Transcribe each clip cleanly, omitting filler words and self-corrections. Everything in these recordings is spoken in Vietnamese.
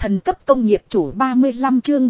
Thần cấp công nghiệp chủ 35 chương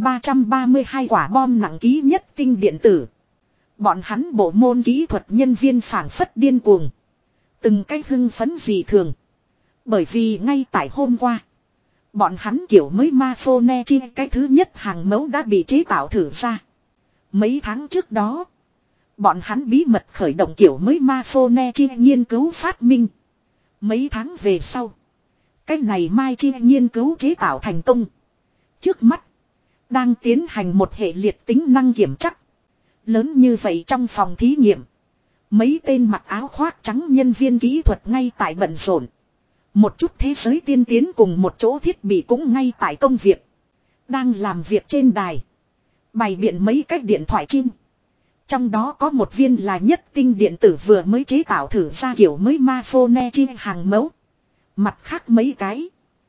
332 quả bom nặng ký nhất tinh điện tử. Bọn hắn bộ môn kỹ thuật nhân viên phảng phất điên cuồng. Từng cái hưng phấn dị thường. Bởi vì ngay tại hôm qua. Bọn hắn kiểu mới Mafone chi cái thứ nhất hàng mẫu đã bị chế tạo thử ra. Mấy tháng trước đó. Bọn hắn bí mật khởi động kiểu mới Mafone chi nghiên cứu phát minh. Mấy tháng về sau. Cái này Mai Chi nghiên cứu chế tạo thành công. Trước mắt. Đang tiến hành một hệ liệt tính năng kiểm chắc. Lớn như vậy trong phòng thí nghiệm. Mấy tên mặc áo khoác trắng nhân viên kỹ thuật ngay tại bận rộn. Một chút thế giới tiên tiến cùng một chỗ thiết bị cũng ngay tại công việc. Đang làm việc trên đài. Bày biện mấy cái điện thoại chim. Trong đó có một viên là nhất tinh điện tử vừa mới chế tạo thử ra kiểu mới Mafone chi hàng mẫu. Mặt khác mấy cái.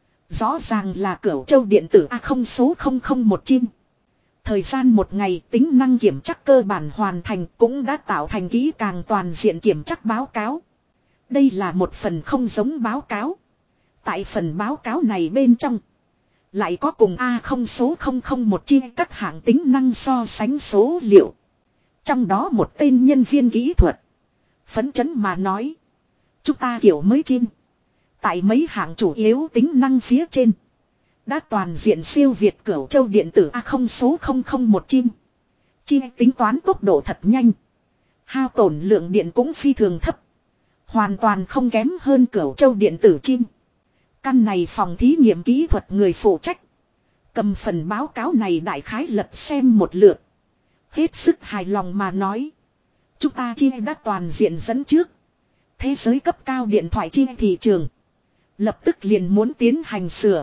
Rõ ràng là Cửu Châu điện tử A0 số 001 chim. Thời gian một ngày tính năng kiểm chắc cơ bản hoàn thành cũng đã tạo thành kỹ càng toàn diện kiểm chắc báo cáo. Đây là một phần không giống báo cáo. Tại phần báo cáo này bên trong. Lại có cùng A0 số 001 chi các hạng tính năng so sánh số liệu. Trong đó một tên nhân viên kỹ thuật. Phấn chấn mà nói. Chúng ta kiểu mới chim. Tại mấy hạng chủ yếu tính năng phía trên. Đã toàn diện siêu việt Cửu Châu điện tử A0 số 001 chim. Chi tính toán tốc độ thật nhanh. Hao tổn lượng điện cũng phi thường thấp. Hoàn toàn không kém hơn Cửu Châu điện tử chim. Căn này phòng thí nghiệm kỹ thuật người phụ trách. Cầm phần báo cáo này đại khái lật xem một lượt. Hết sức hài lòng mà nói. Chúng ta chi đã toàn diện dẫn trước. Thế giới cấp cao điện thoại chi thị trường. Lập tức liền muốn tiến hành sửa.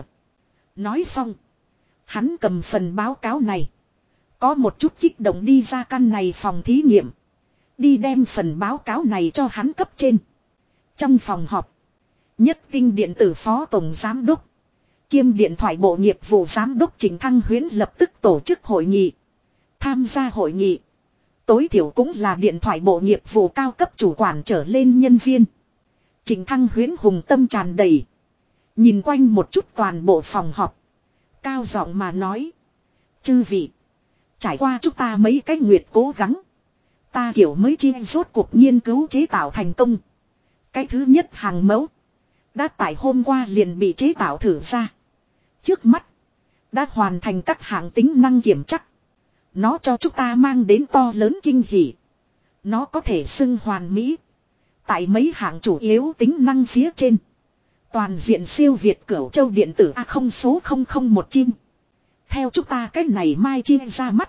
Nói xong. Hắn cầm phần báo cáo này. Có một chút kích động đi ra căn này phòng thí nghiệm. Đi đem phần báo cáo này cho hắn cấp trên. Trong phòng họp. Nhất tinh điện tử phó tổng giám đốc. Kiêm điện thoại bộ nghiệp vụ giám đốc Trịnh Thăng Huyễn lập tức tổ chức hội nghị. Tham gia hội nghị. Tối thiểu cũng là điện thoại bộ nghiệp vụ cao cấp chủ quản trở lên nhân viên. Trịnh Thăng Huyễn hùng tâm tràn đầy. Nhìn quanh một chút toàn bộ phòng họp. Cao giọng mà nói. Chư vị. Trải qua chúng ta mấy cái nguyệt cố gắng. Ta kiểu mới chi rốt cuộc nghiên cứu chế tạo thành công. Cái thứ nhất hàng mẫu. Đã tại hôm qua liền bị chế tạo thử ra. Trước mắt. Đã hoàn thành các hạng tính năng kiểm chắc. Nó cho chúng ta mang đến to lớn kinh hỉ. Nó có thể xưng hoàn mỹ. Tại mấy hạng chủ yếu tính năng phía trên. Toàn diện siêu việt Cửu Châu điện tử A0 số 001 chim. Theo chúng ta cái này mai chi ra mắt.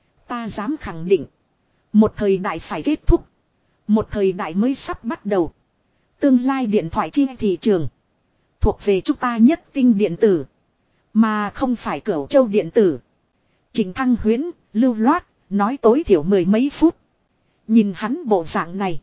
Ta dám khẳng định. Một thời đại phải kết thúc. Một thời đại mới sắp bắt đầu. Tương lai điện thoại chi thị trường. Thuộc về chúng ta nhất tinh điện tử. Mà không phải Cửu Châu điện tử. Trịnh Thăng Huyễn, lưu loát, nói tối thiểu mười mấy phút. Nhìn hắn bộ dạng này.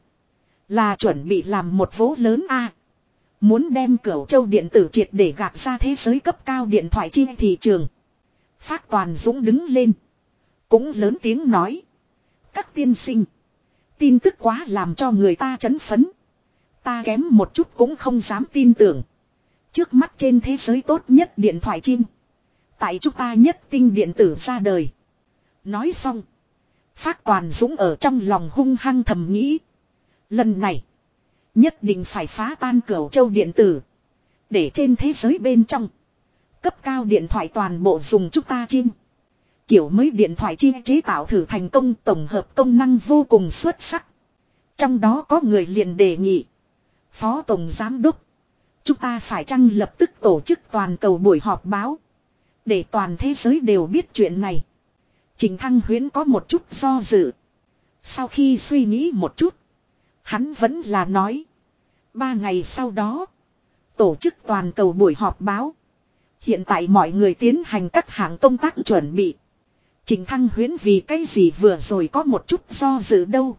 Là chuẩn bị làm một vố lớn a. Muốn đem Cửu Châu điện tử triệt để gạt ra thế giới cấp cao điện thoại chi thị trường. Phác Toàn Dũng đứng lên. Cũng lớn tiếng nói. Các tiên sinh. Tin tức quá làm cho người ta chấn phấn. Ta kém một chút cũng không dám tin tưởng. Trước mắt trên thế giới tốt nhất điện thoại chim. Tại chúng ta nhất tinh điện tử ra đời. Nói xong. Phác Toàn Dũng ở trong lòng hung hăng thầm nghĩ. Lần này. Nhất định phải phá tan Cửu Châu điện tử. Để trên thế giới bên trong. Cấp cao điện thoại toàn bộ dùng chúng ta chim. Kiểu mới điện thoại chi chế tạo thử thành công tổng hợp công năng vô cùng xuất sắc. Trong đó có người liền đề nghị. Phó Tổng Giám Đốc. Chúng ta phải chăng lập tức tổ chức toàn cầu buổi họp báo. Để toàn thế giới đều biết chuyện này. Trịnh Thăng Huyễn có một chút do dự. Sau khi suy nghĩ một chút. Hắn vẫn là nói. 3 ngày sau đó. Tổ chức toàn cầu buổi họp báo. Hiện tại mọi người tiến hành các hạng công tác chuẩn bị. Trịnh Thăng Huyễn vì cái gì vừa rồi có một chút do dự đâu.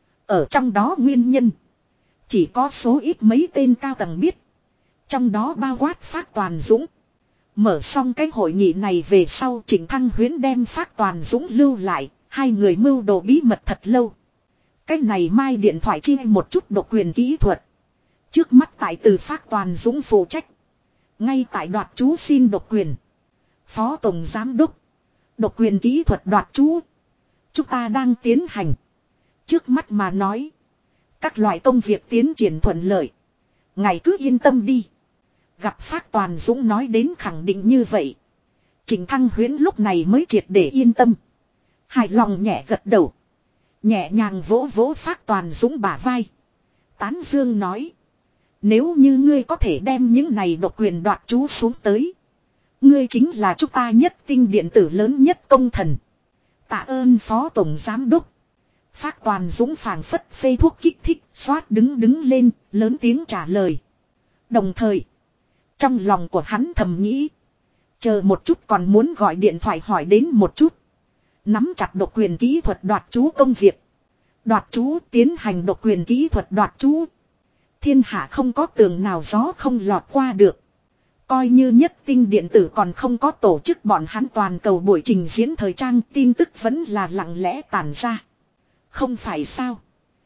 Ở trong đó nguyên nhân. Chỉ có số ít mấy tên cao tầng biết. Trong đó bao quát Phác Toàn Dũng. Mở xong cái hội nghị này về sau Trịnh Thăng Huyễn đem Phác Toàn Dũng lưu lại. Hai người mưu đồ bí mật thật lâu. Cái này mai điện thoại chi một chút độc quyền kỹ thuật. Trước mắt tại từ Phác Toàn Dũng phụ trách. Ngay tại đoạt chú xin độc quyền. Phó tổng giám đốc. Độc quyền kỹ thuật đoạt chú. Chúng ta đang tiến hành. Trước mắt mà nói. Các loại công việc tiến triển thuận lợi. Ngài cứ yên tâm đi. Gặp Phác Toàn Dũng nói đến khẳng định như vậy. Trịnh Thăng Huyễn lúc này mới triệt để yên tâm. Hài lòng nhẹ gật đầu. Nhẹ nhàng vỗ vỗ Phác Toàn Dũng bả vai. Tán dương nói. Nếu như ngươi có thể đem những này độc quyền đoạt chú xuống tới. Ngươi chính là chúng ta nhất tinh điện tử lớn nhất công thần. Tạ ơn Phó Tổng Giám Đốc. Phác Toàn Dũng phảng phất phê thuốc kích thích, xoát đứng lên, lớn tiếng trả lời. Đồng thời, trong lòng của hắn thầm nghĩ. Chờ một chút còn muốn gọi điện thoại hỏi đến một chút. Nắm chặt độc quyền kỹ thuật đoạt chú công việc. Đoạt chú tiến hành độc quyền kỹ thuật đoạt chú. Thiên hạ không có tường nào gió không lọt qua được. Coi như nhất tinh điện tử còn không có tổ chức bọn hắn toàn cầu buổi trình diễn thời trang, tin tức vẫn là lặng lẽ tản ra. Không phải sao?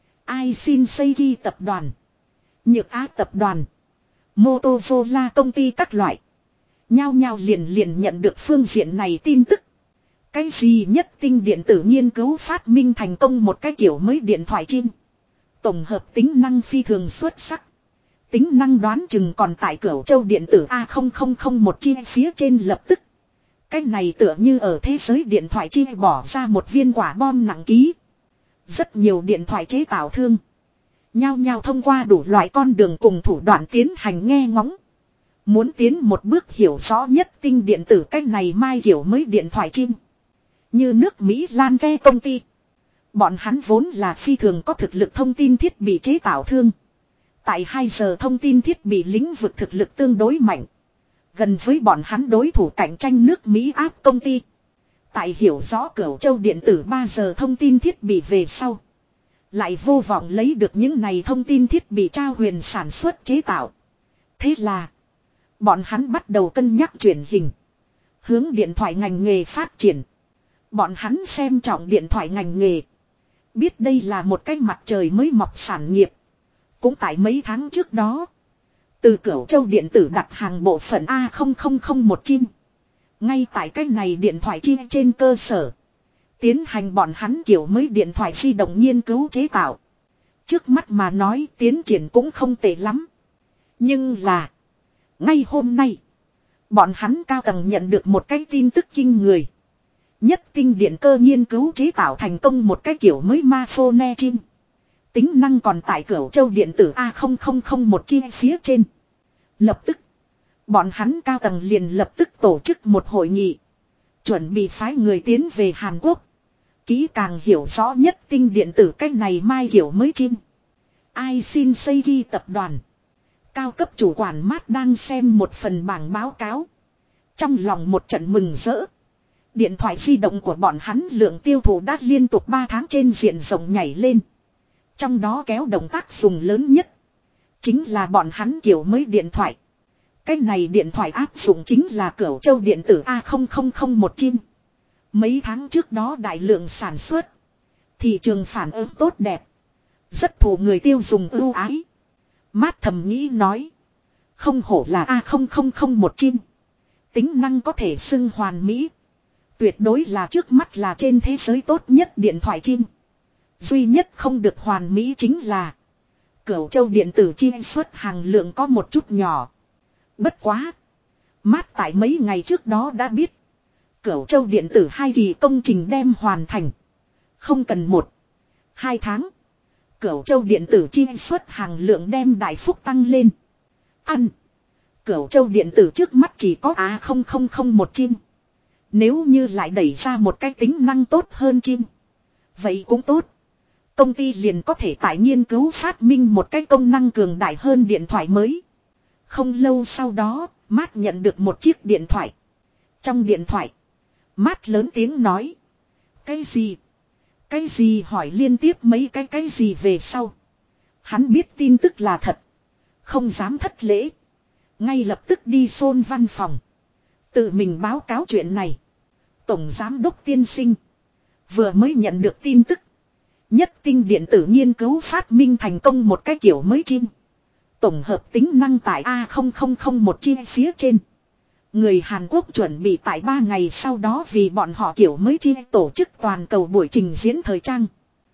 Ai xin xây ghi tập đoàn, Nhược Á tập đoàn, Motorola công ty các loại. Nhao nhao liền nhận được phương diện này tin tức. Cái gì nhất tinh điện tử nghiên cứu phát minh thành công một cái kiểu mới điện thoại chim. Tổng hợp tính năng phi thường xuất sắc. Tính năng đoán chừng còn tại Cửu Châu điện tử A0001 chi phía trên lập tức. Cái này tựa như ở thế giới điện thoại chi bỏ ra một viên quả bom nặng ký. Rất nhiều điện thoại chế tạo thương. Nhao nhao thông qua đủ loại con đường cùng thủ đoạn tiến hành nghe ngóng. Muốn tiến một bước hiểu rõ nhất tinh điện tử cách này mai hiểu mới điện thoại chim. Như nước Mỹ Lan Ve công ty. Bọn hắn vốn là phi thường có thực lực thông tin thiết bị chế tạo thương. Tại 2 giờ thông tin thiết bị lĩnh vực thực lực tương đối mạnh. Gần với bọn hắn đối thủ cạnh tranh nước Mỹ áp công ty. Tại hiểu rõ Cửu Châu điện tử 3 giờ thông tin thiết bị về sau. Lại vô vọng lấy được những này thông tin thiết bị trao huyền sản xuất chế tạo. Thế là bọn hắn bắt đầu cân nhắc chuyển hình. Hướng điện thoại ngành nghề phát triển. Bọn hắn xem trọng điện thoại ngành nghề. Biết đây là một cái mặt trời mới mọc sản nghiệp. Cũng tại mấy tháng trước đó. Từ Cửu Châu điện tử đặt hàng bộ phận A0001 chim. Ngay tại cái này điện thoại chim trên cơ sở. Tiến hành bọn hắn kiểu mới điện thoại di động nghiên cứu chế tạo. Trước mắt mà nói tiến triển cũng không tệ lắm. Nhưng là. Ngay hôm nay. Bọn hắn cao tầng nhận được một cái tin tức kinh người. Nhất tinh điện cơ nghiên cứu chế tạo thành công một cái kiểu mới Mafone chim. Tính năng còn tại Cửu Châu điện tử A0001 chi phía trên. Lập tức. Bọn hắn cao tầng liền lập tức tổ chức một hội nghị. Chuẩn bị phái người tiến về Hàn Quốc. Kỹ càng hiểu rõ nhất tinh điện tử cách này mai hiểu mới chim. Ai xin xây ghi tập đoàn. Cao cấp chủ quản mát đang xem một phần bảng báo cáo. Trong lòng một trận mừng rỡ. Điện thoại di động của bọn hắn lượng tiêu thụ đã liên tục 3 tháng trên diện rộng nhảy lên. Trong đó kéo động tác dùng lớn nhất. Chính là bọn hắn kiểu mới điện thoại. Cái này điện thoại áp dụng chính là Cửu Châu điện tử A0001 chim. Mấy tháng trước đó đại lượng sản xuất. Thị trường phản ứng tốt đẹp. Rất thụ người tiêu dùng ưu ái. Mát thầm nghĩ nói. Không hổ là A0001 chim. Tính năng có thể xưng hoàn mỹ. Tuyệt đối là trước mắt là trên thế giới tốt nhất điện thoại chim. Duy nhất không được hoàn mỹ chính là Cửu Châu điện tử chi xuất hàng lượng có một chút nhỏ. Bất quá. Mát tại mấy ngày trước đó đã biết. Cửu Châu điện tử 2 kỳ công trình đem hoàn thành. Không cần 1-2 tháng. Cửu Châu điện tử chi xuất hàng lượng đem đại phúc tăng lên. Cửu Châu điện tử trước mắt chỉ có A0001 chim. Nếu như lại đẩy ra một cái tính năng tốt hơn chim. Vậy cũng tốt. Công ty liền có thể tại nghiên cứu phát minh một cái công năng cường đại hơn điện thoại mới. Không lâu sau đó, Mát nhận được một chiếc điện thoại. Trong điện thoại, Mát lớn tiếng nói. Cái gì? Cái gì hỏi liên tiếp mấy cái gì về sau. Hắn biết tin tức là thật. Không dám thất lễ. Ngay lập tức đi xôn văn phòng. Tự mình báo cáo chuyện này. Tổng giám đốc tiên sinh. Vừa mới nhận được tin tức. Nhất tinh điện tử nghiên cứu phát minh thành công một cái kiểu mới chim. Tổng hợp tính năng tại A0001 chi phía trên. Người Hàn Quốc chuẩn bị tại 3 ngày sau đó vì bọn họ kiểu mới chi tổ chức toàn cầu buổi trình diễn thời trang.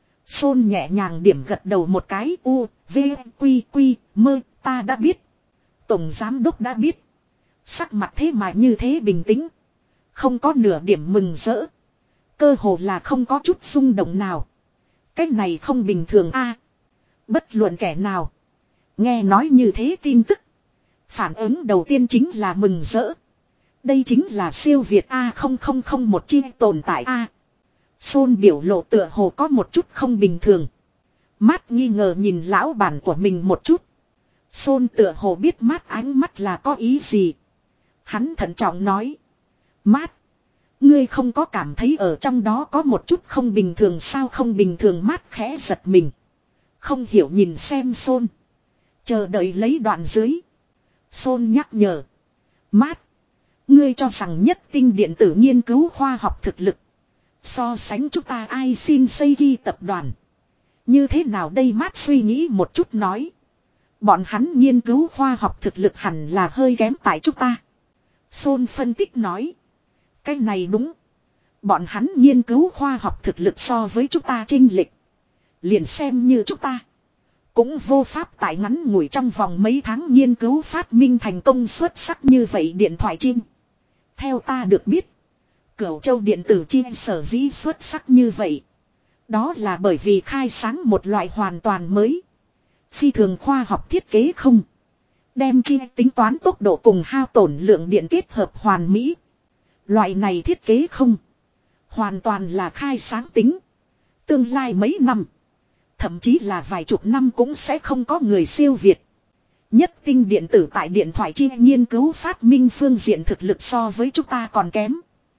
Sôn nhẹ nhàng điểm gật đầu một cái v quy quy mơ ta đã biết. Tổng giám đốc đã biết. Sắc mặt thế mà như thế bình tĩnh. Không có nửa điểm mừng rỡ. Cơ hồ là không có chút rung động nào. Cái này không bình thường a. Bất luận kẻ nào. Nghe nói như thế tin tức. Phản ứng đầu tiên chính là mừng rỡ. Đây chính là siêu Việt A0001 chi tồn tại A. Sôn biểu lộ tựa hồ có một chút không bình thường. Mát nghi ngờ nhìn lão bản của mình một chút. Sôn tựa hồ biết Mát ánh mắt là có ý gì. Hắn thận trọng nói. Mát. Ngươi không có cảm thấy ở trong đó có một chút không bình thường sao không bình thường Mát khẽ giật mình. Không hiểu nhìn xem Sôn. Chờ đợi lấy đoạn dưới. Sôn nhắc nhở. Mát. Ngươi cho rằng nhất tinh điện tử nghiên cứu khoa học thực lực. So sánh chúng ta ai xin xây ghi tập đoàn. Như thế nào đây Mát suy nghĩ một chút nói. Bọn hắn nghiên cứu khoa học thực lực hẳn là hơi kém tại chúng ta. Sôn phân tích nói. Cái này đúng. Bọn hắn nghiên cứu khoa học thực lực so với chúng ta chênh lệch. Liền xem như chúng ta. Cũng vô pháp tại ngắn ngủi trong vòng mấy tháng nghiên cứu phát minh thành công xuất sắc như vậy điện thoại chim. Theo ta được biết. Cửu Châu điện tử chi sở dĩ xuất sắc như vậy. Đó là bởi vì khai sáng một loại hoàn toàn mới. Phi thường khoa học thiết kế không. Đem chi tính toán tốc độ cùng hao tổn lượng điện kết hợp hoàn mỹ. Loại này thiết kế không. Hoàn toàn là khai sáng tính. Tương lai mấy năm. Thậm chí là vài chục năm cũng sẽ không có người siêu việt. Nhất tinh điện tử tại điện thoại chi nghiên cứu phát minh phương diện thực lực so với chúng ta còn kém.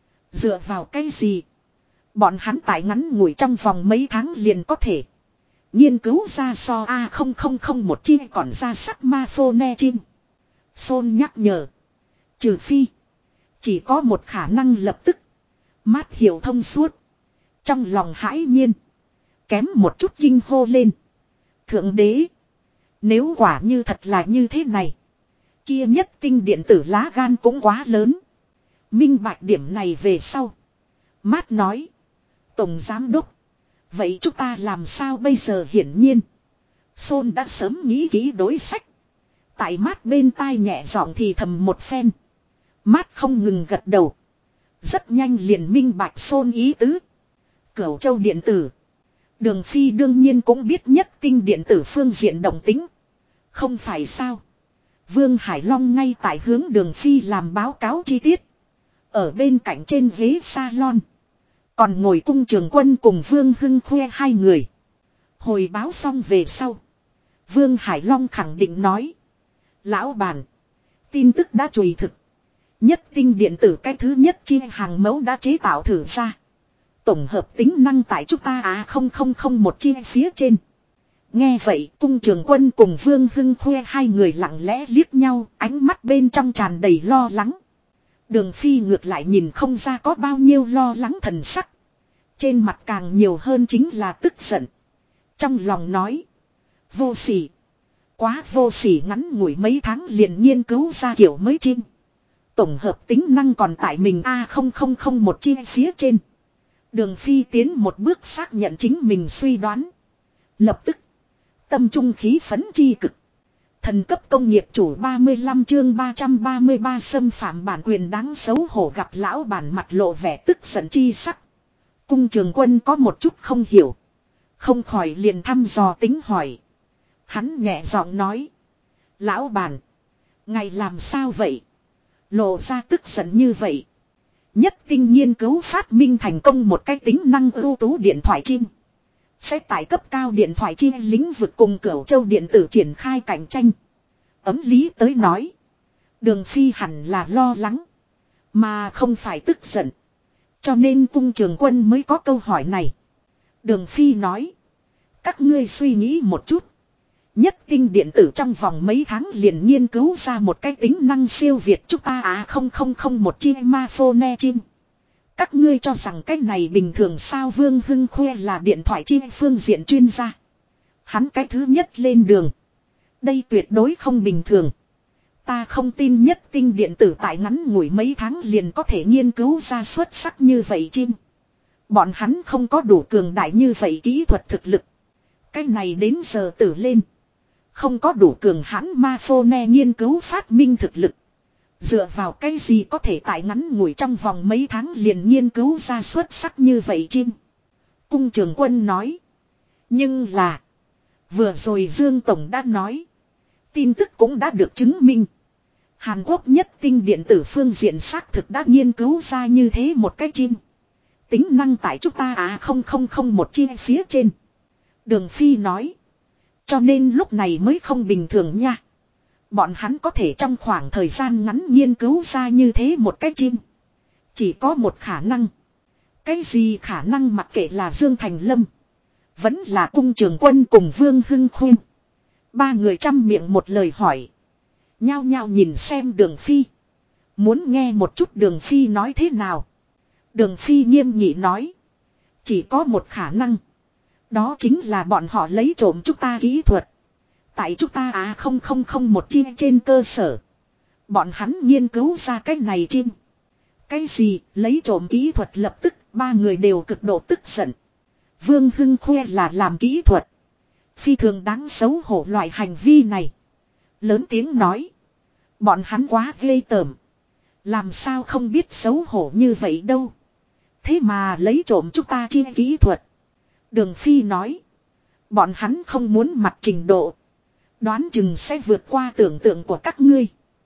Dựa vào cái gì? Bọn hắn tại ngắn ngủi trong vòng mấy tháng liền có thể. Nghiên cứu ra so A0001 chi còn ra sắc ma phô ne chim. Sôn nhắc nhở. Trừ phi. Chỉ có một khả năng lập tức. Mát hiểu thông suốt. Trong lòng hãi nhiên. Kém một chút kinh hô lên. Thượng đế. Nếu quả như thật là như thế này. Kia nhất tinh điện tử lá gan cũng quá lớn. Minh bạch điểm này về sau. Mát nói. Tổng giám đốc. Vậy chúng ta làm sao bây giờ hiển nhiên. Sôn đã sớm nghĩ kỹ đối sách. Tại Mát bên tai nhẹ giọng thì thầm một phen. Mát không ngừng gật đầu. Rất nhanh liền minh bạch Sôn ý tứ. Cửu Châu điện tử. Đường Phi đương nhiên cũng biết nhất tinh điện tử phương diện động tính. Không phải sao. Vương Hải Long ngay tại hướng Đường Phi làm báo cáo chi tiết. Ở bên cạnh trên ghế salon. Còn ngồi Cung Trường Quân cùng Vương Hưng Khuê hai người. Hồi báo xong về sau. Vương Hải Long khẳng định nói. Lão bản. Tin tức đã chùi thực. Nhất tinh điện tử cái thứ nhất chi hàng mẫu đã chế tạo thử ra. Tổng hợp tính năng tại chúng ta A0001 chi phía trên. Nghe vậy Cung Trường Quân cùng Vương Hưng Khuê hai người lặng lẽ liếc nhau. Ánh mắt bên trong tràn đầy lo lắng. Đường Phi ngược lại nhìn không ra có bao nhiêu lo lắng thần sắc. Trên mặt càng nhiều hơn chính là tức giận. Trong lòng nói. Vô sỉ. Quá vô sỉ ngắn ngủi mấy tháng liền nghiên cứu ra kiểu mới chim. Tổng hợp tính năng còn tại mình A0001 chi phía trên. Đường Phi tiến một bước xác nhận chính mình suy đoán. Lập tức. Tâm trung khí phấn chi cực. Thần cấp công nghiệp chủ 35 chương 333 xâm phạm bản quyền đáng xấu hổ gặp lão bản mặt lộ vẻ tức giận chi sắc. Cung Trường Quân có một chút không hiểu. Không khỏi liền thăm dò tính hỏi. Hắn nhẹ giọng nói. Lão bản. Ngài làm sao vậy? Lộ ra tức giận như vậy. Nhất tinh nghiên cứu phát minh thành công một cái tính năng ưu tú điện thoại chim. Sẽ tại cấp cao điện thoại chi lĩnh vực cùng Cửu Châu điện tử triển khai cạnh tranh. Ấm lý tới nói. Đường Phi hẳn là lo lắng. Mà không phải tức giận. Cho nên Cung Trường Quân mới có câu hỏi này. Đường Phi nói. Các ngươi suy nghĩ một chút. Nhất tinh điện tử trong vòng mấy tháng liền nghiên cứu ra một cái tính năng siêu việt chúng ta A0001 chi ma phô ne chim. Các ngươi cho rằng cái này bình thường sao? Vương Hưng Khuê là điện thoại chi phương diện chuyên gia. Hắn cái thứ nhất lên đường. Đây tuyệt đối không bình thường. Ta không tin nhất tinh điện tử tại ngắn ngủi mấy tháng liền có thể nghiên cứu ra xuất sắc như vậy chim. Bọn hắn không có đủ cường đại như vậy kỹ thuật thực lực. Cái này đến giờ tử lên. Không có đủ cường hãn ma phô ne nghiên cứu phát minh thực lực. Dựa vào cái gì có thể tại ngắn ngủi trong vòng mấy tháng liền nghiên cứu ra xuất sắc như vậy chim. Cung Trường Quân nói. Nhưng là. Vừa rồi Dương Tổng đã nói. Tin tức cũng đã được chứng minh. Hàn Quốc nhất tinh điện tử phương diện xác thực đã nghiên cứu ra như thế một cái chim. Tính năng tại chúng ta không một chi phía trên. Đường Phi nói. Cho nên lúc này mới không bình thường nha. Bọn hắn có thể trong khoảng thời gian ngắn nghiên cứu ra như thế một cái chim. Chỉ có một khả năng. Cái gì khả năng mặc kệ là Dương Thành Lâm. Vẫn là Cung Trường Quân cùng Vương Hưng Khuyên. Ba người trăm miệng một lời hỏi. Nhao nhao nhìn xem Đường Phi. Muốn nghe một chút Đường Phi nói thế nào. Đường Phi nghiêm nghị nói. Chỉ có một khả năng. Đó chính là bọn họ lấy trộm chúng ta kỹ thuật. Tại chúng ta không một chi trên cơ sở. Bọn hắn nghiên cứu ra cái này chim. Cái gì lấy trộm kỹ thuật lập tức ba người đều cực độ tức giận. Vương Hưng khoe là làm kỹ thuật. Phi thường đáng xấu hổ loại hành vi này. Lớn tiếng nói. Bọn hắn quá ghê tởm. Làm sao không biết xấu hổ như vậy đâu. Thế mà lấy trộm chúng ta chi kỹ thuật. Đường Phi nói. Bọn hắn không muốn mặt trình độ. Đoán chừng sẽ vượt qua tưởng tượng của các ngươi.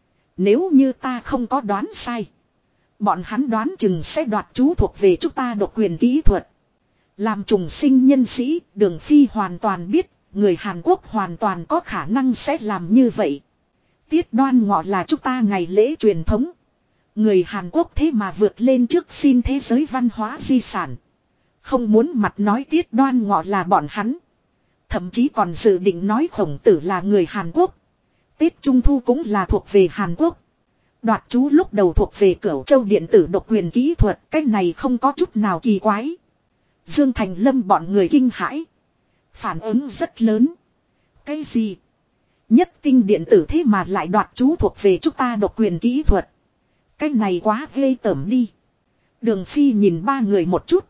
Nếu như ta không có đoán sai. Bọn hắn đoán chừng sẽ đoạt chú thuộc về chúng ta độc quyền kỹ thuật. Làm trùng sinh nhân sĩ, Đường Phi hoàn toàn biết, người Hàn Quốc hoàn toàn có khả năng sẽ làm như vậy. Tiết Đoan Ngọ là chúng ta ngày lễ truyền thống. Người Hàn Quốc thế mà vượt lên trước xin thế giới văn hóa di sản. Không muốn mặt nói Tiết Đoan Ngọ là bọn hắn. Thậm chí còn dự định nói Khổng Tử là người Hàn Quốc. Tết Trung Thu cũng là thuộc về Hàn Quốc. Đoạt chú lúc đầu thuộc về Cửu Châu điện tử độc quyền kỹ thuật, cái này không có chút nào kỳ quái. Dương Thành Lâm bọn người kinh hãi. Phản ứng rất lớn. Cái gì? Nhất tinh điện tử thế mà lại đoạt chú thuộc về chúng ta độc quyền kỹ thuật. Cái này quá ghê tởm đi. Đường Phi nhìn ba người một chút.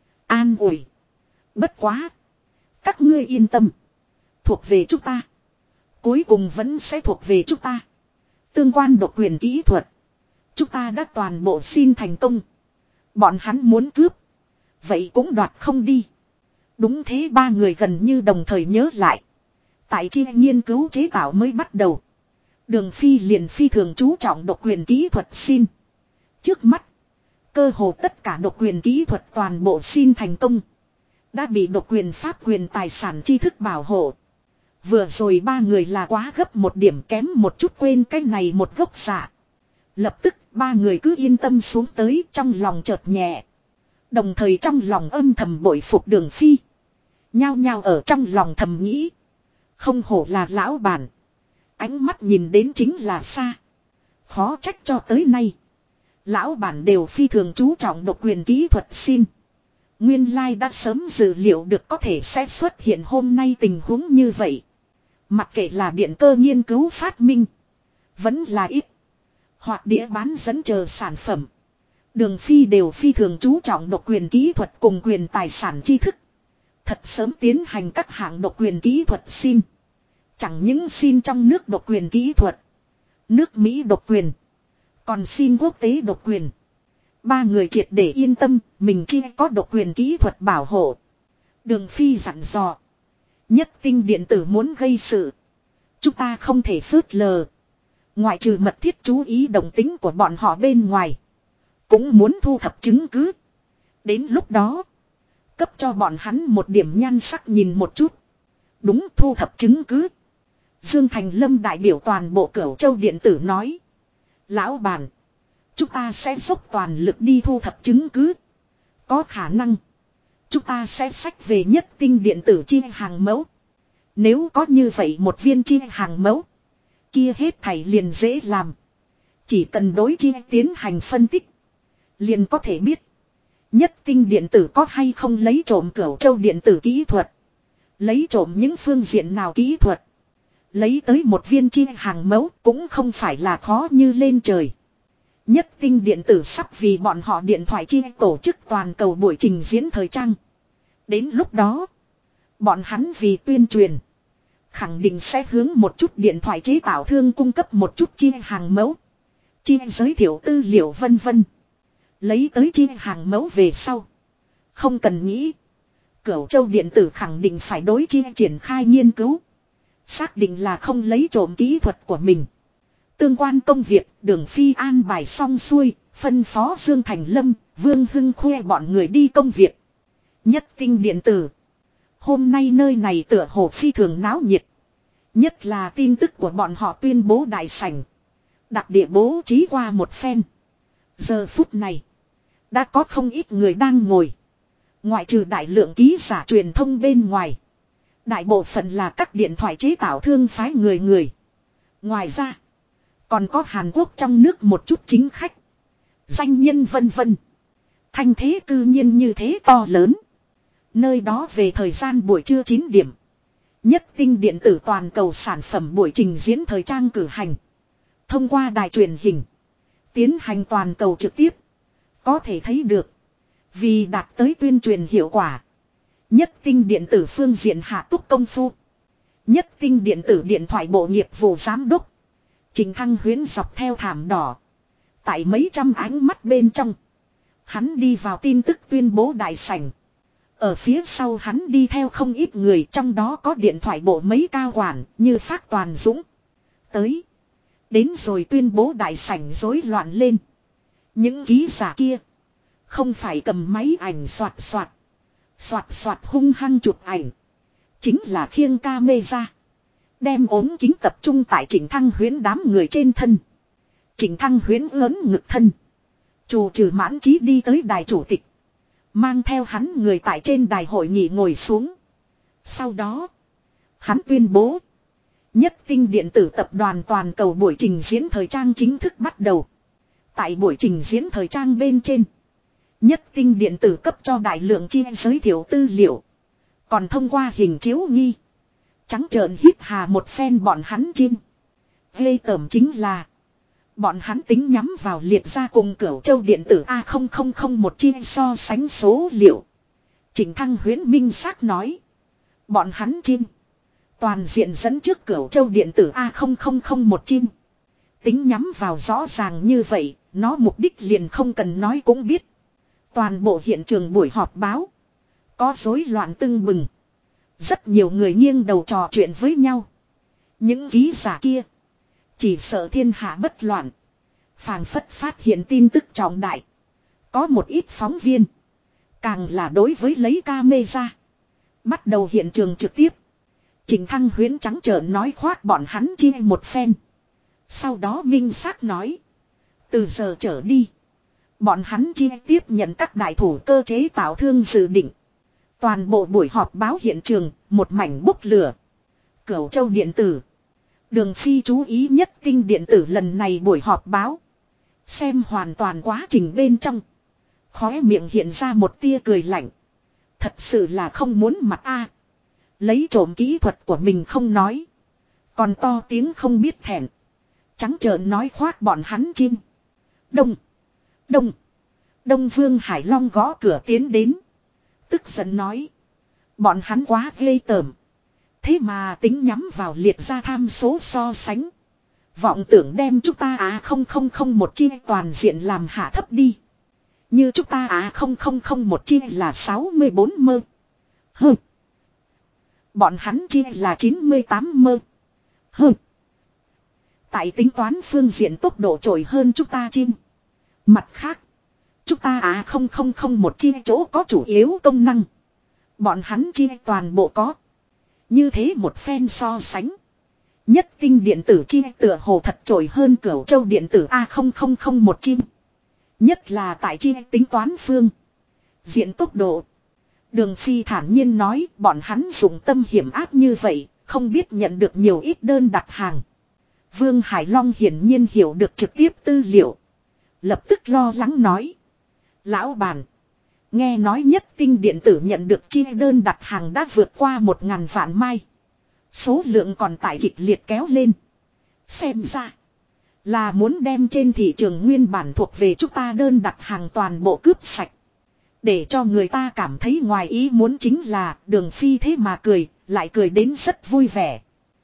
An ủi. Bất quá. Các ngươi yên tâm. Thuộc về chúng ta. Cuối cùng vẫn sẽ thuộc về chúng ta. Tương quan độc quyền kỹ thuật. Chúng ta đã toàn bộ xin thành công. Bọn hắn muốn cướp. Vậy cũng đoạt không đi. Đúng thế, ba người gần như đồng thời nhớ lại. Tại chi nghiên cứu chế tạo mới bắt đầu. Đường Phi liền phi thường chú trọng độc quyền kỹ thuật xin. Trước mắt. Cơ hồ tất cả độc quyền kỹ thuật toàn bộ xin thành công. Đã bị độc quyền pháp quyền tài sản tri thức bảo hộ. Vừa rồi ba người là quá gấp một điểm, kém một chút quên cái này một gốc dạ. Lập tức ba người cứ yên tâm xuống tới, trong lòng chợt nhẹ. Đồng thời trong lòng âm thầm bội phục Đường Phi. Nhao nhao ở trong lòng thầm nghĩ. Không hổ là lão bản. Ánh mắt nhìn đến chính là xa. Khó trách cho tới nay. Lão bản đều phi thường chú trọng độc quyền kỹ thuật xin. Nguyên lai đã sớm dự liệu được có thể sẽ xuất hiện hôm nay tình huống như vậy. Mặc kệ là điện cơ nghiên cứu phát minh. Vẫn là ít. Hoặc đĩa bán dẫn chờ sản phẩm. Đường Phi đều phi thường chú trọng độc quyền kỹ thuật cùng quyền tài sản tri thức. Thật sớm tiến hành các hạng độc quyền kỹ thuật xin. Chẳng những xin trong nước độc quyền kỹ thuật. Nước Mỹ độc quyền. Còn xin quốc tế độc quyền. Ba người triệt để yên tâm, mình chỉ có độc quyền kỹ thuật bảo hộ. Đường Phi dặn dò. Nhất tinh điện tử muốn gây sự. Chúng ta không thể phớt lờ. Ngoại trừ mật thiết chú ý động tính của bọn họ bên ngoài. Cũng muốn thu thập chứng cứ. Đến lúc đó. Cấp cho bọn hắn một điểm nhan sắc nhìn một chút. Đúng, thu thập chứng cứ. Dương Thành Lâm đại biểu toàn bộ Cửu Châu điện tử nói. Lão bản. Chúng ta sẽ dốc toàn lực đi thu thập chứng cứ. Có khả năng. Chúng ta sẽ xách về nhất tinh điện tử chi hàng mẫu. Nếu có như vậy một viên chi hàng mẫu. Kia hết thảy liền dễ làm. Chỉ cần đối chi tiến hành phân tích. Liền có thể biết. Nhất tinh điện tử có hay không lấy trộm Cửu Châu điện tử kỹ thuật. Lấy trộm những phương diện nào kỹ thuật. Lấy tới một viên chi hàng mẫu cũng không phải là khó như lên trời. Nhất tinh điện tử sắp vì bọn họ điện thoại chi tổ chức toàn cầu buổi trình diễn thời trang. Đến lúc đó, bọn hắn vì tuyên truyền, khẳng định sẽ hướng một chút điện thoại chế tạo thương cung cấp một chút chi hàng mẫu, chi giới thiệu tư liệu vân vân. Lấy tới chi hàng mẫu về sau, không cần nghĩ, Cửu Châu điện tử khẳng định phải đối chi triển khai nghiên cứu, xác định là không lấy trộm kỹ thuật của mình. Tương quan công việc, Đường Phi an bài xong xuôi, phân phó Dương Thành Lâm, Vương Hưng khoe bọn người đi công việc. Nhất tinh điện tử. Hôm nay nơi này tựa hồ phi thường náo nhiệt. Nhất là tin tức của bọn họ tuyên bố đại sảnh. Đặc địa bố trí qua một phen. Giờ phút này, đã có không ít người đang ngồi. Ngoại trừ đại lượng ký giả truyền thông bên ngoài, đại bộ phận là các điện thoại chế tạo thương phái người. Ngoài ra, còn có Hàn Quốc trong nước một chút chính khách, danh nhân vân vân. Thanh thế cư nhiên như thế to lớn. Nơi đó về thời gian buổi trưa 9 điểm. Nhất tinh điện tử toàn cầu sản phẩm buổi trình diễn thời trang cử hành. Thông qua đài truyền hình, tiến hành toàn cầu trực tiếp. Có thể thấy được, vì đạt tới tuyên truyền hiệu quả, nhất tinh điện tử phương diện hạ túc công phu. Nhất tinh điện tử điện thoại bộ nghiệp vụ giám đốc Trình Thăng Huyễn dọc theo thảm đỏ, tại mấy trăm ánh mắt bên trong, hắn đi vào tin tức tuyên bố đại sảnh. Ở phía sau hắn đi theo không ít người, trong đó có điện thoại bộ mấy cao quản như Phác Toàn Dũng. Tới. Đến rồi tuyên bố đại sảnh rối loạn lên. Những ký giả kia không phải cầm máy ảnh soạt soạt hung hăng chụp ảnh, chính là khiêng camera, đem ống kính tập trung tại Trịnh Thăng Huyễn đám người trên thân. Trịnh Thăng Huyễn lớn ngực thân, chủ trừ Mãn Chí đi tới đài chủ tịch, mang theo hắn người tại trên đài hội nghị ngồi xuống. Sau đó, hắn tuyên bố, nhất tinh điện tử tập đoàn toàn cầu buổi trình diễn thời trang chính thức bắt đầu. Tại buổi trình diễn thời trang bên trên, nhất tinh điện tử cấp cho đại lượng chi giới thiệu tư liệu, còn thông qua hình chiếu nghi, trắng trợn hít hà một phen bọn hắn chim. Ghê tởm chính là, bọn hắn tính nhắm vào liệt ra cùng Cửu Châu điện tử A0001 chi so sánh số liệu. Trịnh Thăng Huyễn minh xác nói, bọn hắn chim toàn diện dẫn trước Cửu Châu điện tử A0001 chim. Tính nhắm vào rõ ràng như vậy, nó mục đích liền không cần nói cũng biết. Toàn bộ hiện trường buổi họp báo có rối loạn tưng bừng. Rất nhiều người nghiêng đầu trò chuyện với nhau. Những ký giả kia chỉ sợ thiên hạ bất loạn, phảng phất phát hiện tin tức trọng đại. Có một ít phóng viên càng là đối với lấy camera bắt đầu hiện trường trực tiếp. Trịnh Thăng Huyễn trắng trợn nói khoác bọn hắn chia một phen. Sau đó minh xác nói, từ giờ trở đi, bọn hắn chia tiếp nhận các đại thủ cơ chế tạo thương dự định. Toàn bộ buổi họp báo hiện trường một mảnh bốc lửa. Cửu Châu điện tử, Đường Phi chú ý nhất tinh điện tử lần này buổi họp báo, xem hoàn toàn quá trình bên trong, khóe miệng hiện ra một tia cười lạnh. Thật sự là không muốn mặt a. Lấy trộm kỹ thuật của mình không nói, còn to tiếng không biết thẹn, trắng trợn nói khoác bọn hắn chim. Đông Vương Hải Long gõ cửa tiến đến, tức giận nói, bọn hắn quá ghê tởm. Thế mà tính nhắm vào liệt ra tham số so sánh, vọng tưởng đem chúng ta A0001 chi toàn diện làm hạ thấp đi. Như chúng ta A0001 chi là 64 mơ. Hừ. Bọn hắn chi là 98 mơ. Hừ. Tại tính toán phương diện tốc độ trội hơn chúng ta chim. Mặt khác, chúng ta A0001 chi chỗ có chủ yếu công năng, bọn hắn chi toàn bộ có. Như thế một phen so sánh, nhất tinh điện tử chi tựa hồ thật trội hơn Cửu Châu điện tử A0001 chi. Nhất là tại chi tính toán phương diện tốc độ. Đường Phi thản nhiên nói, bọn hắn dùng tâm hiểm ác như vậy, không biết nhận được nhiều ít đơn đặt hàng. Vương Hải Long hiển nhiên hiểu được trực tiếp tư liệu, lập tức lo lắng nói, lão bản, nghe nói nhất tinh điện tử nhận được chi đơn đặt hàng đã vượt qua 1000 vạn mai. Số lượng còn tại kịch liệt kéo lên. Xem ra là muốn đem trên thị trường nguyên bản thuộc về chúng ta đơn đặt hàng toàn bộ cướp sạch. Để cho người ta cảm thấy ngoài ý muốn chính là Đường Phi thế mà cười, lại cười đến rất vui vẻ.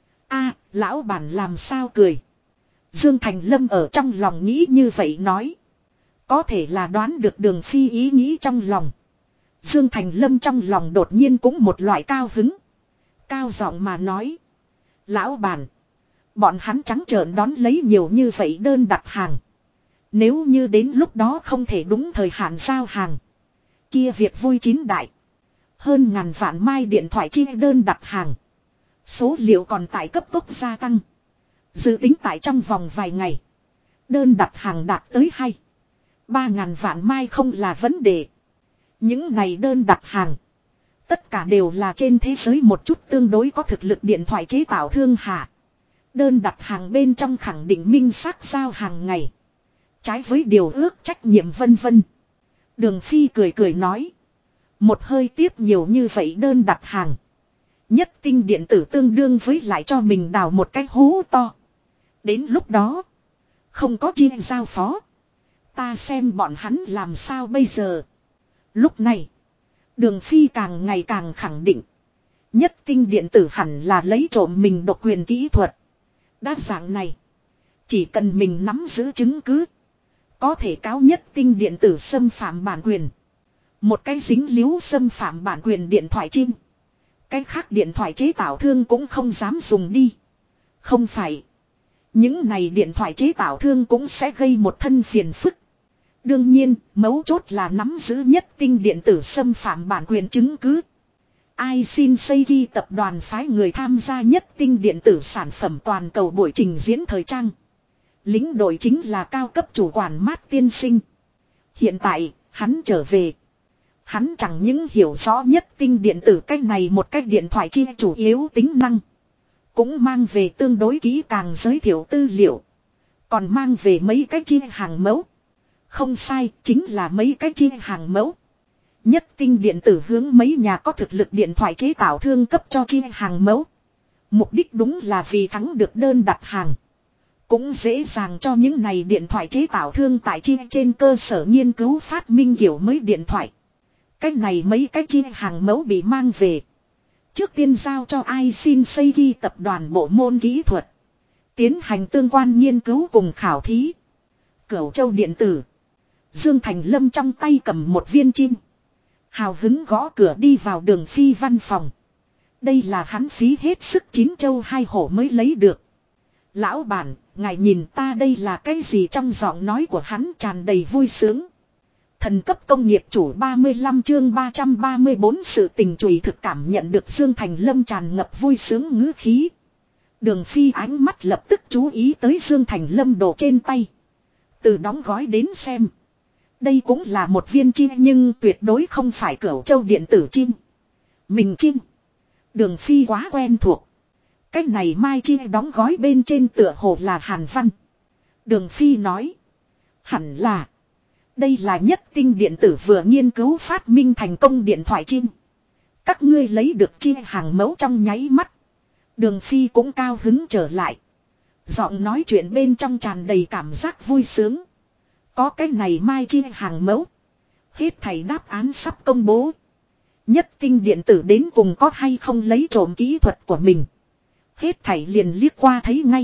A, lão bản làm sao cười? Dương Thành Lâm ở trong lòng nghĩ như vậy nói. Có thể là đoán được Đường Phi ý nghĩ trong lòng. Dương Thành Lâm trong lòng đột nhiên cũng một loại cao hứng. Cao giọng mà nói. Lão bản. Bọn hắn trắng trợn đón lấy nhiều như vậy đơn đặt hàng. Nếu như đến lúc đó không thể đúng thời hạn giao hàng. Kia việc vui chín đại. Hơn ngàn vạn mai điện thoại chi đơn đặt hàng. Số liệu còn tại cấp tốc gia tăng. Dự tính tại trong vòng vài ngày. Đơn đặt hàng đạt tới 2-3 ngàn vạn mai không là vấn đề. Những này đơn đặt hàng. Tất cả đều là trên thế giới một chút tương đối có thực lực điện thoại chế tạo thương hạ. Đơn đặt hàng bên trong khẳng định minh xác giao hàng ngày. Trái với điều ước trách nhiệm vân vân. Đường Phi cười cười nói. Một hơi tiếp nhiều như vậy đơn đặt hàng. Nhất tinh điện tử tương đương với lại cho mình đào một cái hố to. Đến lúc đó. Không có chia giao phó. Ta xem bọn hắn làm sao bây giờ. Lúc này. Đường Phi càng ngày càng khẳng định. Nhất tinh điện tử hẳn là lấy trộm mình độc quyền kỹ thuật. Đa dạng này. Chỉ cần mình nắm giữ chứng cứ. Có thể cáo nhất tinh điện tử xâm phạm bản quyền. Một cái dính líu xâm phạm bản quyền điện thoại chim. Cái khác điện thoại chế tạo thương cũng không dám dùng đi. Không phải. Những này điện thoại chế tạo thương cũng sẽ gây một thân phiền phức. Đương nhiên, mấu chốt là nắm giữ nhất tinh điện tử xâm phạm bản quyền chứng cứ. Ai xin xây ghi tập đoàn phái người tham gia nhất tinh điện tử sản phẩm toàn cầu buổi trình diễn thời trang. Lính đội chính là cao cấp chủ quản Mát tiên sinh. Hiện tại, hắn trở về. Hắn chẳng những hiểu rõ nhất tinh điện tử cách này một cách điện thoại chi chủ yếu tính năng. Cũng mang về tương đối kỹ càng giới thiệu tư liệu. Còn mang về mấy cái chi hàng mẫu. Không sai, chính là mấy cái chi hàng mẫu. Nhất tinh điện tử hướng mấy nhà có thực lực điện thoại chế tạo thương cấp cho chi hàng mẫu. Mục đích đúng là vì thắng được đơn đặt hàng. Cũng dễ dàng cho những này điện thoại chế tạo thương tại chi trên cơ sở nghiên cứu phát minh kiểu mới điện thoại. Cách này mấy cái chi hàng mẫu bị mang về. Trước tiên giao cho ai xin xây ghi tập đoàn bộ môn kỹ thuật. Tiến hành tương quan nghiên cứu cùng khảo thí. Cửu Châu điện tử. Dương Thành Lâm trong tay cầm một viên chim. Hào hứng gõ cửa đi vào Đường Phi văn phòng. Đây là hắn phí hết sức 9 châu 2 hổ mới lấy được. Lão bản, ngài nhìn ta đây là cái gì trong giọng nói của hắn tràn đầy vui sướng. Thần cấp công nghiệp chủ 35 chương 334 sự tình chùy thực cảm nhận được Dương Thành Lâm tràn ngập vui sướng ngữ khí. Đường Phi ánh mắt lập tức chú ý tới Dương Thành Lâm đồ trên tay. Từ đóng gói đến xem. Đây cũng là một viên chim nhưng tuyệt đối không phải Cửu Châu điện tử chim. Mình chim. Đường Phi quá quen thuộc. Cách này mai chim đóng gói bên trên tựa hồ là hàn văn. Đường Phi nói. Hẳn là. Đây là nhất tinh điện tử vừa nghiên cứu phát minh thành công điện thoại chim. Các ngươi lấy được chim hàng mẫu trong nháy mắt. Đường Phi cũng cao hứng trở lại. Giọng nói chuyện bên trong tràn đầy cảm giác vui sướng. Có cái này mai chi hàng mẫu. Hết thảy đáp án sắp công bố. Nhất tinh điện tử đến cùng có hay không lấy trộm kỹ thuật của mình. Hết thảy liền liếc qua thấy ngay.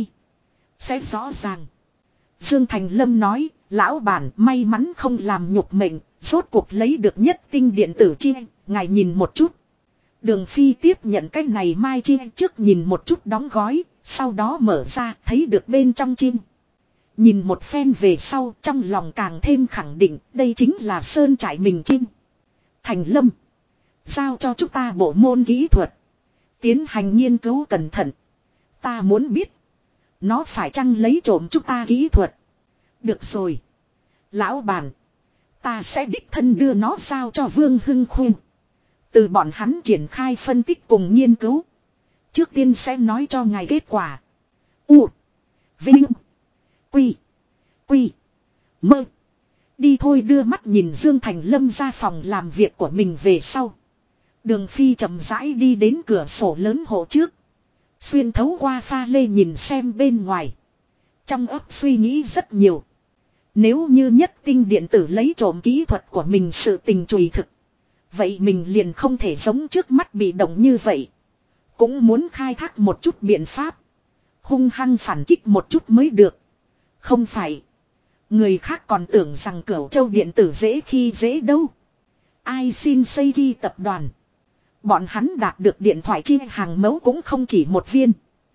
Sẽ rõ ràng. Dương Thành Lâm nói, lão bản may mắn không làm nhục mệnh, rốt cuộc lấy được nhất tinh điện tử chi, ngài nhìn một chút. Đường Phi tiếp nhận cái này mai chi trước nhìn một chút đóng gói, sau đó mở ra thấy được bên trong chim. Nhìn một phen về sau trong lòng càng thêm khẳng định đây chính là sơn trại mình chim. Thành Lâm. Giao cho chúng ta bộ môn kỹ thuật. Tiến hành nghiên cứu cẩn thận. Ta muốn biết. Nó phải chăng lấy trộm chúng ta kỹ thuật. Được rồi. Lão bản. Ta sẽ đích thân đưa nó giao cho Vương Hưng Khuyên. Từ bọn hắn triển khai phân tích cùng nghiên cứu. Trước tiên sẽ nói cho ngài kết quả. U. Vinh. Quy. Quy. Mơ. Đi thôi đưa mắt nhìn Dương Thành Lâm ra phòng làm việc của mình về sau. Đường Phi chậm rãi đi đến cửa sổ lớn hộ trước. Xuyên thấu qua pha lê nhìn xem bên ngoài. Trong óc suy nghĩ rất nhiều. Nếu như Nhất Tinh điện tử lấy trộm kỹ thuật của mình sự tình chùy thực. Vậy mình liền không thể giống trước mắt bị động như vậy. Cũng muốn khai thác một chút biện pháp. Hung hăng phản kích một chút mới được. Không phải. Người khác còn tưởng rằng Cửu Châu điện tử dễ khi dễ đâu. Ai xin xây ghi tập đoàn. Bọn hắn đạt được điện thoại chi hàng mẫu cũng không chỉ một viên.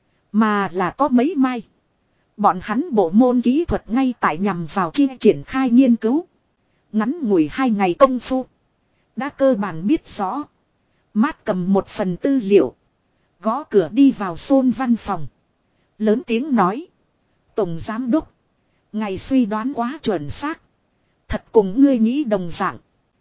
Mà là có mấy mai. Bọn hắn bộ môn kỹ thuật ngay tại nhằm vào chi triển khai nghiên cứu. Ngắn ngủi 2 ngày công phu. Đã cơ bản biết rõ. Mát cầm một phần tư liệu. Gõ cửa đi vào Sôn văn phòng. Lớn tiếng nói. Tổng giám đốc. Ngài suy đoán quá chuẩn xác. Thật cùng ngươi nghĩ đồng dạng.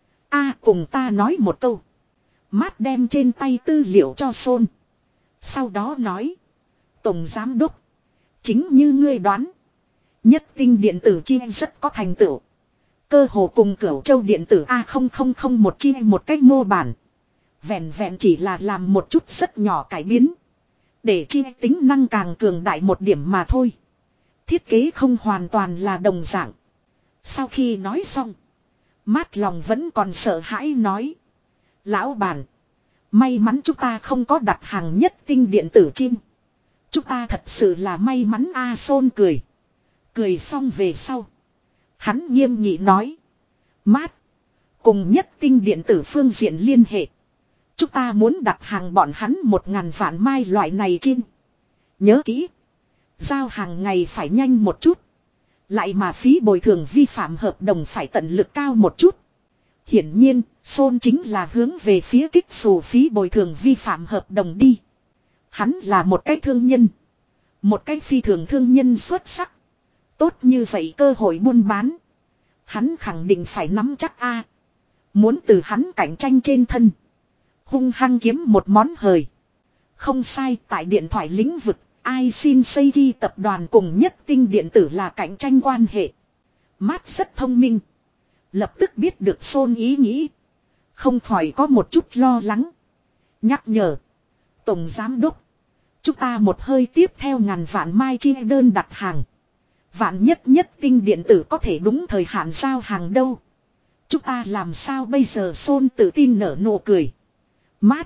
Cùng ta nói một câu. Mát đem trên tay tư liệu cho Sôn. Sau đó nói. Tổng giám đốc. Chính như ngươi đoán. Nhất Tinh điện tử chi rất có thành tựu. Cơ hồ cùng Cửu Châu điện tử A0001 chi một cách mô bản. Vẹn vẹn chỉ là làm một chút rất nhỏ cải biến. Để chi tính năng càng cường đại một điểm mà thôi. Thiết kế không hoàn toàn là đồng dạng. Sau khi nói xong. Mát lòng vẫn còn sợ hãi nói. Lão bản. May mắn chúng ta không có đặt hàng Nhất Tinh điện tử chim. Chúng ta thật sự là may mắn Sôn cười. Cười xong về sau. Hắn nghiêm nghị nói. Mát. Cùng Nhất Tinh điện tử phương diện liên hệ. Chúng ta muốn đặt hàng bọn hắn 1000 vạn mai loại này chim. Nhớ kỹ. Giao hàng ngày phải nhanh một chút. Lại mà phí bồi thường vi phạm hợp đồng phải tận lực cao một chút. Hiển nhiên, Sôn chính là hướng về phía kích xù phí bồi thường vi phạm hợp đồng đi. Hắn là một cái thương nhân. Một cái phi thường thương nhân xuất sắc. Tốt như vậy cơ hội buôn bán. Hắn khẳng định phải nắm chắc Muốn từ hắn cạnh tranh trên thân. Hung hăng kiếm một món hời. Không sai, tại điện thoại lĩnh vực, ai xin xây ghi tập đoàn cùng Nhất Tinh điện tử là cạnh tranh quan hệ. Mát rất thông minh. Lập tức biết được Sôn ý nghĩ. Không khỏi có một chút lo lắng. Nhắc nhở. Tổng giám đốc. Chúng ta một hơi tiếp theo 1000 vạn mai chi đơn đặt hàng. Vạn Nhất Tinh điện tử có thể đúng thời hạn giao hàng đâu. Chúng ta làm sao bây giờ? Sôn tự tin nở nụ cười. Mát.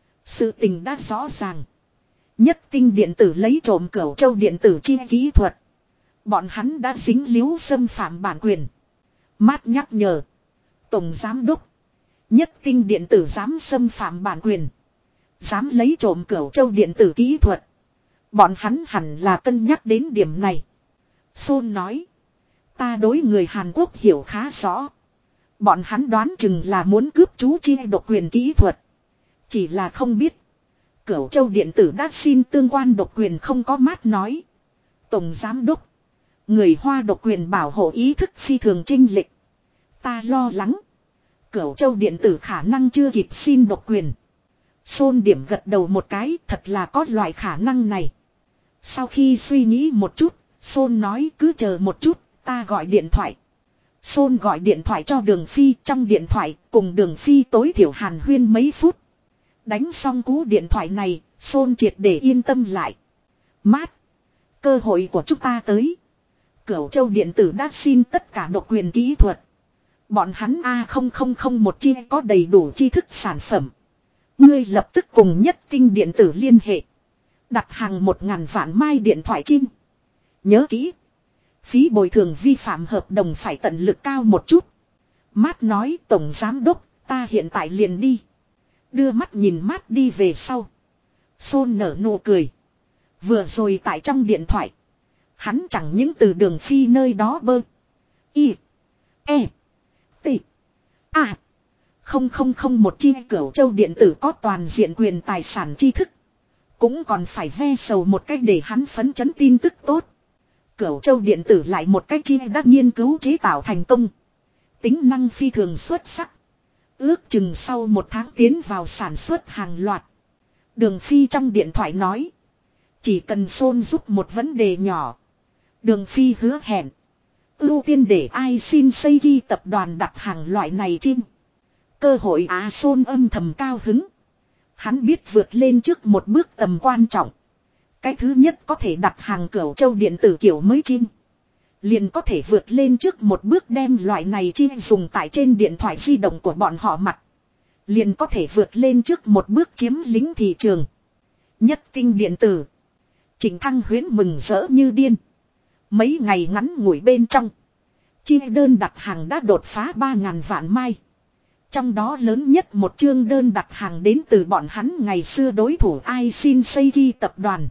Sự tình đã rõ ràng. Nhất Tinh điện tử lấy trộm Cửu Châu điện tử chi kỹ thuật. Bọn hắn đã dính líu xâm phạm bản quyền. Mát nhắc nhở. Tổng giám đốc. Nhất Tinh điện tử dám xâm phạm bản quyền. Dám lấy trộm Cửu Châu điện tử kỹ thuật. Bọn hắn hẳn là cân nhắc đến điểm này. Sôn nói. Ta đối người Hàn Quốc hiểu khá rõ. Bọn hắn đoán chừng là muốn cướp chú chi độc quyền kỹ thuật. Chỉ là không biết. Cửu Châu điện tử đã xin tương quan độc quyền không có. Mát nói. Tổng giám đốc. Người Hoa độc quyền bảo hộ ý thức phi thường chênh lệch. Ta lo lắng. Cửu Châu điện tử khả năng chưa kịp xin độc quyền. Sôn điểm gật đầu một cái, thật là có loại khả năng này. Sau khi suy nghĩ một chút, Sôn nói cứ chờ một chút, ta gọi điện thoại. Sôn gọi điện thoại cho Đường Phi, trong điện thoại cùng Đường Phi tối thiểu hàn huyên mấy phút. Đánh xong cú điện thoại này, Sôn triệt để yên tâm lại. Mát. Cơ hội của chúng ta tới. Cửu Châu điện tử đã xin tất cả độc quyền kỹ thuật. Bọn hắn A0001 chi có đầy đủ tri thức sản phẩm. Ngươi lập tức cùng Nhất Tinh điện tử liên hệ. Đặt hàng 1000 vạn mai điện thoại chim. Nhớ kỹ. Phí bồi thường vi phạm hợp đồng phải tận lực cao một chút. Mát nói tổng giám đốc, ta hiện tại liền đi. Đưa mắt nhìn Mát đi về sau. Sôn nở nụ cười. Vừa rồi tại trong điện thoại. Hắn chẳng những từ Đường Phi nơi đó bơ. Y. E. T. A. 0001 chi Cửu Châu điện tử có toàn diện quyền tài sản tri thức. Cũng còn phải ve sầu một cách để hắn phấn chấn tin tức tốt. Cửu Châu điện tử lại một cách chi đã nghiên cứu chế tạo thành công. Tính năng phi thường xuất sắc. Ước chừng sau 1 tháng tiến vào sản xuất hàng loạt. Đường Phi trong điện thoại nói. Chỉ cần Sôn giúp một vấn đề nhỏ. Đường Phi hứa hẹn. Ưu tiên để ai xin xây ghi tập đoàn đặt hàng loại này chim. Cơ hội Sôn âm thầm cao hứng. Hắn biết vượt lên trước một bước tầm quan trọng. Cái thứ nhất có thể đặt hàng Cửu Châu điện tử kiểu mới chim. Liền có thể vượt lên trước một bước đem loại này chi dùng tại trên điện thoại di động của bọn họ mặt. Liền có thể vượt lên trước một bước chiếm lĩnh thị trường. Nhất tinh điện tử. Trịnh Thăng Huyễn mừng rỡ như điên. Mấy ngày ngắn ngủi bên trong. Chi đơn đặt hàng đã đột phá 3.000 vạn mai. Trong đó lớn nhất một chương đơn đặt hàng đến từ bọn hắn ngày xưa đối thủ Aisin Seiki tập đoàn.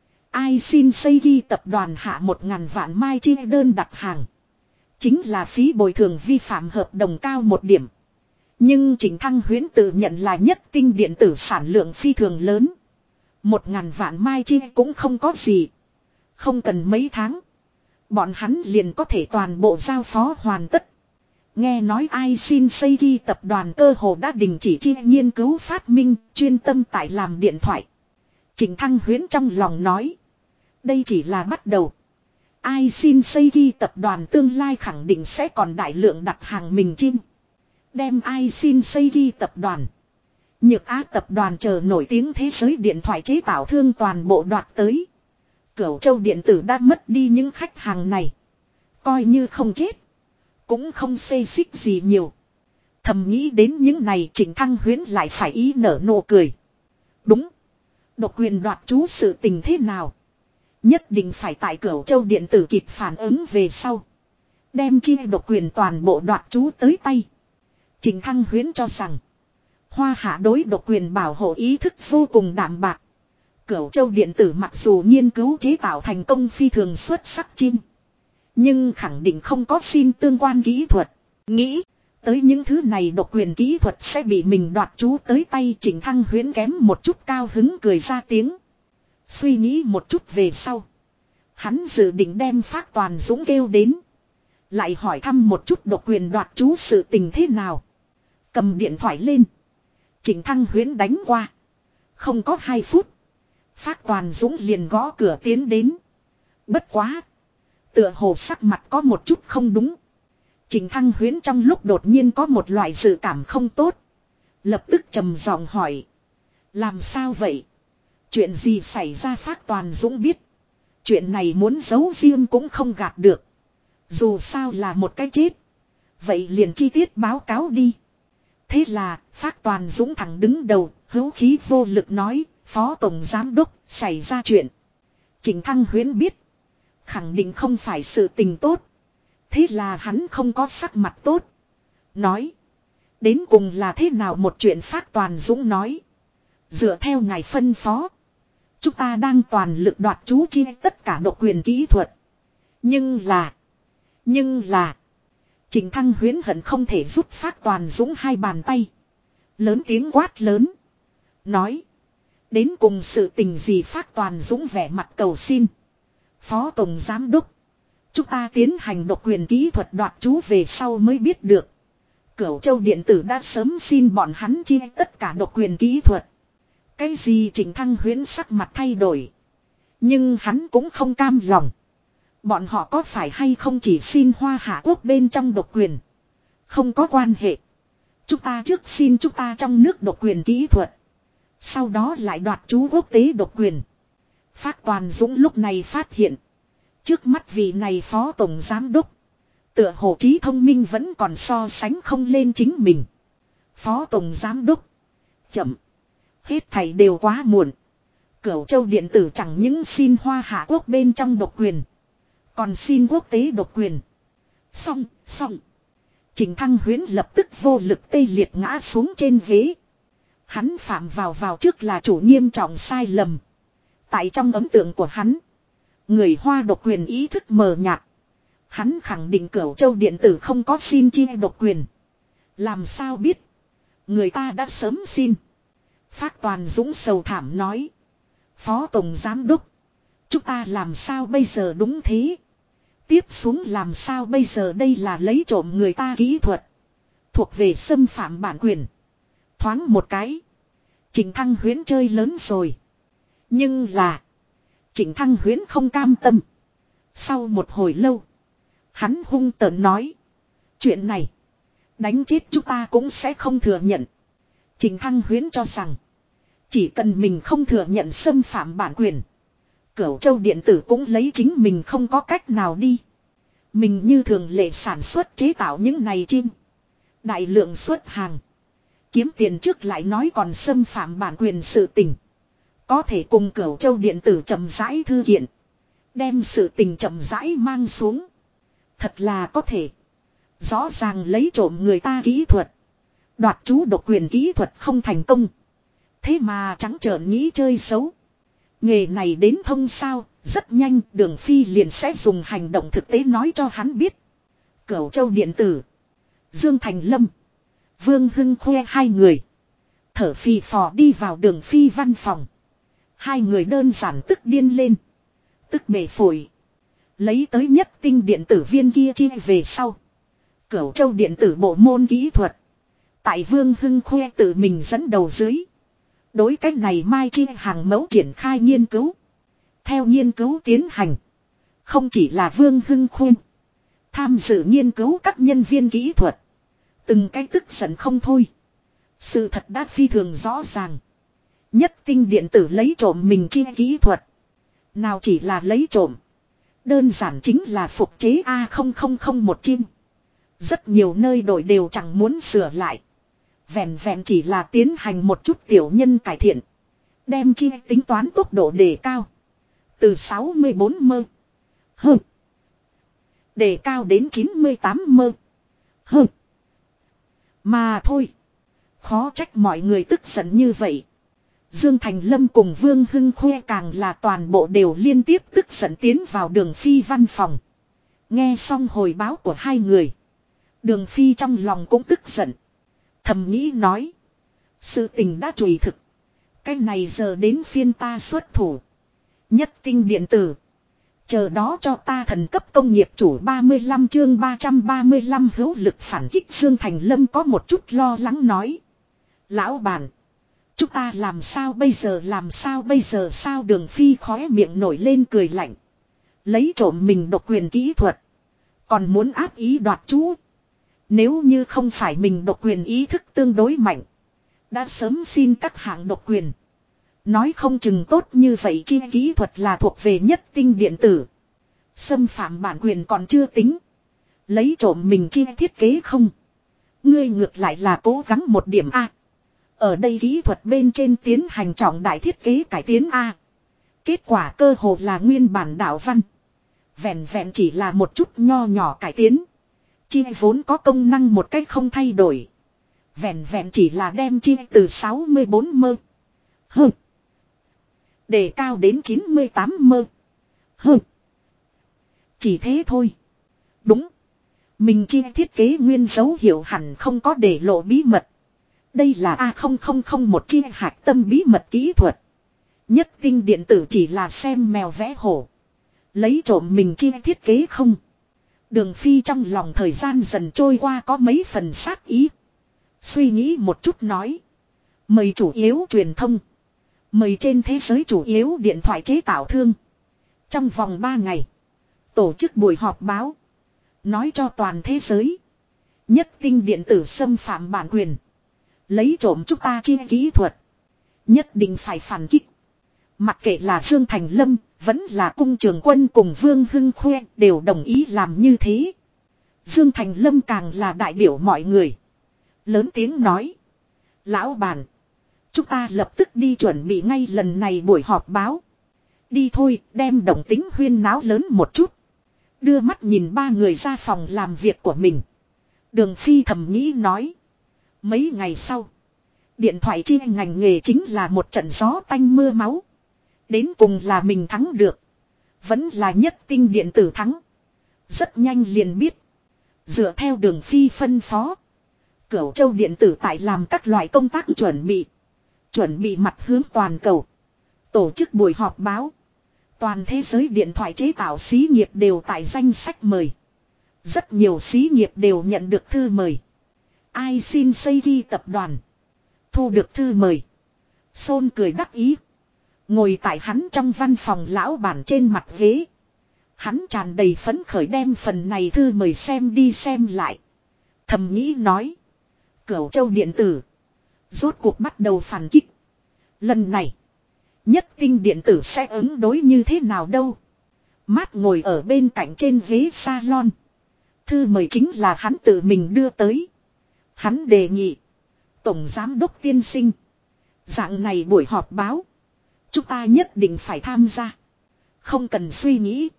Aisin Seiki tập đoàn hạ 1.000 vạn mai chi đơn đặt hàng. Chính là phí bồi thường vi phạm hợp đồng cao một điểm. Nhưng Trịnh Thăng Huyễn tự nhận là nhất tinh điện tử sản lượng phi thường lớn. 1.000 vạn mai chi cũng không có gì. Không cần mấy tháng. Bọn hắn liền có thể toàn bộ giao phó hoàn tất. Nghe nói Aisin Seiki tập đoàn cơ hồ đã đình chỉ chi nghiên cứu phát minh, chuyên tâm tại làm điện thoại. Trịnh Thăng Huyễn trong lòng nói. Đây chỉ là bắt đầu. Aisin Seiki tập đoàn tương lai khẳng định sẽ còn đại lượng đặt hàng mình chim. Đem Aisin Seiki tập đoàn. Nhược Á tập đoàn chờ nổi tiếng thế giới điện thoại chế tạo thương toàn bộ đoạt tới. Cửu Châu điện tử đã mất đi những khách hàng này. Coi như không chết. Cũng không xê xích gì nhiều. Thầm nghĩ đến những này Trịnh Thăng Huyễn lại phải ý nở nụ cười. Đúng. Độc quyền đoạt chú sự tình thế nào? Nhất định phải tại Cửu Châu điện tử kịp phản ứng về sau. Đem chi độc quyền toàn bộ đoạt chú tới tay. Trịnh Thăng Huyễn cho rằng. Hoa Hạ đối độc quyền bảo hộ ý thức vô cùng đạm bạc. Cửu Châu điện tử mặc dù nghiên cứu chế tạo thành công phi thường xuất sắc chim. Nhưng khẳng định không có xin tương quan kỹ thuật. Nghĩ tới những thứ này độc quyền kỹ thuật sẽ bị mình đoạt chú tới tay. Trịnh Thăng Huyễn kém một chút cao hứng cười ra tiếng. Suy nghĩ một chút về sau. Hắn dự định đem Phác Toàn Dũng kêu đến. Lại hỏi thăm một chút độc quyền đoạt chú sự tình thế nào. Cầm điện thoại lên. Trịnh Thăng Huyễn đánh qua. Không có 2 phút. Phác Toàn Dũng liền gõ cửa tiến đến. Bất quá. Tựa hồ sắc mặt có một chút không đúng. Trịnh Thăng Huyễn trong lúc đột nhiên có một loại dự cảm không tốt. Lập tức trầm giọng hỏi. Làm sao vậy? Chuyện gì xảy ra? Phác Toàn Dũng biết. Chuyện này muốn giấu riêng cũng không gạt được. Dù sao là một cái chết. Vậy liền chi tiết báo cáo đi. Thế là Phác Toàn Dũng thẳng đứng đầu, hữu khí vô lực nói. Phó Tổng Giám Đốc xảy ra chuyện. Trịnh Thăng Huyễn biết. Khẳng định không phải sự tình tốt. Thế là hắn không có sắc mặt tốt. Nói. Đến cùng là thế nào một chuyện? Phác Toàn Dũng nói. Dựa theo ngài phân phó. Chúng ta đang toàn lực đoạt chú chi tất cả độc quyền kỹ thuật. Nhưng là. Trịnh Thăng Huyễn hận không thể rút Phác Toàn Dũng 2 bàn tay. Lớn tiếng quát lớn. Nói. Đến cùng sự tình gì? Phác Toàn Dũng vẻ mặt cầu xin. Phó Tổng Giám Đốc. Chúng ta tiến hành độc quyền kỹ thuật đoạt chú về sau mới biết được. Cửu Châu điện tử đã sớm xin bọn hắn chia tất cả độc quyền kỹ thuật. Cái gì? Trịnh Thăng Huyễn sắc mặt thay đổi. Nhưng hắn cũng không cam lòng. Bọn họ có phải hay không chỉ xin Hoa Hạ Quốc bên trong độc quyền? Không có quan hệ. Chúng ta trước xin chúng ta trong nước độc quyền kỹ thuật. Sau đó lại đoạt chú quốc tế độc quyền. Phác Toàn Dũng lúc này phát hiện. Trước mắt vị này Phó Tổng Giám Đốc. Tựa hồ trí thông minh vẫn còn so sánh không lên chính mình. Phó Tổng Giám Đốc. Chậm. Hết thảy đều quá muộn. Cửu Châu điện tử chẳng những xin Hoa Hạ Quốc bên trong độc quyền. Còn xin quốc tế độc quyền. Xong. Trịnh Thăng Huyễn lập tức vô lực tê liệt ngã xuống trên ghế. Hắn phạm vào trước là chủ nghiêm trọng sai lầm. Tại trong ấn tượng của hắn. Người Hoa độc quyền ý thức mờ nhạt. Hắn khẳng định Cửu Châu điện tử không có xin chia độc quyền. Làm sao biết. Người ta đã sớm xin. Phác Toàn Dũng sầu thảm nói. Phó Tổng Giám Đốc. Chúng ta làm sao bây giờ? Đúng thế. Tiếp xuống làm sao bây giờ? Đây là lấy trộm người ta kỹ thuật. Thuộc về xâm phạm bản quyền. Thoáng một cái. Trịnh Thăng Huyễn chơi lớn rồi. Nhưng là. Trịnh Thăng Huyễn không cam tâm. Sau một hồi lâu. Hắn hung tợn nói. Chuyện này. Đánh chết chúng ta cũng sẽ không thừa nhận. Trịnh Thăng Huyễn cho rằng. Chỉ cần mình không thừa nhận xâm phạm bản quyền. Cửu Châu điện tử cũng lấy chính mình không có cách nào đi. Mình như thường lệ sản xuất chế tạo những này chim. Đại lượng xuất hàng. Kiếm tiền trước lại nói còn xâm phạm bản quyền sự tình. Có thể cùng Cửu Châu điện tử chậm rãi thư kiện. Đem sự tình chậm rãi mang xuống. Thật là có thể. Rõ ràng lấy trộm người ta kỹ thuật. Đoạt chú độc quyền kỹ thuật không thành công. Thế mà trắng trợn nghĩ chơi xấu. Nghề này đến thông sao, rất nhanh Đường Phi liền sẽ dùng hành động thực tế nói cho hắn biết. Cửu Châu điện tử, Dương Thành Lâm, Vương Hưng Khoe hai người. Thở phì phò đi vào Đường Phi văn phòng. Hai người đơn giản tức điên lên. Tức bể phổi. Lấy tới nhất tinh điện tử viên kia chia về sau. Cửu Châu điện tử bộ môn kỹ thuật. Tại Vương Hưng Khoe tự mình dẫn đầu dưới. Đối cách này mai chi hàng mẫu triển khai nghiên cứu. Theo nghiên cứu tiến hành. Không chỉ là Vương Hưng Khoe. Tham dự nghiên cứu các nhân viên kỹ thuật. Từng cái tức giận không thôi. Sự thật đã phi thường rõ ràng. Nhất tinh điện tử lấy trộm mình chi kỹ thuật. Nào chỉ là lấy trộm. Đơn giản chính là phục chế A0001 chim. Rất nhiều nơi đổi đều chẳng muốn sửa lại. Vẹn vẹn chỉ là tiến hành một chút tiểu nhân cải thiện. Đem chi tính toán tốc độ đề cao. Từ 64 mơ. Hơ. Đề cao đến 98 mơ. Hơ. Mà thôi. Khó trách mọi người tức giận như vậy. Dương Thành Lâm cùng Vương Hưng Khoe càng là toàn bộ đều liên tiếp tức giận tiến vào Đường Phi văn phòng. Nghe xong hồi báo của hai người. Đường Phi trong lòng cũng tức giận. Thầm nghĩ nói. Sự tình đã chùi thực. Cái này giờ đến phiên ta xuất thủ. Nhất tinh điện tử. Chờ đó cho ta thần cấp công nghiệp chủ 35 chương 335 hữu lực phản kích. Dương Thành Lâm có một chút lo lắng nói. Lão bản. Chúng ta làm sao bây giờ sao Đường Phi khóe miệng nổi lên cười lạnh. Lấy trộm mình độc quyền kỹ thuật. Còn muốn áp ý đoạt chú. Nếu như không phải mình độc quyền ý thức tương đối mạnh. Đã sớm xin các hạng độc quyền. Nói không chừng tốt như vậy chi kỹ thuật là thuộc về nhất tinh điện tử. Xâm phạm bản quyền còn chưa tính. Lấy trộm mình chi thiết kế không. Ngươi ngược lại là cố gắng một điểm A. Ở đây kỹ thuật bên trên tiến hành trọng đại thiết kế cải tiến A. Kết quả cơ hồ là nguyên bản đạo văn. Vẹn vẹn chỉ là một chút nho nhỏ cải tiến. Chi vốn có công năng một cách không thay đổi. Vẹn vẹn chỉ là đem chi từ 64 mơ. Hơ. Đề cao đến 98 mơ. Hơ. Chỉ thế thôi. Đúng. Mình chi thiết kế nguyên dấu hiệu hẳn không có để lộ bí mật. Đây là A0001 chi hạch tâm bí mật kỹ thuật. Nhất tinh điện tử chỉ là xem mèo vẽ hổ. Lấy trộm mình chi thiết kế không. Đường Phi trong lòng thời gian dần trôi qua có mấy phần sát ý. Suy nghĩ một chút nói. Mời chủ yếu truyền thông. Mời trên thế giới chủ yếu điện thoại chế tạo thương. Trong vòng 3 ngày. Tổ chức buổi họp báo. Nói cho toàn thế giới. Nhất tinh điện tử xâm phạm bản quyền. Lấy trộm chúng ta chi kỹ thuật. Nhất định phải phản kích. Mặc kệ là Dương Thành Lâm, vẫn là Cung Trường Quân cùng Vương Hưng Khoe đều đồng ý làm như thế. Dương Thành Lâm càng là đại biểu mọi người. Lớn tiếng nói. Lão bản. Chúng ta lập tức đi chuẩn bị ngay lần này buổi họp báo. Đi thôi, đem động tính huyên náo lớn một chút. Đưa mắt nhìn ba người ra phòng làm việc của mình. Đường Phi thầm nghĩ nói. Mấy ngày sau. Điện thoại chi ngành nghề chính là một trận gió tanh mưa máu. Đến cùng là mình thắng được. Vẫn là nhất tinh điện tử thắng. Rất nhanh liền biết. Dựa theo Đường Phi phân phó. Cửu Châu điện tử tại làm các loại công tác chuẩn bị. Chuẩn bị mặt hướng toàn cầu. Tổ chức buổi họp báo. Toàn thế giới điện thoại chế tạo xí nghiệp đều tại danh sách mời. Rất nhiều xí nghiệp đều nhận được thư mời. Ai xin xây ghi tập đoàn. Thu được thư mời. Sôn cười đắc ý. Ngồi tại hắn trong văn phòng lão bản trên mặt ghế. Hắn tràn đầy phấn khởi đem phần này thư mời xem đi xem lại. Thầm nghĩ nói. Cửu Châu điện tử. Rốt cuộc bắt đầu phản kích. Lần này. Nhất tinh điện tử sẽ ứng đối như thế nào đâu. Mát ngồi ở bên cạnh trên ghế salon. Thư mời chính là hắn tự mình đưa tới. Hắn đề nghị. Tổng giám đốc tiên sinh. Dạng này buổi họp báo. Chúng ta nhất định phải tham gia. Không cần suy nghĩ.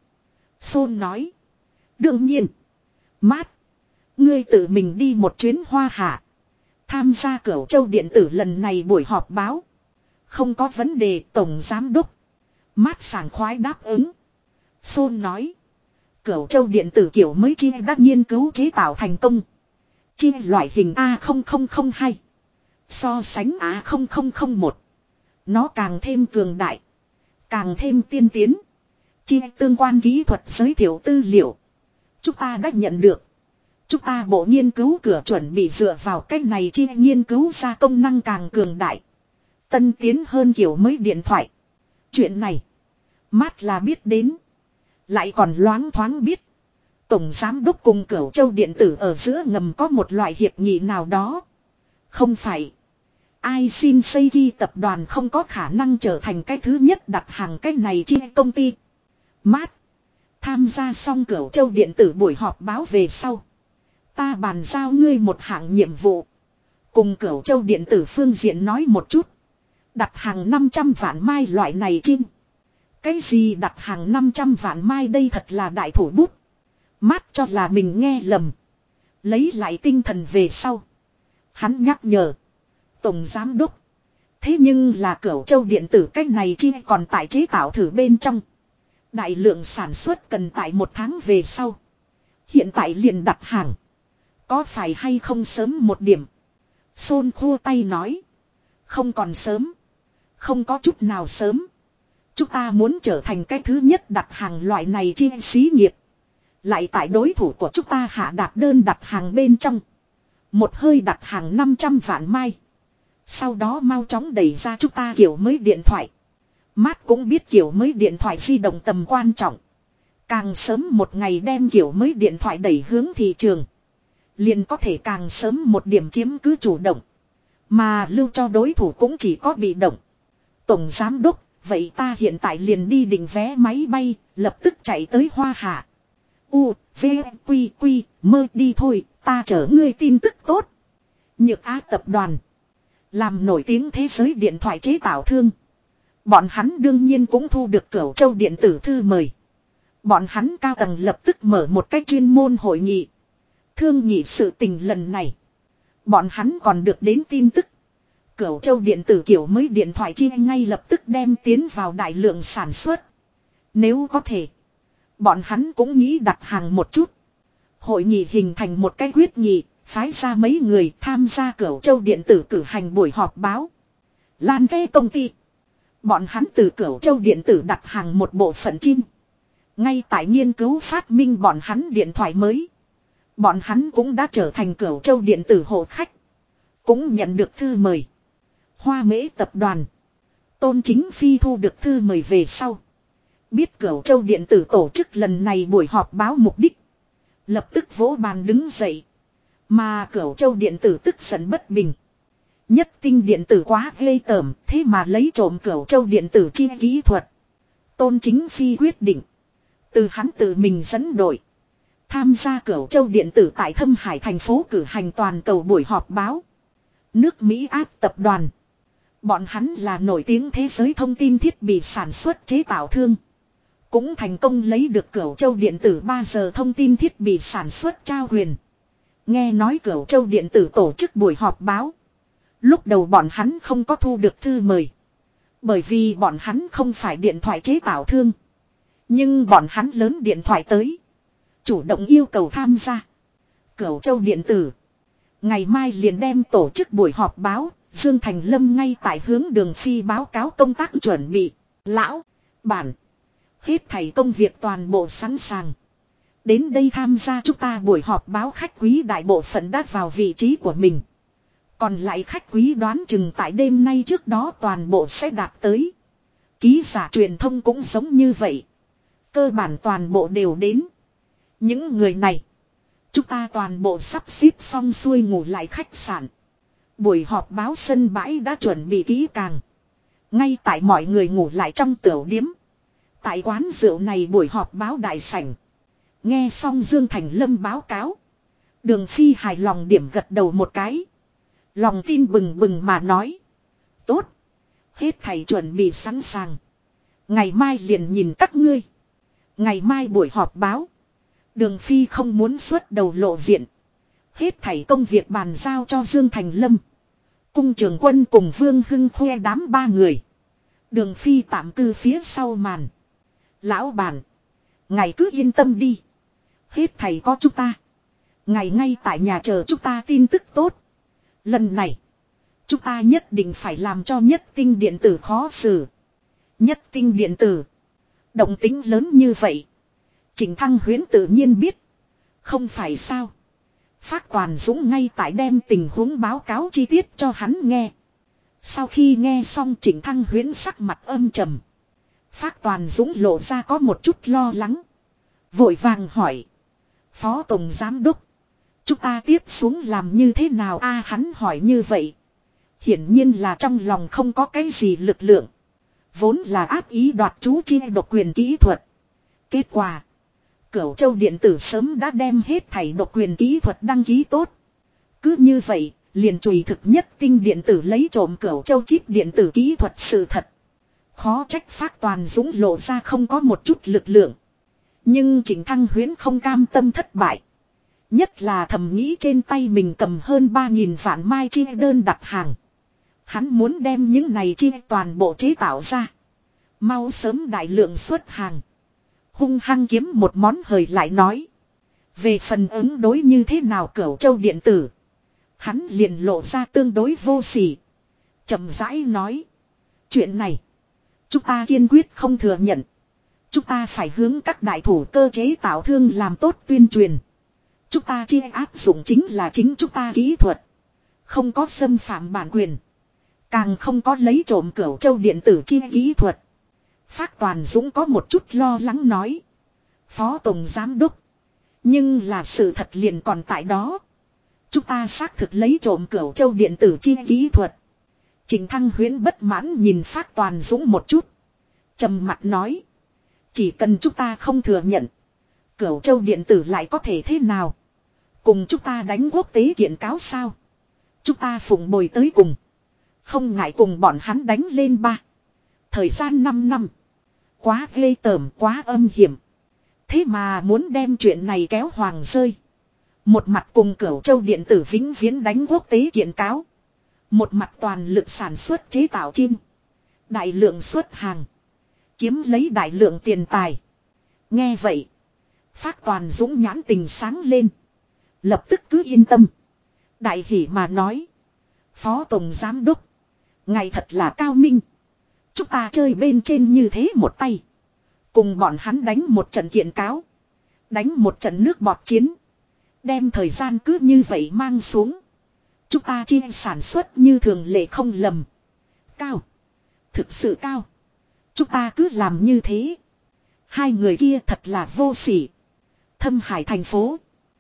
Sôn nói. Đương nhiên. Mát. Ngươi tự mình đi một chuyến Hoa Hạ. Tham gia Cửu Châu điện tử lần này buổi họp báo. Không có vấn đề tổng giám đốc. Mát sảng khoái đáp ứng. Sôn nói. Cửu Châu điện tử kiểu mới chia đã nghiên cứu chế tạo thành công. Chia loại hình A0002. So sánh A0001. Nó càng thêm cường đại. Càng thêm tiên tiến. Chia tương quan kỹ thuật giới thiệu tư liệu. Chúng ta đã nhận được. Chúng ta bộ nghiên cứu cửa chuẩn bị dựa vào cách này chia nghiên cứu ra công năng càng cường đại. Tân tiến hơn kiểu mới điện thoại. Chuyện này. Mát là biết đến. Lại còn loáng thoáng biết. Tổng giám đốc cùng Cửu Châu điện tử ở giữa ngầm có một loại hiệp nghị nào đó. Không phải. Ai xin xây ghi tập đoàn không có khả năng trở thành cái thứ nhất đặt hàng cái này chi công ty. Mát. Tham gia xong Cửu Châu điện tử buổi họp báo về sau. Ta bàn giao ngươi một hạng nhiệm vụ. Cùng Cửu Châu điện tử phương diện nói một chút. Đặt hàng 500 vạn mai loại này chim. Cái gì đặt hàng 500 vạn mai đây thật là đại thủ bút. Mát cho là mình nghe lầm. Lấy lại tinh thần về sau. Hắn nhắc nhở. Tổng giám đốc. Thế nhưng là Cửu Châu điện tử cách này chi còn tại chế tạo thử bên trong. Đại lượng sản xuất cần tại một tháng về sau. Hiện tại liền đặt hàng. Có phải hay không sớm một điểm. Sôn khô tay nói. Không còn sớm. Không có chút nào sớm. Chúng ta muốn trở thành cái thứ nhất đặt hàng loại này chi xí nghiệp. Lại tại đối thủ của chúng ta hạ đạt đơn đặt hàng bên trong. Một hơi đặt hàng 500 vạn mai. Sau đó mau chóng đẩy ra chúng ta kiểu mới điện thoại. Mát cũng biết kiểu mới điện thoại di động tầm quan trọng. Càng sớm một ngày đem kiểu mới điện thoại đẩy hướng thị trường. Liền có thể càng sớm một điểm chiếm cứ chủ động. Mà lưu cho đối thủ cũng chỉ có bị động. Tổng giám đốc, vậy ta hiện tại liền đi định vé máy bay, lập tức chạy tới Hoa Hạ. U, V, Quy, Quy, mơ đi thôi, ta chở ngươi tin tức tốt. Nhược Á tập đoàn. Làm nổi tiếng thế giới điện thoại chế tạo thương. Bọn hắn đương nhiên cũng thu được Cửu Châu điện tử thư mời. Bọn hắn cao tầng lập tức mở một cách chuyên môn hội nghị. Thương nghị sự tình lần này. Bọn hắn còn được đến tin tức. Cửu Châu điện tử kiểu mới điện thoại chi ngay lập tức đem tiến vào đại lượng sản xuất. Nếu có thể. Bọn hắn cũng nghĩ đặt hàng một chút. Hội nghị hình thành một cái quyết nghị. Phái ra mấy người tham gia Cửu Châu điện tử cử hành buổi họp báo. Lan ve công ty. Bọn hắn từ Cửu Châu điện tử đặt hàng một bộ phận chim. Ngay tại nghiên cứu phát minh bọn hắn điện thoại mới. Bọn hắn cũng đã trở thành Cửu Châu điện tử hộ khách. Cũng nhận được thư mời. Hoa Mễ tập đoàn. Tôn Chính Phi thu được thư mời về sau. Biết Cửu Châu điện tử tổ chức lần này buổi họp báo mục đích. Lập tức vỗ bàn đứng dậy. Mà Cửu Châu điện tử tức giận bất bình. Nhất tinh điện tử quá ghê tởm, thế mà lấy trộm Cửu Châu điện tử chi kỹ thuật. Tôn Chính Phi quyết định. Từ hắn tự mình dẫn đội. Tham gia Cửu Châu điện tử tại Thâm Hải thành phố cử hành toàn cầu buổi họp báo. Nước Mỹ Áp tập đoàn. Bọn hắn là nổi tiếng thế giới thông tin thiết bị sản xuất chế tạo thương. Cũng thành công lấy được Cửu Châu điện tử 3 giờ thông tin thiết bị sản xuất trao quyền. Nghe nói Cửu Châu điện tử tổ chức buổi họp báo. Lúc đầu bọn hắn không có thu được thư mời. Bởi vì bọn hắn không phải điện thoại chế tạo thương. Nhưng bọn hắn lớn điện thoại tới. Chủ động yêu cầu tham gia. Cửu Châu điện tử. Ngày mai liền đem tổ chức buổi họp báo. Dương Thành Lâm ngay tại hướng Đường Phi báo cáo công tác chuẩn bị. Lão, bản. Hết thảy công việc toàn bộ sẵn sàng. Đến đây tham gia chúng ta buổi họp báo khách quý đại bộ phận đã vào vị trí của mình. Còn lại khách quý đoán chừng tại đêm nay trước đó toàn bộ sẽ đạt tới. Ký giả truyền thông cũng giống như vậy. Cơ bản toàn bộ đều đến. Những người này. Chúng ta toàn bộ sắp xếp xong xuôi ngủ lại khách sạn. Buổi họp báo sân bãi đã chuẩn bị kỹ càng. Ngay tại mọi người ngủ lại trong tiểu điếm. Tại quán rượu này buổi họp báo đại sảnh. Nghe xong Dương Thành Lâm báo cáo. Đường Phi hài lòng điểm gật đầu một cái. Lòng tin bừng bừng mà nói. Tốt. Hết thầy chuẩn bị sẵn sàng. Ngày mai liền nhìn các ngươi. Ngày mai buổi họp báo. Đường Phi không muốn xuất đầu lộ diện. Hết thảy công việc bàn giao cho Dương Thành Lâm. Cung Trường Quân cùng Vương Hưng khoe đám ba người. Đường Phi tạm cư phía sau màn. Lão bản. Ngài cứ yên tâm đi. Hết thầy có chúng ta. Ngài ngay tại nhà chờ chúng ta tin tức tốt. Lần này. Chúng ta nhất định phải làm cho Nhất Tinh điện tử khó xử. Nhất Tinh điện tử. Động tính lớn như vậy. Trịnh Thăng Huyễn tự nhiên biết. Không phải sao. Phác Toàn Dũng ngay tại đem tình huống báo cáo chi tiết cho hắn nghe. Sau khi nghe xong Trịnh Thăng Huyễn sắc mặt âm trầm. Phác Toàn Dũng lộ ra có một chút lo lắng. Vội vàng hỏi. Phó Tổng Giám Đốc. Chúng ta tiếp xuống làm như thế nào a hắn hỏi như vậy. Hiển nhiên là trong lòng không có cái gì lực lượng. Vốn là áp ý đoạt chú chi độc quyền kỹ thuật. Kết quả. Cửu Châu điện tử sớm đã đem hết thảy độc quyền kỹ thuật đăng ký tốt. Cứ như vậy, liền chùi thực Nhất Tinh điện tử lấy trộm Cửu Châu chip điện tử kỹ thuật sự thật. Khó trách Phác Toàn Dũng lộ ra không có một chút lực lượng. Nhưng Trịnh Thăng Huyễn không cam tâm thất bại. Nhất là thầm nghĩ trên tay mình cầm hơn 3.000 vạn mai chi đơn đặt hàng. Hắn muốn đem những này chi toàn bộ chế tạo ra. Mau sớm đại lượng xuất hàng. Hung hăng kiếm một món hời lại nói. Về phần ứng đối như thế nào Cửu Châu điện tử. Hắn liền lộ ra tương đối vô sỉ. Chậm rãi nói. Chuyện này. Chúng ta kiên quyết không thừa nhận. Chúng ta phải hướng các đại thủ cơ chế tạo thương làm tốt tuyên truyền. Chúng ta chia áp dụng chính là chính chúng ta kỹ thuật. Không có xâm phạm bản quyền. Càng không có lấy trộm Cửu Châu điện tử chia kỹ thuật. Phác Toàn Dũng có một chút lo lắng nói. Phó Tổng Giám Đốc. Nhưng là sự thật liền còn tại đó. Chúng ta xác thực lấy trộm Cửu Châu điện tử chi kỹ thuật. Trịnh Thăng Huyễn bất mãn nhìn Phác Toàn Dũng một chút. Trầm mặt nói. Chỉ cần chúng ta không thừa nhận. Cửu Châu điện tử lại có thể thế nào? Cùng chúng ta đánh quốc tế kiện cáo sao? Chúng ta phụng bồi tới cùng. Không ngại cùng bọn hắn đánh lên ba. Thời gian 5 năm. Quá ghê tởm, quá âm hiểm. Thế mà muốn đem chuyện này kéo hoàng rơi. Một mặt cùng Cửu Châu điện tử vĩnh viễn đánh quốc tế kiện cáo. Một mặt toàn lực sản xuất chế tạo chim. Đại lượng xuất hàng. Kiếm lấy đại lượng tiền tài. Nghe vậy. Phác Toàn Dũng nhãn tình sáng lên. Lập tức cứ yên tâm. Đại hỉ mà nói. Phó Tổng Giám Đốc. Ngày thật là cao minh. Chúng ta chơi bên trên như thế một tay. Cùng bọn hắn đánh một trận kiện cáo. Đánh một trận nước bọt chiến. Đem thời gian cứ như vậy mang xuống. Chúng ta chia sản xuất như thường lệ không lầm. Cao. Thực sự cao. Chúng ta cứ làm như thế. Hai người kia thật là vô sỉ. Thâm Hải thành phố.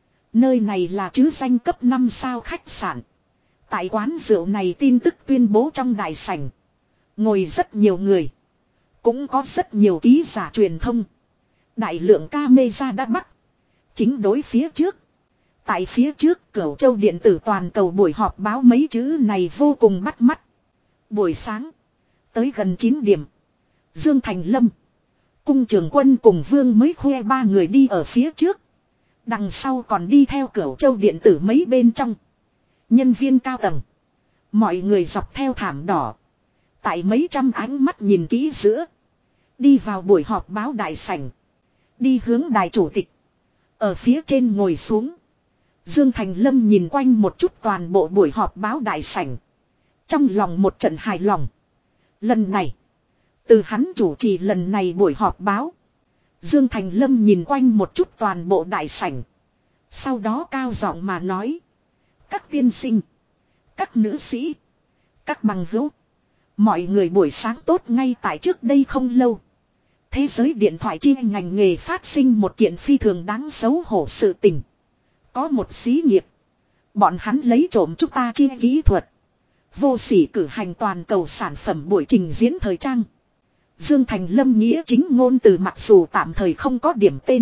Nơi này là chứ danh cấp 5 sao khách sạn. Tại quán rượu này tin tức tuyên bố trong đại sảnh. Ngồi rất nhiều người. Cũng có rất nhiều ký giả truyền thông. Đại lượng camera đã bắt. Chính đối phía trước. Tại phía trước Cửu Châu điện tử toàn cầu buổi họp báo mấy chữ này vô cùng bắt mắt. Buổi sáng. Tới gần 9 điểm. Dương Thành Lâm. Cung Trường Quân cùng Vương mới khoe ba người đi ở phía trước. Đằng sau còn đi theo Cửu Châu điện tử mấy bên trong. Nhân viên cao tầng. Mọi người dọc theo thảm đỏ. Tại mấy trăm ánh mắt nhìn kỹ giữa. Đi vào buổi họp báo đại sảnh. Đi hướng đài chủ tịch. Ở phía trên ngồi xuống. Dương Thành Lâm nhìn quanh một chút toàn bộ buổi họp báo đại sảnh. Trong lòng một trận hài lòng. Lần này. Từ hắn chủ trì lần này buổi họp báo. Dương Thành Lâm nhìn quanh một chút toàn bộ đại sảnh. Sau đó cao giọng mà nói. Các tiên sinh. Các nữ sĩ. Các bằng hữu. Mọi người buổi sáng tốt ngay tại trước đây không lâu. Thế giới điện thoại chi ngành nghề phát sinh một kiện phi thường đáng xấu hổ sự tình. Có một xí nghiệp. Bọn hắn lấy trộm chúng ta chi kỹ thuật. Vô sỉ cử hành toàn cầu sản phẩm buổi trình diễn thời trang. Dương Thành Lâm nghĩa chính ngôn từ mặc dù tạm thời không có điểm tên.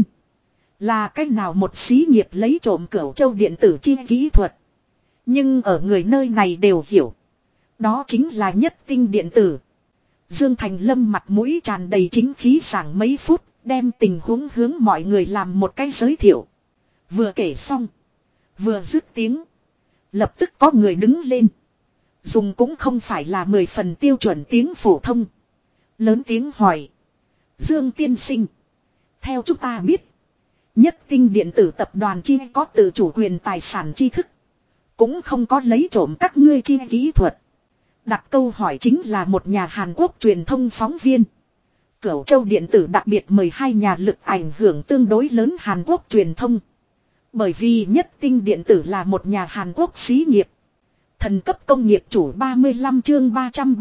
Là cách nào một xí nghiệp lấy trộm Cửu Châu điện tử chi kỹ thuật. Nhưng ở người nơi này đều hiểu. Đó chính là nhất tinh điện tử. Dương Thành Lâm mặt mũi tràn đầy chính khí giảng mấy phút. Đem tình huống hướng mọi người làm một cái giới thiệu. Vừa kể xong. Vừa dứt tiếng. Lập tức có người đứng lên. Dùng cũng không phải là 10 phần tiêu chuẩn tiếng phổ thông. Lớn tiếng hỏi. Dương tiên sinh. Theo chúng ta biết. Nhất tinh điện tử tập đoàn chi có tự chủ quyền tài sản tri thức. Cũng không có lấy trộm các ngươi chi kỹ thuật. Đặt câu hỏi chính là một nhà Hàn Quốc truyền thông phóng viên. Cửu Châu điện tử đặc biệt mời hai nhà lực ảnh hưởng tương đối lớn Hàn Quốc truyền thông. Bởi vì nhất tinh điện tử là một nhà Hàn Quốc xí nghiệp. Thần cấp công nghiệp chủ 35 chương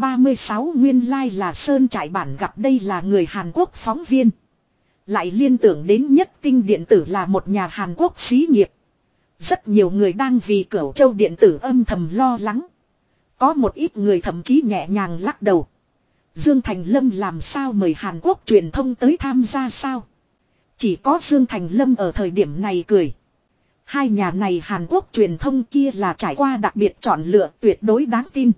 336 nguyên lai là Sơn Trại Bản gặp đây là người Hàn Quốc phóng viên. Lại liên tưởng đến nhất tinh điện tử là một nhà Hàn Quốc xí nghiệp. Rất nhiều người đang vì Cửu Châu điện tử âm thầm lo lắng. Có một ít người thậm chí nhẹ nhàng lắc đầu. Dương Thành Lâm làm sao mời Hàn Quốc truyền thông tới tham gia sao? Chỉ có Dương Thành Lâm ở thời điểm này cười. Hai nhà này Hàn Quốc truyền thông kia là trải qua đặc biệt chọn lựa tuyệt đối đáng tin.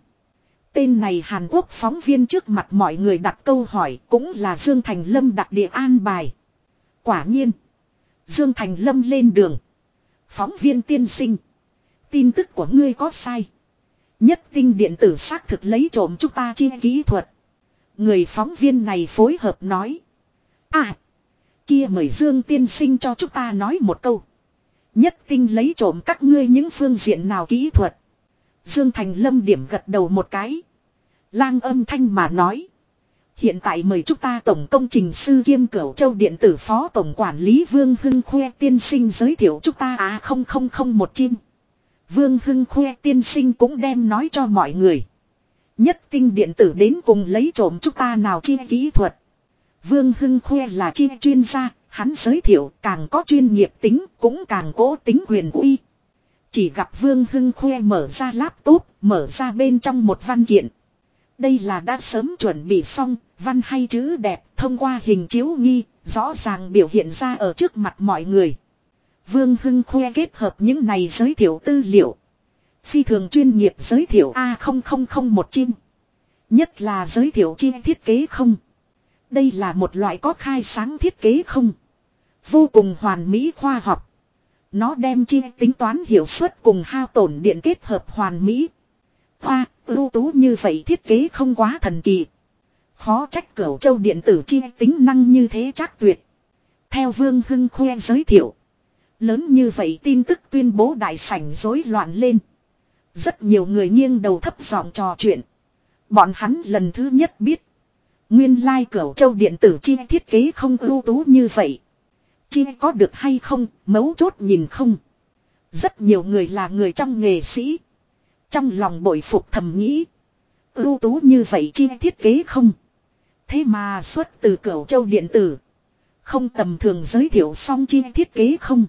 Tên này Hàn Quốc phóng viên trước mặt mọi người đặt câu hỏi cũng là Dương Thành Lâm đặc địa an bài. Quả nhiên. Dương Thành Lâm lên đường. Phóng viên tiên sinh. Tin tức của ngươi có sai. Nhất tinh điện tử xác thực lấy trộm chúng ta chi kỹ thuật. Người phóng viên này phối hợp nói. À. Kia mời Dương tiên sinh cho chúng ta nói một câu. Nhất tinh lấy trộm các ngươi những phương diện nào kỹ thuật. Dương Thành Lâm điểm gật đầu một cái. Lang âm thanh mà nói. Hiện tại mời chúng ta tổng công trình sư kiêm Cửu Châu điện tử phó tổng quản lý Vương Hưng Khoe tiên sinh giới thiệu chúng ta một chim. Vương Hưng Khoe tiên sinh cũng đem nói cho mọi người. Nhất tinh điện tử đến cùng lấy trộm chúng ta nào chi kỹ thuật. Vương Hưng Khoe là chi chuyên gia, hắn giới thiệu càng có chuyên nghiệp tính cũng càng cố tính quyền uy. Chỉ gặp Vương Hưng Khoe mở ra laptop, mở ra bên trong một văn kiện. Đây là đã sớm chuẩn bị xong, văn hay chữ đẹp, thông qua hình chiếu nghi, rõ ràng biểu hiện ra ở trước mặt mọi người. Vương Hưng Khoe kết hợp những này giới thiệu tư liệu. Phi thường chuyên nghiệp giới thiệu A0001 chim. Nhất là giới thiệu chi thiết kế không. Đây là một loại có khai sáng thiết kế không. Vô cùng hoàn mỹ khoa học. Nó đem chi tính toán hiệu suất cùng hao tổn điện kết hợp hoàn mỹ. Hoa, ưu tú như vậy thiết kế không quá thần kỳ. Khó trách Cửu Châu điện tử chi tính năng như thế chắc tuyệt. Theo Vương Hưng Khoe giới thiệu. Lớn như vậy tin tức tuyên bố đại sảnh rối loạn lên. Rất nhiều người nghiêng đầu thấp giọng trò chuyện. Bọn hắn lần thứ nhất biết. Nguyên lai Cửu Châu điện tử chi thiết kế không ưu tú như vậy. Chi có được hay không, mấu chốt nhìn không. Rất nhiều người là người trong nghề sĩ. Trong lòng bội phục thầm nghĩ. Ưu tú như vậy chi thiết kế không. Thế mà xuất từ Cửu Châu điện tử. Không tầm thường giới thiệu xong chi thiết kế không.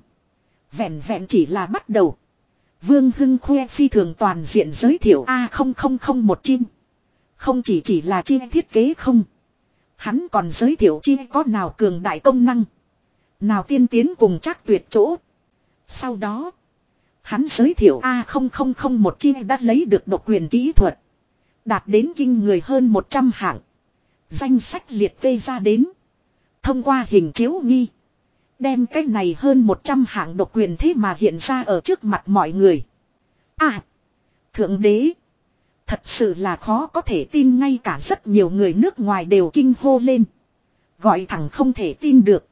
Vẹn vẹn chỉ là bắt đầu. Vương Hưng Khoe phi thường toàn diện giới thiệu A0001 chim. Không chỉ là chi thiết kế không. Hắn còn giới thiệu chi có nào cường đại công năng. Nào tiên tiến cùng chắc tuyệt chỗ. Sau đó. Hắn giới thiệu A0001 chi đã lấy được độc quyền kỹ thuật. Đạt đến kinh người hơn 100 hạng. Danh sách liệt kê ra đến. Thông qua hình chiếu nghi. Đem cái này hơn 100 hạng độc quyền thế mà hiện ra ở trước mặt mọi người. À. Thượng đế. Thật sự là khó có thể tin ngay cả rất nhiều người nước ngoài đều kinh hô lên. Gọi thẳng không thể tin được.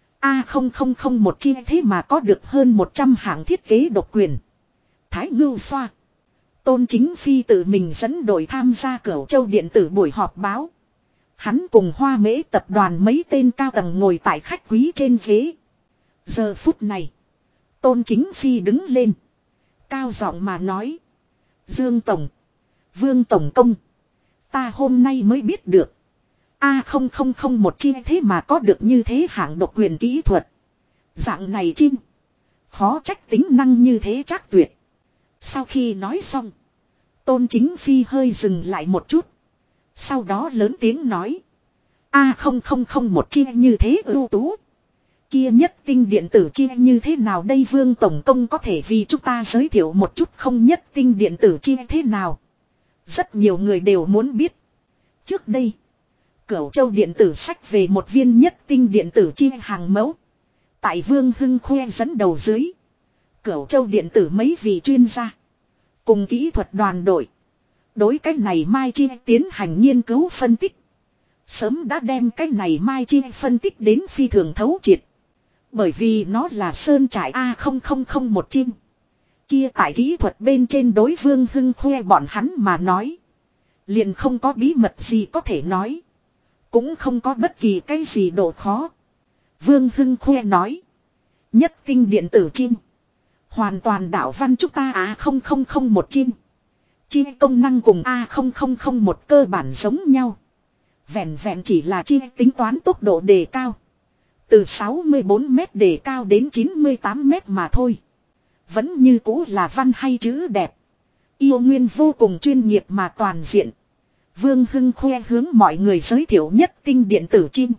A0001 chi thế mà có được hơn 100 hạng thiết kế độc quyền. Thái Ngưu Xoa. Tôn Chính Phi tự mình dẫn đội tham gia Cửu Châu điện tử buổi họp báo. Hắn cùng Hoa Mễ tập đoàn mấy tên cao tầng ngồi tại khách quý trên ghế. Giờ phút này. Tôn Chính Phi đứng lên. Cao giọng mà nói. Dương Tổng. Vương Tổng Công. Ta hôm nay mới biết được. A0001 chi thế mà có được như thế hạng độc quyền kỹ thuật. Dạng này chim. Khó trách tính năng như thế chắc tuyệt. Sau khi nói xong. Tôn Chính Phi hơi dừng lại một chút. Sau đó lớn tiếng nói. A không không không một chia như thế ưu tú. Kia nhất tinh điện tử chia như thế nào đây Vương Tổng Công có thể vì chúng ta giới thiệu một chút không nhất tinh điện tử chia thế nào. Rất nhiều người đều muốn biết. Trước đây, Cửu Châu điện tử sách về một viên nhất tinh điện tử chia hàng mẫu. Tại Vương Hưng Khoe dẫn đầu dưới. Cửu Châu điện tử mấy vị chuyên gia. Cùng kỹ thuật đoàn đội. Đối cái này mai chia tiến hành nghiên cứu phân tích. Sớm đã đem cái này mai chia phân tích đến phi thường thấu triệt. Bởi vì nó là sơn trại A0001 chim. Kia tại kỹ thuật bên trên đối Vương Hưng Khoe bọn hắn mà nói. Liền không có bí mật gì có thể nói. Cũng không có bất kỳ cái gì độ khó. Vương Hưng Khoe nói. Nhất tinh điện tử chim. Hoàn toàn đảo văn chúng ta A0001 chim. Chi công năng cùng A0001 cơ bản giống nhau. Vẹn vẹn chỉ là chi tính toán tốc độ đề cao. Từ 64 mét đề cao đến 98 mét mà thôi. Vẫn như cũ là văn hay chữ đẹp. Yêu nguyên vô cùng chuyên nghiệp mà toàn diện. Vương Hưng Khoe hướng mọi người giới thiệu nhất tinh điện tử chim.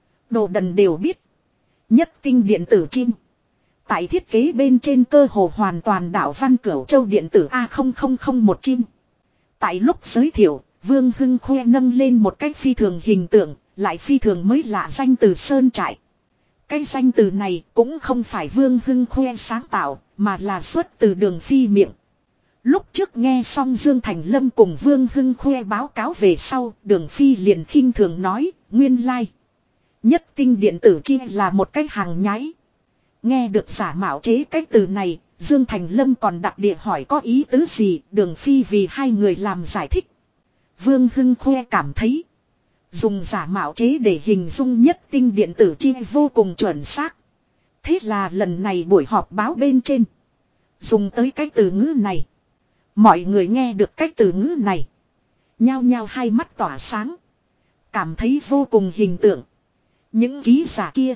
Đồ đần đều biết. Nhất tinh điện tử chim. Tại thiết kế bên trên cơ hồ hoàn toàn đảo văn Cửu Châu điện tử A0001 chim. Tại lúc giới thiệu, Vương Hưng Khoe nâng lên một cách phi thường hình tượng, lại phi thường mới lạ danh từ sơn trại. Cái danh từ này cũng không phải Vương Hưng Khoe sáng tạo, mà là xuất từ Đường Phi miệng. Lúc trước nghe xong Dương Thành Lâm cùng Vương Hưng Khoe báo cáo về sau, Đường Phi liền khinh thường nói, nguyên lai. Nhất tinh điện tử chi là một cái hàng nhái. Nghe được giả mạo chế cái từ này, Dương Thành Lâm còn đặc địa hỏi có ý tứ gì, Đường Phi vì hai người làm giải thích. Vương Hưng Khoe cảm thấy, dùng giả mạo chế để hình dung nhất tinh điện tử chi vô cùng chuẩn xác. Thế là lần này buổi họp báo bên trên, dùng tới cái từ ngữ này. Mọi người nghe được cái từ ngữ này, nhao nhao hai mắt tỏa sáng, cảm thấy vô cùng hình tượng. Những ký giả kia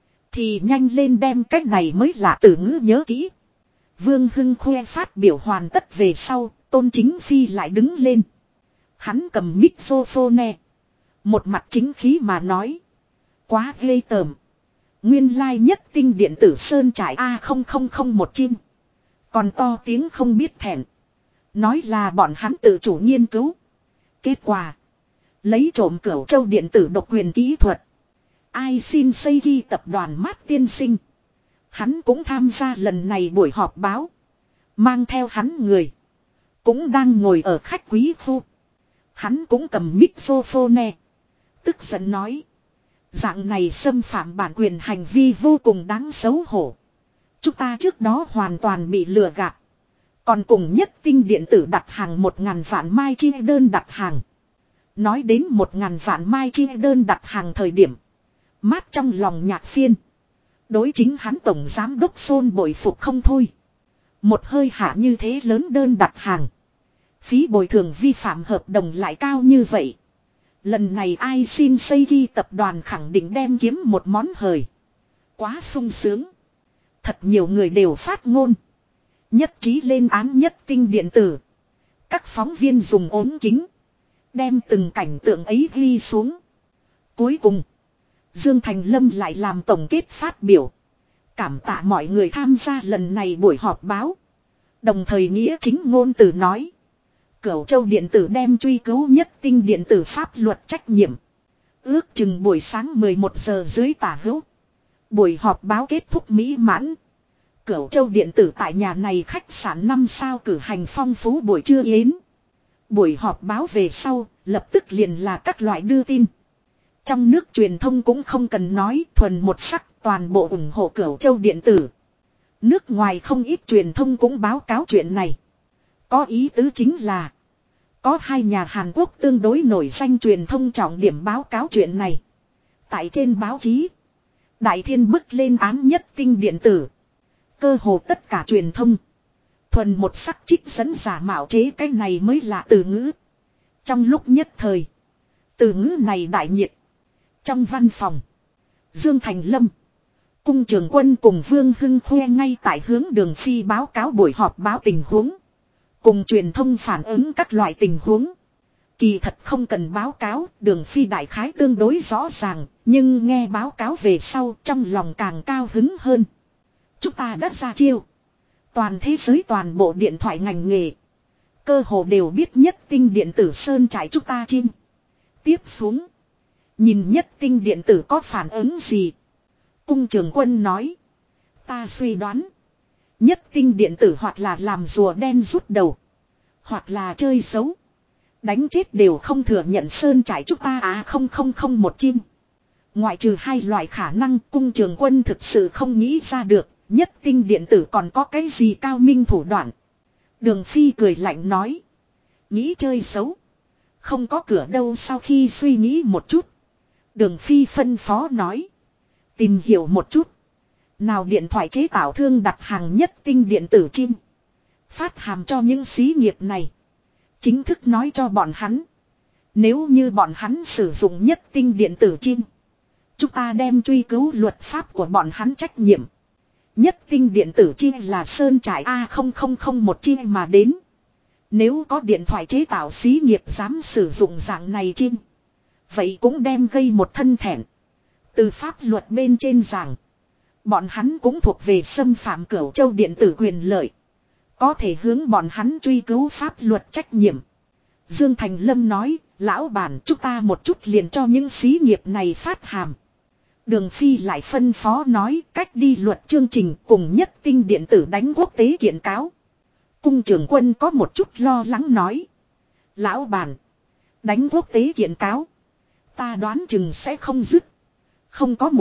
thì nhanh lên đem cách này mới là từ ngữ nhớ kỹ. Vương Hưng Khoe phát biểu hoàn tất về sau, Tôn Chính Phi lại đứng lên. Hắn cầm microphone, một mặt chính khí mà nói. Quá ghê tởm. Nguyên lai nhất tinh điện tử sơn trại A0001 chim. Còn to tiếng không biết thẹn. Nói là bọn hắn tự chủ nghiên cứu. Kết quả, lấy trộm Cửu Châu điện tử độc quyền kỹ thuật. Ai xin xây ghi tập đoàn Mát tiên sinh. Hắn cũng tham gia lần này buổi họp báo. Mang theo hắn người. Cũng đang ngồi ở khách quý khu. Hắn cũng cầm microphone. Tức giận nói. Dạng này xâm phạm bản quyền hành vi vô cùng đáng xấu hổ. Chúng ta trước đó hoàn toàn bị lừa gạt. Còn cùng nhất tinh điện tử đặt hàng 1.000 vạn mai chi đơn đặt hàng. Nói đến 1.000 vạn mai chi đơn đặt hàng thời điểm. Mát trong lòng nhạc phiên. Đối chính hắn tổng giám đốc Sôn bội phục không thôi. Một hơi hạ như thế lớn đơn đặt hàng. Phí bồi thường vi phạm hợp đồng lại cao như vậy. Lần này ai xin xây ghi tập đoàn khẳng định đem kiếm một món hời. Quá sung sướng. Thật nhiều người đều phát ngôn. Nhất trí lên án nhất tinh điện tử. Các phóng viên dùng ốm kính. Đem từng cảnh tượng ấy ghi xuống. Cuối cùng, Dương Thành Lâm lại làm tổng kết phát biểu. Cảm tạ mọi người tham gia lần này buổi họp báo. Đồng thời nghĩa chính ngôn từ nói. Cửu Châu điện tử đem truy cứu nhất tinh điện tử pháp luật trách nhiệm. Ước chừng buổi sáng 11 giờ dưới tả hữu. Buổi họp báo kết thúc mỹ mãn. Cửu Châu điện tử tại nhà này khách sạn 5 sao cử hành phong phú buổi trưa yến. Buổi họp báo về sau, lập tức liền là các loại đưa tin. Trong nước truyền thông cũng không cần nói, thuần một sắc, toàn bộ ủng hộ Cửu Châu điện tử. Nước ngoài không ít truyền thông cũng báo cáo chuyện này. Có ý tứ chính là, có hai nhà Hàn Quốc tương đối nổi danh truyền thông trọng điểm báo cáo chuyện này. Tại trên báo chí, Đại Thiên bức lên án nhất tinh điện tử. Cơ hồ tất cả truyền thông thuần một sắc trích dẫn giả mạo chế cái này mới là từ ngữ. Trong lúc nhất thời, từ ngữ này đại nhiệt. Trong văn phòng, Dương Thành Lâm, Cung Trường Quân cùng Vương Hưng Khoe ngay tại hướng Đường Phi báo cáo buổi họp báo tình huống. cùng truyền thông phản ứng các loại tình huống. Kỳ thật không cần báo cáo, Đường Phi đại khái tương đối rõ ràng, nhưng nghe báo cáo về sau trong lòng càng cao hứng hơn. Chúng ta đã ra chiêu. Toàn thế giới toàn bộ điện thoại ngành nghề. Cơ hồ đều biết Nhất Tinh điện tử sơn trại chúng ta chim. Tiếp xuống. Nhìn Nhất Tinh điện tử có phản ứng gì. Cung Trường Quân nói. Ta suy đoán. Nhất Tinh điện tử hoặc là làm rùa đen rút đầu. Hoặc là chơi xấu. Đánh chết đều không thừa nhận sơn trại chúng ta không một chim. Ngoại trừ hai loại khả năng Cung Trường Quân thực sự không nghĩ ra được. Nhất Tinh điện tử còn có cái gì cao minh thủ đoạn. Đường Phi cười lạnh nói. Nghĩ chơi xấu. Không có cửa đâu sau khi suy nghĩ một chút. Đường Phi phân phó nói. Tìm hiểu một chút. Nào điện thoại chế tạo thương đặt hàng Nhất Tinh điện tử chim. Phát hàm cho những xí nghiệp này. Chính thức nói cho bọn hắn. Nếu như bọn hắn sử dụng Nhất Tinh điện tử chim. Chúng ta đem truy cứu luật pháp của bọn hắn trách nhiệm. Nhất Tinh điện tử chi là sơn trại A0001 chi mà đến. Nếu có điện thoại chế tạo xí nghiệp dám sử dụng dạng này chim. Vậy cũng đem gây một thân thẹn. Từ pháp luật bên trên giảng. Bọn hắn cũng thuộc về xâm phạm Cửu Châu điện tử quyền lợi. Có thể hướng bọn hắn truy cứu pháp luật trách nhiệm. Dương Thành Lâm nói, lão bản chúng ta một chút liền cho những xí nghiệp này phát hàm. Đường Phi lại phân phó nói cách đi luật chương trình cùng Nhất Tinh điện tử đánh quốc tế kiện cáo. Cung Trường Quân có một chút lo lắng nói. Lão bản, đánh quốc tế kiện cáo. Ta đoán chừng sẽ không dứt. Không có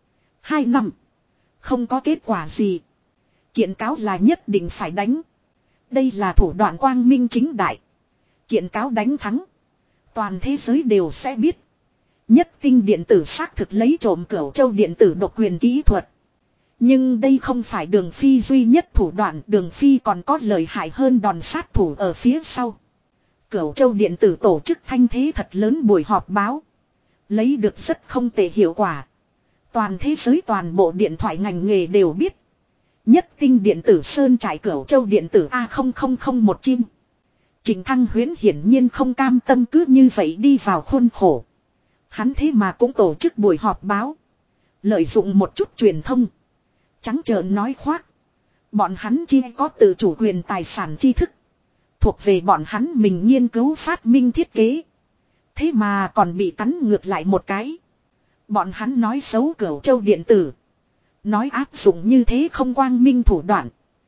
1-2 năm. Không có kết quả gì. Kiện cáo là nhất định phải đánh. Đây là thủ đoạn quang minh chính đại. Kiện cáo đánh thắng. Toàn thế giới đều sẽ biết. Nhất Tinh điện tử xác thực lấy trộm Cửu Châu điện tử độc quyền kỹ thuật. Nhưng đây không phải Đường Phi duy nhất thủ đoạn. Đường Phi còn có lợi hại hơn đòn sát thủ ở phía sau. Cửu Châu điện tử tổ chức thanh thế thật lớn buổi họp báo. Lấy được rất không tệ hiệu quả. Toàn thế giới toàn bộ điện thoại ngành nghề đều biết. Nhất Tinh điện tử sơn trại Cửu Châu điện tử A0001 chim. Trịnh Thăng Huyễn hiển nhiên không cam tâm cứ như vậy đi vào khuôn khổ. Hắn thế mà cũng tổ chức buổi họp báo. Lợi dụng một chút truyền thông. Trắng trợn nói khoác. Bọn hắn chi có tự chủ quyền tài sản tri thức. Thuộc về bọn hắn mình nghiên cứu phát minh thiết kế. Thế mà còn bị cắn ngược lại một cái. Bọn hắn nói xấu Cửu Châu điện tử. Nói áp dụng như thế không quang minh thủ đoạn.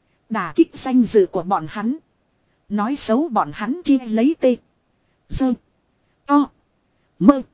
Đả kích danh dự của bọn hắn. Nói xấu bọn hắn chi lấy tê. Dơ. To. Mơ.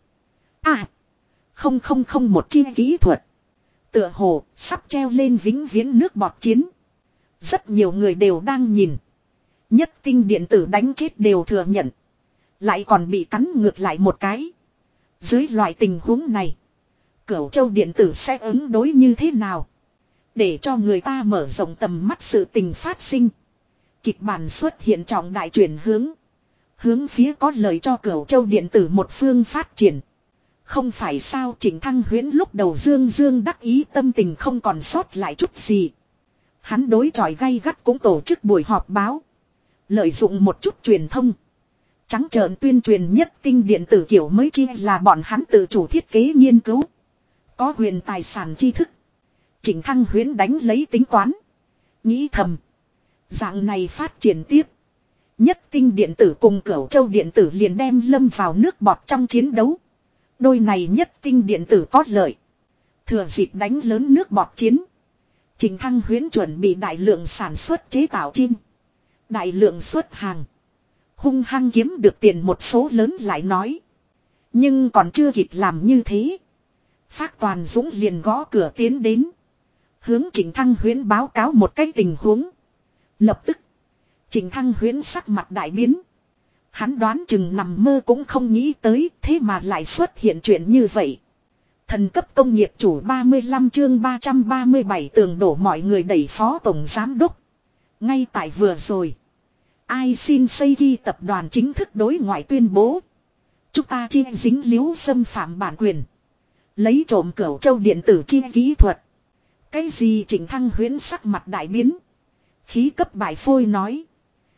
Không một chi kỹ thuật. Tựa hồ sắp treo lên vĩnh viễn nước bọt chiến. Rất nhiều người đều đang nhìn. Nhất Tinh điện tử đánh chết đều thừa nhận. Lại còn bị cắn ngược lại một cái. Dưới loại tình huống này. Cửu Châu điện tử sẽ ứng đối như thế nào? Để cho người ta mở rộng tầm mắt sự tình phát sinh. Kịch bản xuất hiện trọng đại chuyển hướng. Hướng phía có lợi cho Cửu Châu điện tử một phương phát triển. Không phải sao Trịnh Thăng Huyễn lúc đầu dương đắc ý tâm tình không còn sót lại chút gì. Hắn đối chọi gay gắt cũng tổ chức buổi họp báo. Lợi dụng một chút truyền thông. Trắng trợn tuyên truyền Nhất Tinh điện tử kiểu mới chi là bọn hắn tự chủ thiết kế nghiên cứu. Có quyền tài sản tri thức. Trịnh Thăng Huyễn đánh lấy tính toán. Nghĩ thầm. Dạng này phát triển tiếp. Nhất Tinh điện tử cùng Cửu Châu điện tử liền đem lâm vào nước bọt trong chiến đấu. Đôi này Nhất Tinh điện tử có lợi. Thừa dịp đánh lớn nước bọt chiến. Trịnh Thăng Huyễn chuẩn bị đại lượng sản xuất chế tạo chim. Đại lượng xuất hàng. Hung hăng kiếm được tiền một số lớn lại nói. Nhưng còn chưa kịp làm như thế. Phác Toàn Dũng liền gõ cửa tiến đến. Hướng Trịnh Thăng Huyễn báo cáo một cái tình huống. Lập tức. Trịnh Thăng Huyễn sắc mặt đại biến. Hắn đoán chừng nằm mơ cũng không nghĩ tới. Thế mà lại xuất hiện chuyện như vậy. Thần cấp công nghiệp chủ 35 chương 337 tường đổ mọi người đẩy phó tổng giám đốc. Ngay tại vừa rồi. Ai xin xây ghi tập đoàn chính thức đối ngoại tuyên bố. Chúng ta chi dính líu xâm phạm bản quyền. Lấy trộm Cửu Châu điện tử chi kỹ thuật. Cái gì Trịnh Thăng Huyễn sắc mặt đại biến. Khí cấp bại phôi nói.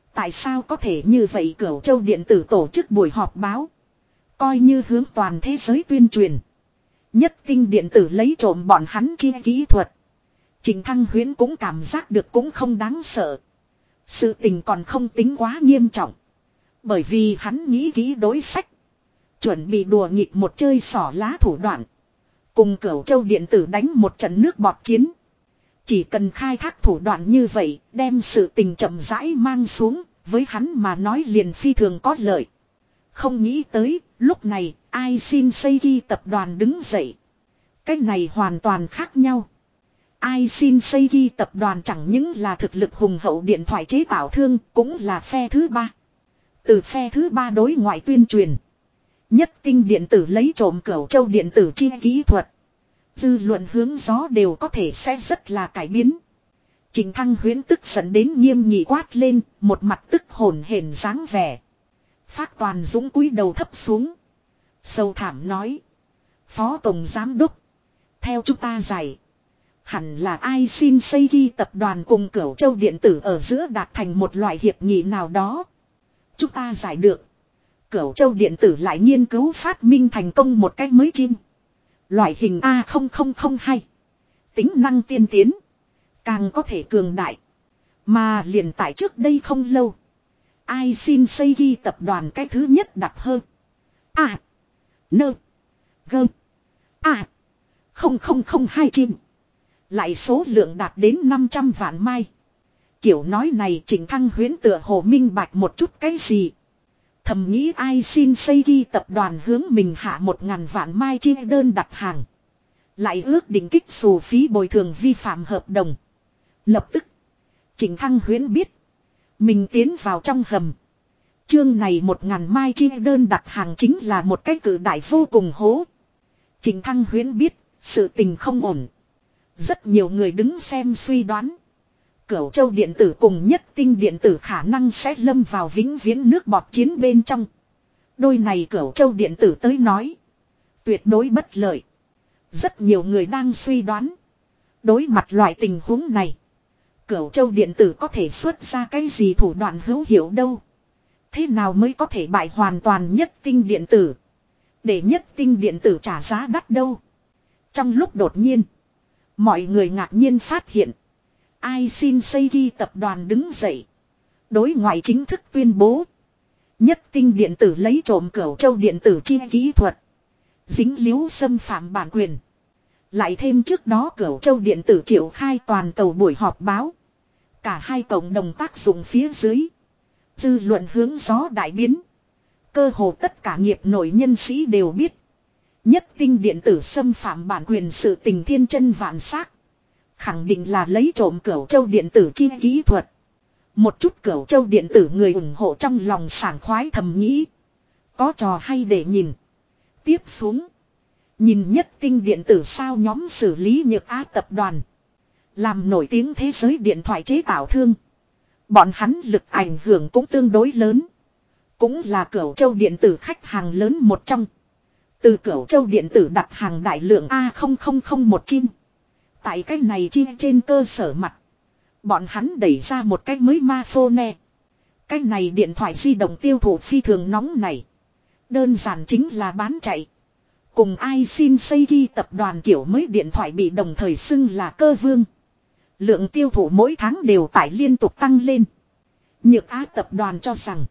Tại sao có thể như vậy? Cửu Châu điện tử tổ chức buổi họp báo. Coi như hướng toàn thế giới tuyên truyền. Nhất Tinh điện tử lấy trộm bọn hắn chi kỹ thuật. Trịnh Thăng Huyễn cũng cảm giác được cũng không đáng sợ. Sự tình còn không tính quá nghiêm trọng. Bởi vì hắn nghĩ kỹ đối sách. Chuẩn bị đùa nghịch một chơi xỏ lá thủ đoạn. Cùng Cửu Châu điện tử đánh một trận nước bọt chiến. Chỉ cần khai thác thủ đoạn như vậy, đem sự tình chậm rãi mang xuống, với hắn mà nói liền phi thường có lợi. Không nghĩ tới, lúc này, ai xin Seiki tập đoàn đứng dậy. Cái này hoàn toàn khác nhau. Ai xin Seiki tập đoàn chẳng những là thực lực hùng hậu điện thoại chế tạo thương, cũng là phe thứ ba. Từ phe thứ ba đối ngoại tuyên truyền. Nhất Tinh điện tử lấy trộm Cửu Châu điện tử chi kỹ thuật. Dư luận hướng gió đều có thể sẽ rất là cải biến. Trịnh Thăng Huyễn tức giận đến nghiêm nghị quát lên, một mặt tức hồn hển dáng vẻ. Phác Toàn Dũng cúi đầu thấp xuống. Sâu thảm nói. Phó Tổng Giám Đốc. Theo chúng ta giải. Hẳn là ai xin Seiki tập đoàn cùng Cửu Châu điện tử ở giữa đạt thành một loại hiệp nghị nào đó. Chúng ta giải được. Cửu Châu điện tử lại nghiên cứu phát minh thành công một cách mới chim. Loại hình A0002. Tính năng tiên tiến. Càng có thể cường đại. Mà liền tại trước đây không lâu. Ai xin Seiki tập đoàn cái thứ nhất đặt hơn. A. Nơ. Gơ. A. 0002 chim. Lại số lượng đạt đến 500 vạn mai. Kiểu nói này Trịnh Thăng Huyễn tựa hồ minh bạch một chút cái gì. Thầm nghĩ ai xin Seiki tập đoàn hướng mình hạ 1.000 vạn mai chi đơn đặt hàng. Lại ước định kích xù phí bồi thường vi phạm hợp đồng. Lập tức. Trịnh Thăng Huyễn biết. Mình tiến vào trong hầm. Chương này 1.000 mai chi đơn đặt hàng chính là một cái cử đại vô cùng hố. Trịnh Thăng Huyễn biết. Sự tình không ổn. Rất nhiều người đứng xem suy đoán. Cửu Châu điện tử cùng Nhất Tinh điện tử khả năng sẽ lâm vào vĩnh viễn nước bọt chiến bên trong. Đôi này Cửu Châu điện tử tới nói. Tuyệt đối bất lợi. Rất nhiều người đang suy đoán. Đối mặt loại tình huống này. Cửu Châu điện tử có thể xuất ra cái gì thủ đoạn hữu hiệu đâu. Thế nào mới có thể bại hoàn toàn Nhất Tinh điện tử. Để Nhất Tinh điện tử trả giá đắt đâu. Trong lúc đột nhiên. Mọi người ngạc nhiên phát hiện. Ai xin Seiki tập đoàn đứng dậy. Đối ngoại chính thức tuyên bố. Nhất Tinh điện tử lấy trộm Cửu Châu điện tử chi kỹ thuật. Dính líu xâm phạm bản quyền. Lại thêm trước đó Cửu Châu điện tử triệu khai toàn cầu buổi họp báo. Cả hai cộng đồng tác dụng phía dưới. Dư luận hướng gió đại biến. Cơ hồ tất cả nghiệp nội nhân sĩ đều biết. Nhất Tinh điện tử xâm phạm bản quyền sự tình thiên chân vạn xác. Khẳng định là lấy trộm Cửu Châu điện tử chi kỹ thuật. Một chút Cửu Châu điện tử người ủng hộ trong lòng sảng khoái thầm nghĩ. Có trò hay để nhìn. Tiếp xuống. Nhìn Nhất Tinh điện tử sao nhóm xử lý Nhược Á tập đoàn. Làm nổi tiếng thế giới điện thoại chế tạo thương. Bọn hắn lực ảnh hưởng cũng tương đối lớn. Cũng là Cửu Châu điện tử khách hàng lớn một trong. Từ Cửu Châu điện tử đặt hàng đại lượng A0001 chim. Tại cái này chi trên cơ sở mặt. Bọn hắn đẩy ra một cái mới Mafone. Cái này điện thoại di động tiêu thụ phi thường nóng này. Đơn giản chính là bán chạy. Cùng ai xin Seiki tập đoàn kiểu mới điện thoại bị đồng thời xưng là cơ vương. Lượng tiêu thụ mỗi tháng đều tải liên tục tăng lên. Nhược Á tập đoàn cho rằng.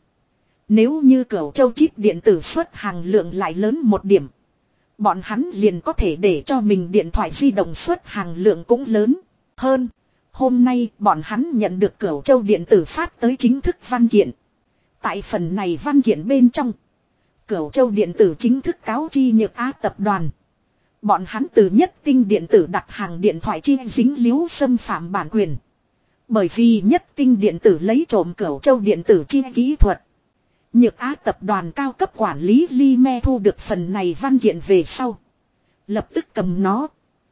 Nếu như Cửu Châu chip điện tử xuất hàng lượng lại lớn một điểm. Bọn hắn liền có thể để cho mình điện thoại di động xuất hàng lượng cũng lớn hơn. Hôm nay bọn hắn nhận được Cửu Châu điện tử phát tới chính thức văn kiện. Tại phần này văn kiện bên trong. Cửu Châu điện tử chính thức cáo chi Nhược Á tập đoàn. Bọn hắn từ Nhất Tinh điện tử đặt hàng điện thoại chi dính líu xâm phạm bản quyền. Bởi vì Nhất Tinh điện tử lấy trộm Cửu Châu điện tử chi kỹ thuật. Nhược Á tập đoàn cao cấp quản lý Li Me thu được phần này văn kiện về sau. Lập tức cầm nó.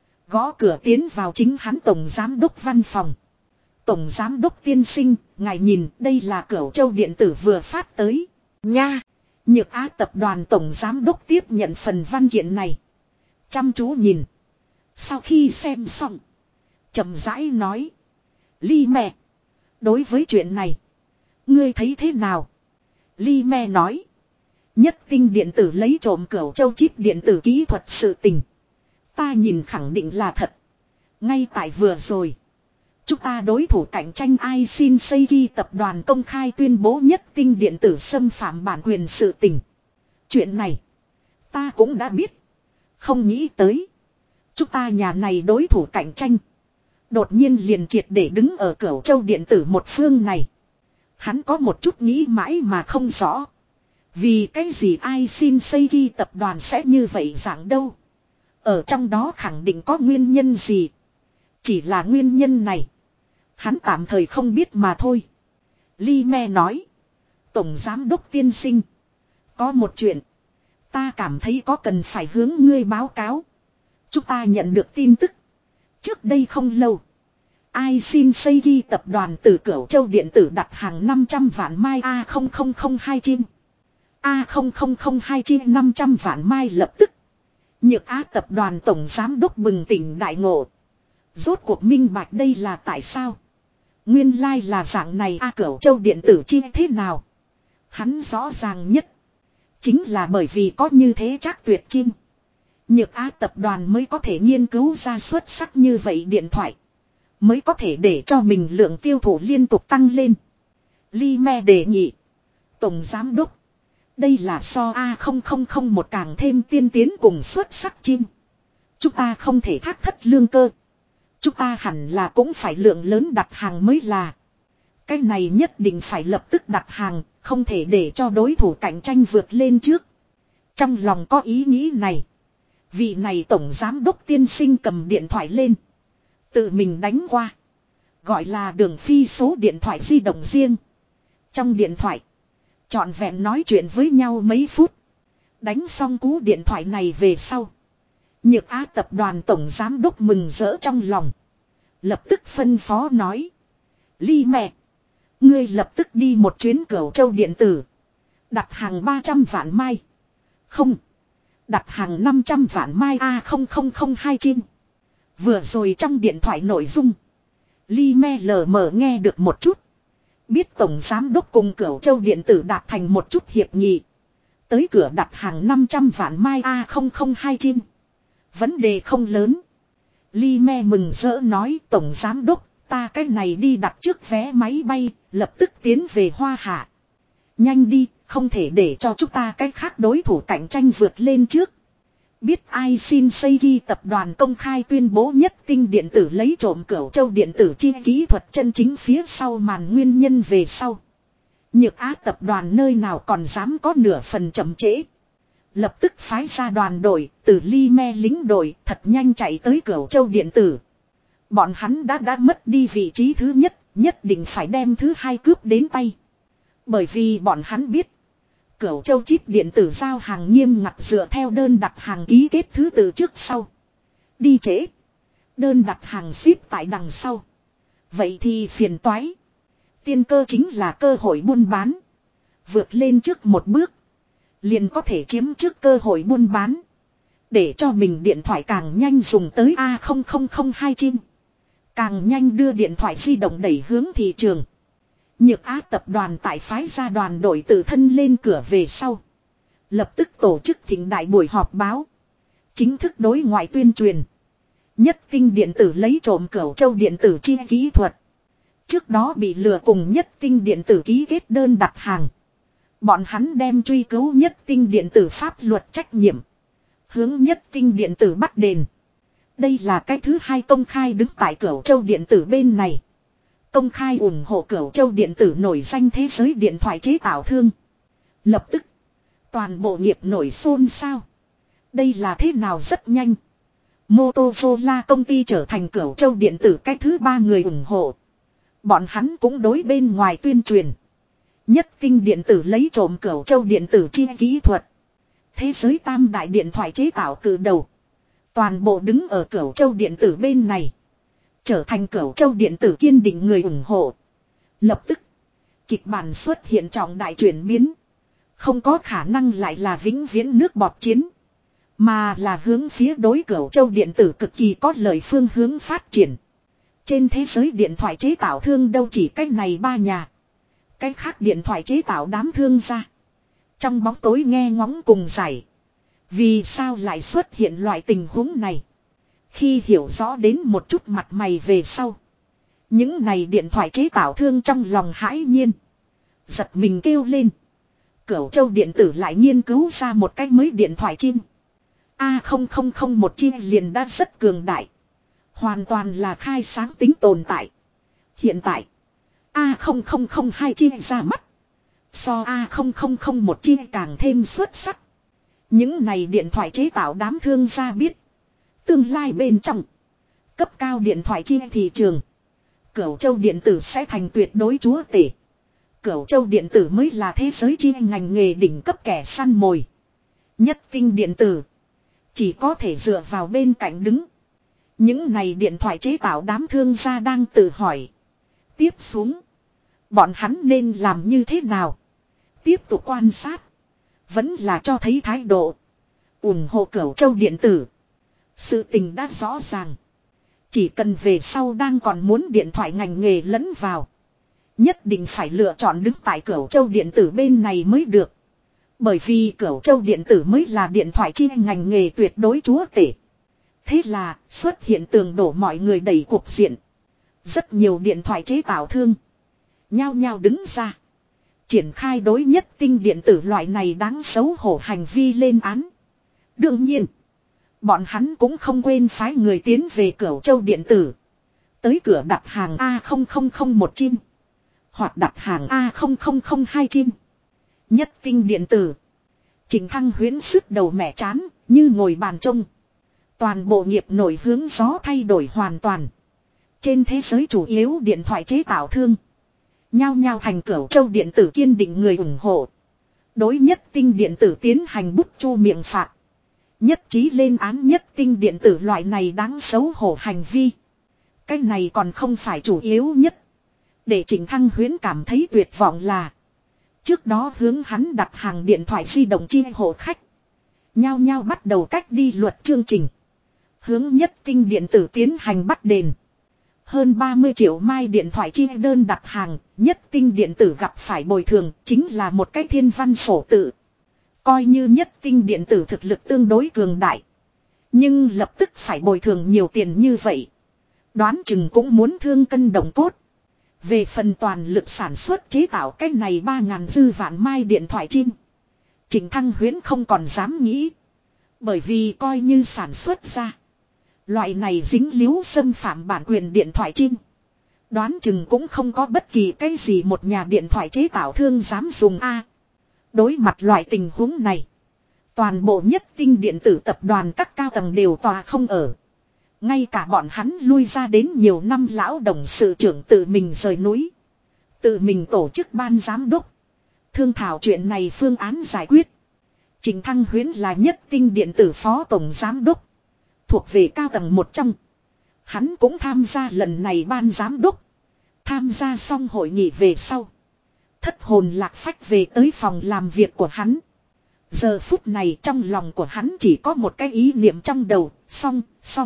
Gõ cửa tiến vào chính hắn tổng giám đốc văn phòng. Tổng giám đốc tiên sinh, ngài nhìn đây là Cửu Châu điện tử vừa phát tới. Nha! Nhược Á tập đoàn tổng giám đốc tiếp nhận phần văn kiện này. Chăm chú nhìn. Sau khi xem xong. chậm rãi nói. Li Me. Đối với chuyện này. Ngươi thấy thế nào? Ly Me nói. Nhất tinh điện tử lấy trộm Cửu Châu chip điện tử kỹ thuật sự tình. Ta nhìn khẳng định là thật. Ngay tại vừa rồi. Chúng ta đối thủ cạnh tranh Aisin Seiki tập đoàn công khai tuyên bố nhất tinh điện tử xâm phạm bản quyền sự tình. Chuyện này. Ta cũng đã biết. Không nghĩ tới. Chúng ta nhà này đối thủ cạnh tranh. Đột nhiên liền triệt để đứng ở Cửu Châu điện tử một phương này. Hắn có một chút nghĩ mãi mà không rõ. Vì cái gì Aisin Seiki tập đoàn sẽ như vậy dạng đâu. Ở trong đó khẳng định có nguyên nhân gì. Chỉ là nguyên nhân này. Hắn tạm thời không biết mà thôi. Ly Me nói. Tổng giám đốc tiên sinh. Có một chuyện. Ta cảm thấy có cần phải hướng ngươi báo cáo. Chúng ta nhận được tin tức. Trước đây không lâu. Aisin Seiki tập đoàn từ Cửu Châu điện tử đặt hàng 500 vạn mai A0002 chim. A0002 chim 500 vạn mai lập tức. Nhược Á tập đoàn tổng giám đốc bừng tỉnh đại ngộ. Rốt cuộc minh bạch đây là tại sao? Nguyên lai là dạng này Cửu Châu điện tử chi thế nào? Hắn rõ ràng nhất. Chính là bởi vì có như thế Trác Tuyệt chim. Nhược Á tập đoàn mới có thể nghiên cứu ra xuất sắc như vậy điện thoại. Mới có thể để cho mình lượng tiêu thụ liên tục tăng lên. Ly Me đề nghị. Tổng giám đốc. Đây là so A0001 càng thêm tiên tiến cùng xuất sắc chim. Chúng ta không thể thác thất lương cơ. Chúng ta hẳn là cũng phải lượng lớn đặt hàng mới là. Cái này nhất định phải lập tức đặt hàng, không thể để cho đối thủ cạnh tranh vượt lên trước. Trong lòng có ý nghĩ này. Vị này tổng giám đốc tiên sinh cầm điện thoại lên. Tự mình đánh qua. Gọi là Đường Phi số điện thoại di động riêng. Trong điện thoại. Trọn vẹn nói chuyện với nhau mấy phút. Đánh xong cú điện thoại này về sau. Nhược Á tập đoàn tổng giám đốc mừng rỡ trong lòng. Lập tức phân phó nói. Ly Me. Ngươi lập tức đi một chuyến Cửu Châu điện tử. Đặt hàng 300 vạn mai. Không. Đặt hàng 500 vạn mai A0002 chim. Vừa rồi trong điện thoại nội dung. Ly Me lờ mờ nghe được một chút. Biết tổng giám đốc cùng Cửu Châu điện tử đạt thành một chút hiệp nghị. Tới cửa đặt hàng 500 vạn mai A002 chim. Vấn đề không lớn. Ly Me mừng rỡ nói tổng giám đốc. Ta cái này đi đặt trước vé máy bay. Lập tức tiến về Hoa Hạ. Nhanh đi. Không thể để cho chúng ta cái khác đối thủ cạnh tranh vượt lên trước. Biết Aisin Seiki tập đoàn công khai tuyên bố nhất tinh điện tử lấy trộm Cửu Châu điện tử chi kỹ thuật chân chính phía sau màn nguyên nhân về sau. Nhược Á tập đoàn nơi nào còn dám có nửa phần chậm trễ. Lập tức phái ra đoàn đội từ Ly Me lính đội thật nhanh chạy tới Cửu Châu điện tử. Bọn hắn đã mất đi vị trí thứ nhất, nhất định phải đem thứ hai cướp đến tay. Bởi vì bọn hắn biết. Cửu Châu chip điện tử giao hàng nghiêm ngặt dựa theo đơn đặt hàng ký kết thứ tự trước sau. Đi trễ. Đơn đặt hàng ship tại đằng sau. Vậy thì phiền toái. Tiên cơ chính là cơ hội buôn bán. Vượt lên trước một bước. Liền có thể chiếm trước cơ hội buôn bán. Để cho mình điện thoại càng nhanh dùng tới A0002 chim. Càng nhanh đưa điện thoại di động đẩy hướng thị trường. Nhược Á tập đoàn tại phái ra đoàn đội tự thân lên cửa về sau. Lập tức tổ chức thịnh đại buổi họp báo. Chính thức đối ngoại tuyên truyền. Nhất tinh điện tử lấy trộm Cửu Châu điện tử chi kỹ thuật. Trước đó bị lừa cùng nhất tinh điện tử ký kết đơn đặt hàng. Bọn hắn đem truy cứu nhất tinh điện tử pháp luật trách nhiệm. Hướng nhất tinh điện tử bắt đền. Đây là cái thứ hai công khai đứng tại Cửu Châu điện tử bên này. Công khai ủng hộ Cửu Châu điện tử nổi danh thế giới điện thoại chế tạo thương. Lập tức. Toàn bộ nghiệp nổi xôn xao. Đây là thế nào rất nhanh. Motorola công ty trở thành Cửu Châu điện tử cái thứ ba người ủng hộ. Bọn hắn cũng đối bên ngoài tuyên truyền. Nhất tinh điện tử lấy trộm Cửu Châu điện tử chi kỹ thuật. Thế giới tam đại điện thoại chế tạo từ đầu. Toàn bộ đứng ở Cửu Châu điện tử bên này. Trở thành Cửu Châu điện tử kiên định người ủng hộ. Lập tức. Kịch bản xuất hiện trọng đại chuyển biến. Không có khả năng lại là vĩnh viễn nước bọt chiến. Mà là hướng phía đối Cửu Châu điện tử cực kỳ có lợi phương hướng phát triển. Trên thế giới điện thoại chế tạo thương đâu chỉ cách này ba nhà. Cái khác điện thoại chế tạo đám thương gia. Trong bóng tối nghe ngóng cùng giải. Vì sao lại xuất hiện loại tình huống này? Khi hiểu rõ đến một chút mặt mày về sau. Những này điện thoại chế tạo thương trong lòng hãi nhiên. Giật mình kêu lên. Cửu Châu điện tử lại nghiên cứu ra một cái mới điện thoại chim. A0001 chi liền đã rất cường đại. Hoàn toàn là khai sáng tính tồn tại. Hiện tại. A0002 chi ra mắt. So A0001 chi càng thêm xuất sắc. Những này điện thoại chế tạo đám thương gia biết. Tương lai bên trong. Cấp cao điện thoại chi thị trường. Cửu Châu điện tử sẽ thành tuyệt đối chúa tể. Cửu Châu điện tử mới là thế giới chi ngành nghề đỉnh cấp kẻ săn mồi. Nhất tinh điện tử. Chỉ có thể dựa vào bên cạnh đứng. Những này điện thoại chế tạo đám thương gia đang tự hỏi. Tiếp xuống. Bọn hắn nên làm như thế nào? Tiếp tục quan sát. Vẫn là cho thấy thái độ. ủng hộ Cửu Châu điện tử. Sự tình đã rõ ràng. Chỉ cần về sau đang còn muốn điện thoại ngành nghề lẫn vào. Nhất định phải lựa chọn đứng tại Cửu Châu điện tử bên này mới được. Bởi vì Cửu Châu điện tử mới là điện thoại chi ngành nghề tuyệt đối chúa tể. Thế là xuất hiện tường đổ mọi người đẩy cuộc diện. Rất nhiều điện thoại chế tạo thương. Nhao nhao đứng ra. Triển khai đối nhất tinh điện tử loại này đáng xấu hổ hành vi lên án. Đương nhiên. Bọn hắn cũng không quên phái người tiến về Cửu Châu điện tử. Tới cửa đặt hàng A0001 chim. Hoặc đặt hàng A0002 chim. Nhất tinh điện tử. Trịnh Thăng Huyễn sứt đầu mẻ chán, như ngồi bàn trông. Toàn bộ nghiệp nổi hướng gió thay đổi hoàn toàn. Trên thế giới chủ yếu điện thoại chế tạo thương. Nhao nhao thành Cửu Châu điện tử kiên định người ủng hộ. Đối nhất tinh điện tử tiến hành bút chu miệng phạt. Nhất trí lên án nhất tinh điện tử loại này đáng xấu hổ hành vi. Cái này còn không phải chủ yếu nhất. Để Trịnh Thăng Huyễn cảm thấy tuyệt vọng là. Trước đó hướng hắn đặt hàng điện thoại di động chi hộ khách. Nhao nhao bắt đầu cách đi luật chương trình. Hướng nhất tinh điện tử tiến hành bắt đền. Hơn 30 triệu mai điện thoại chi đơn đặt hàng. Nhất tinh điện tử gặp phải bồi thường chính là một cái thiên văn sổ tự. Coi như nhất tinh điện tử thực lực tương đối cường đại. Nhưng lập tức phải bồi thường nhiều tiền như vậy. Đoán chừng cũng muốn thương cân đồng cốt. Về phần toàn lực sản xuất chế tạo cái này 3.000 dư vạn mai điện thoại chim. Trịnh Thăng Huyễn không còn dám nghĩ. Bởi vì coi như sản xuất ra. Loại này dính líu xâm phạm bản quyền điện thoại chim. Đoán chừng cũng không có bất kỳ cái gì một nhà điện thoại chế tạo thương dám dùng A. Đối mặt loại tình huống này. Toàn bộ nhất tinh điện tử tập đoàn các cao tầng đều tòa không ở. Ngay cả bọn hắn lui ra đến nhiều năm lão đồng sự trưởng tự mình rời núi. Tự mình tổ chức ban giám đốc. Thương thảo chuyện này phương án giải quyết. Trịnh Thăng Huyễn là nhất tinh điện tử phó tổng giám đốc. Thuộc về cao tầng một trong. Hắn cũng tham gia lần này ban giám đốc. Tham gia xong hội nghị về sau. Thất hồn lạc phách về tới phòng làm việc của hắn. Giờ phút này trong lòng của hắn chỉ có một cái ý niệm trong đầu. Xong.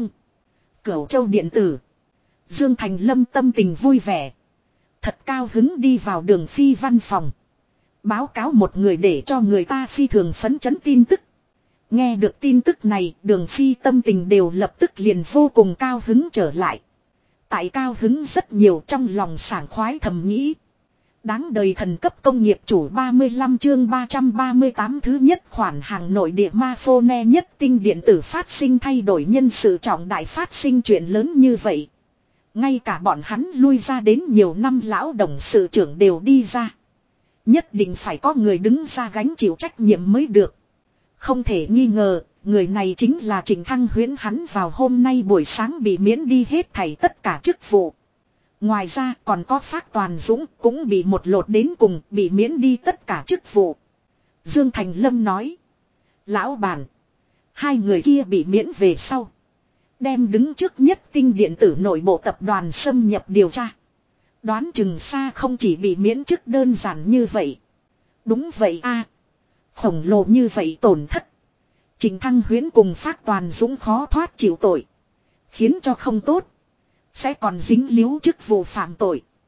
Cửu Châu điện tử. Dương Thành Lâm tâm tình vui vẻ. Thật cao hứng đi vào Đường Phi văn phòng. Báo cáo một người để cho người ta phi thường phấn chấn tin tức. Nghe được tin tức này, Đường Phi tâm tình đều lập tức liền vô cùng cao hứng trở lại. Tại cao hứng rất nhiều trong lòng sảng khoái thầm nghĩ. Đáng đời thần cấp công nghiệp chủ 35 chương 338 thứ nhất khoản hàng nội địa Mafone nhất tinh điện tử phát sinh thay đổi nhân sự trọng đại phát sinh chuyện lớn như vậy. Ngay cả bọn hắn lui ra đến nhiều năm lão đồng sự trưởng đều đi ra. Nhất định phải có người đứng ra gánh chịu trách nhiệm mới được. Không thể nghi ngờ, người này chính là Trịnh Thăng Huyễn. Hắn vào hôm nay buổi sáng bị miễn đi hết thảy tất cả chức vụ. Ngoài ra còn có Phác Toàn Dũng cũng bị một lột đến cùng, bị miễn đi tất cả chức vụ. Dương Thành Lâm nói. Lão bản. Hai người kia bị miễn về sau. Đem đứng trước nhất tinh điện tử nội bộ tập đoàn xâm nhập điều tra. Đoán chừng xa không chỉ bị miễn chức đơn giản như vậy. Đúng vậy a, khổng lồ như vậy tổn thất. Trịnh Thăng Huyễn cùng Phác Toàn Dũng khó thoát chịu tội. Khiến cho không tốt. Sẽ còn dính líu chức vụ phạm tội.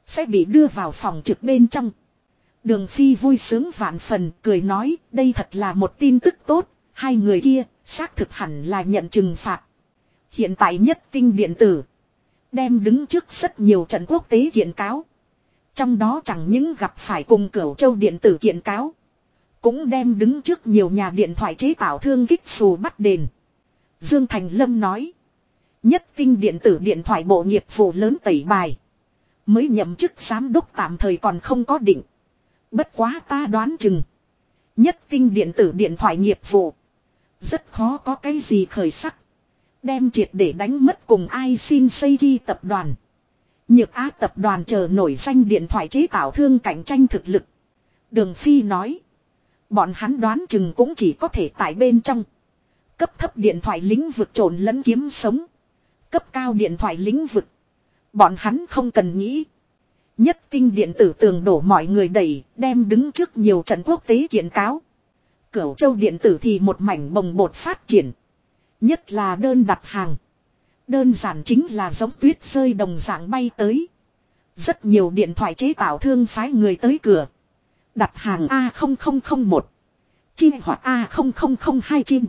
sẽ bị đưa vào phòng trực bên trong. Đường Phi vui sướng vạn phần, cười nói, đây thật là một tin tức tốt, hai người kia, xác thực hẳn là nhận trừng phạt. Hiện tại Nhất Tinh điện tử đem đứng trước rất nhiều trận quốc tế kiện cáo. Trong đó chẳng những gặp phải cùng Cửu Châu điện tử kiện cáo, cũng đem đứng trước nhiều nhà điện thoại chế tạo thương kích xù bắt đền. Dương Thành Lâm nói, Nhất Tinh điện tử điện thoại bộ nghiệp vụ lớn tẩy bài. Mới nhậm chức giám đốc tạm thời còn không có định. Bất quá ta đoán chừng, Nhất Tinh điện tử điện thoại nghiệp vụ rất khó có cái gì khởi sắc. Đem triệt để đánh mất cùng iShin Seiki tập đoàn, Nhược Á tập đoàn chờ nổi danh điện thoại chế tạo thương cạnh tranh thực lực. Đường Phi nói, bọn hắn đoán chừng cũng chỉ có thể tại bên trong cấp thấp điện thoại lĩnh vực trộn lẫn kiếm sống. Cấp cao điện thoại lĩnh vực, bọn hắn không cần nghĩ. Nhất Tinh điện tử tường đổ mọi người đẩy, đem đứng trước nhiều trận quốc tế kiện cáo. Cửu Châu điện tử thì một mảnh bồng bột phát triển. Nhất là đơn đặt hàng. Đơn giản chính là giống tuyết rơi đồng dạng bay tới. Rất nhiều điện thoại chế tạo thương phái người tới cửa. Đặt hàng A0001 chi hoặc A0002 chi.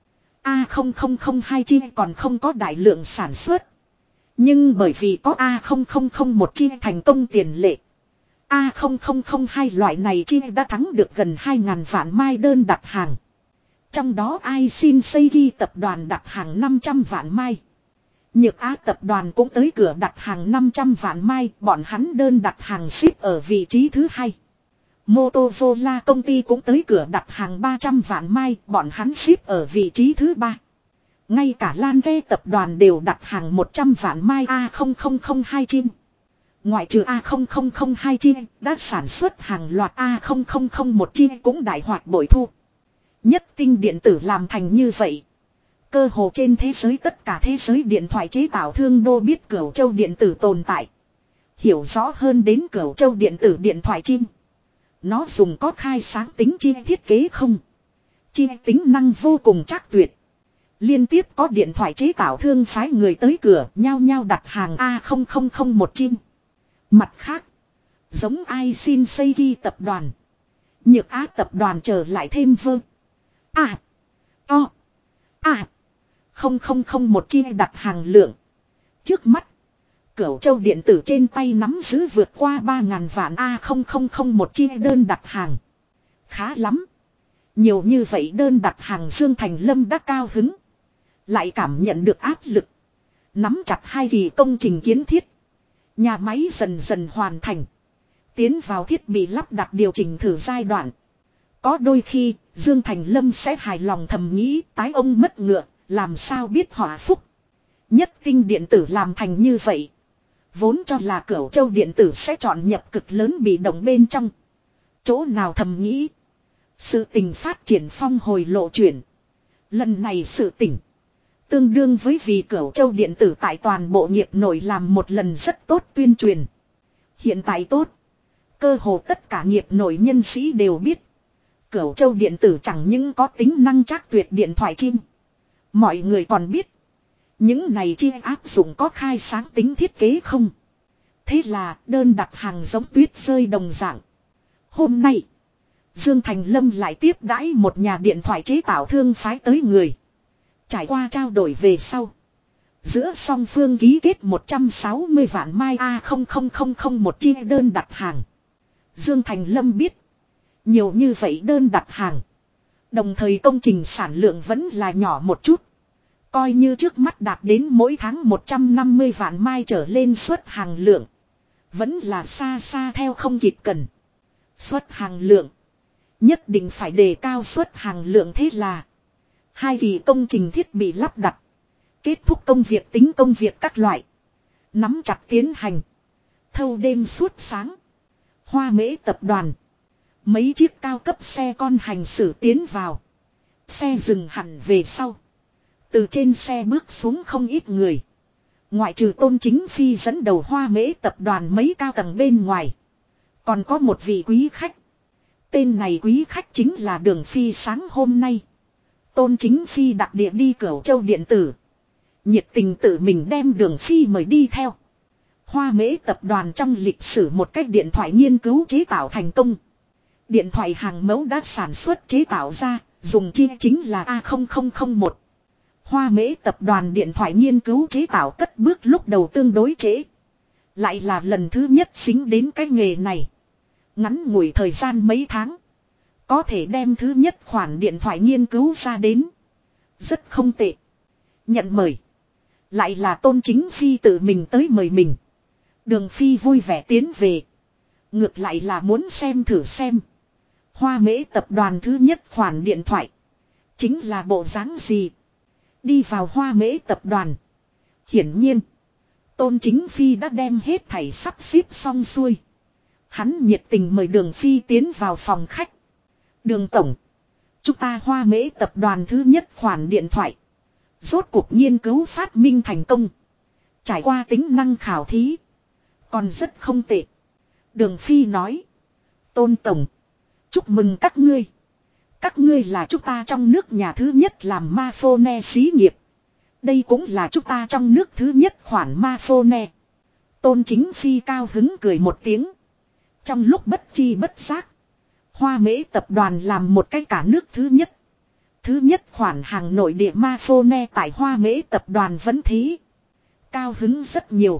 A0002 chi còn không có đại lượng sản xuất. Nhưng bởi vì có A0001 chi thành công tiền lệ, A0002 loại này chi đã thắng được gần 2.000 vạn mai đơn đặt hàng. Trong đó iShin Seiki tập đoàn đặt hàng 500 vạn mai. Nhược Á tập đoàn cũng tới cửa đặt hàng 500 vạn mai, bọn hắn đơn đặt hàng ship ở vị trí thứ 2. Motorola công ty cũng tới cửa đặt hàng 300 vạn mai, bọn hắn ship ở vị trí thứ 3. Ngay cả Lan Ve tập đoàn đều đặt hàng 100 vạn mai A0002 chim. Ngoại trừ A0002 chi đã sản xuất hàng loạt A0001 chi cũng đại hoạt bội thu. Nhất Tinh điện tử làm thành như vậy, cơ hồ trên thế giới tất cả thế giới điện thoại chế tạo thương đô biết Cửu Châu điện tử tồn tại. Hiểu rõ hơn đến Cửu Châu điện tử điện thoại chim. Nó dùng có khai sáng tính chi thiết kế không. Chi tính năng vô cùng chắc tuyệt. Liên tiếp có điện thoại chế tạo thương phái người tới cửa nhao nhao đặt hàng A0001 chim. Mặt khác, giống iShin Seiki tập đoàn, Nhược Á tập đoàn trở lại thêm vơ. Một chi đặt hàng lượng. Trước mắt, Cửu Châu điện tử trên tay nắm giữ vượt qua 3.000 vạn A0001 chi đơn đặt hàng. Khá lắm. Nhiều như vậy đơn đặt hàng Dương Thành Lâm đã cao hứng. Lại cảm nhận được áp lực. Nắm chặt hai kỳ công trình kiến thiết. Nhà máy dần dần hoàn thành. Tiến vào thiết bị lắp đặt điều chỉnh thử giai đoạn. Có đôi khi, Dương Thành Lâm sẽ hài lòng thầm nghĩ tái ông mất ngựa, làm sao biết họa phúc. Nhất Tinh điện tử làm thành như vậy. Vốn cho là Cửu Châu điện tử sẽ chọn nhập cực lớn bị động bên trong. Chỗ nào thầm nghĩ. Sự tình phát triển phong hồi lộ chuyển. Lần này sự tình tương đương với vì Cửu Châu điện tử tại toàn bộ nghiệp nội làm một lần rất tốt tuyên truyền. Hiện tại tốt. Cơ hồ tất cả nghiệp nội nhân sĩ đều biết. Cửu Châu điện tử chẳng những có tính năng chắc tuyệt điện thoại chim. Mọi người còn biết. Những này chi áp dụng có khai sáng tính thiết kế không. Thế là đơn đặt hàng giống tuyết rơi đồng dạng. Hôm nay, Dương Thành Lâm lại tiếp đãi một nhà điện thoại chế tạo thương phái tới người. Trải qua trao đổi về sau, giữa song phương ký kết 160 vạn mai A00001 chi đơn đặt hàng. Dương Thành Lâm biết, nhiều như vậy đơn đặt hàng. Đồng thời công trình sản lượng vẫn là nhỏ một chút. Coi như trước mắt đạt đến mỗi tháng 150 vạn mai trở lên xuất hàng lượng. Vẫn là xa xa theo không kịp cần. Xuất hàng lượng. Nhất định phải đề cao xuất hàng lượng, thế là hai kỳ công trình thiết bị lắp đặt. Kết thúc công việc tính công việc các loại. Nắm chặt tiến hành. Thâu đêm suốt sáng. Hoa Mễ tập đoàn. Mấy chiếc cao cấp xe con hành xử tiến vào. Xe dừng hẳn về sau. Từ trên xe bước xuống không ít người. Ngoại trừ Tôn Chính Phi dẫn đầu Hoa Mễ tập đoàn mấy cao tầng bên ngoài. Còn có một vị quý khách. Tên này quý khách chính là Đường Phi sáng hôm nay. Tôn Chính Phi đặc địa đi Cửu Châu điện tử. Nhiệt tình tự mình đem Đường Phi mời đi theo. Hoa Mễ tập đoàn trong lịch sử một cách điện thoại nghiên cứu chế tạo thành công. Điện thoại hàng mẫu đã sản xuất chế tạo ra, dùng chi chính là A0001. Hoa Mễ tập đoàn điện thoại nghiên cứu chế tạo cất bước lúc đầu tương đối trễ. Lại là lần thứ nhất dính đến cái nghề này. Ngắn ngủi thời gian mấy tháng. Có thể đem thứ nhất khoản điện thoại nghiên cứu ra đến. Rất không tệ. Nhận mời. Lại là Tôn Chính Phi tự mình tới mời mình. Đường Phi vui vẻ tiến về. Ngược lại là muốn xem thử xem. Hoa Mễ tập đoàn thứ nhất khoản điện thoại. Chính là bộ dáng gì. Đi vào Hoa Mễ tập đoàn. Hiển nhiên. Tôn Chính Phi đã đem hết thảy sắp xếp xong xuôi. Hắn nhiệt tình mời Đường Phi tiến vào phòng khách. Đường Tổng. Chúng ta Hoa Mễ tập đoàn thứ nhất khoản điện thoại. Rốt cuộc nghiên cứu phát minh thành công. Trải qua tính năng khảo thí. Còn rất không tệ. Đường Phi nói. Tôn Tổng. Chúc mừng các ngươi. Các ngươi là chúng ta trong nước nhà thứ nhất làm Mafone xí nghiệp. Đây cũng là chúng ta trong nước thứ nhất khoản Mafone. Tôn Chính Phi cao hứng cười một tiếng. Trong lúc bất chi bất giác. Hoa Mễ tập đoàn làm một cái cả nước thứ nhất. Thứ nhất khoản hàng nội địa Mafone tại Hoa Mễ tập đoàn vẫn thế. Cao hứng rất nhiều.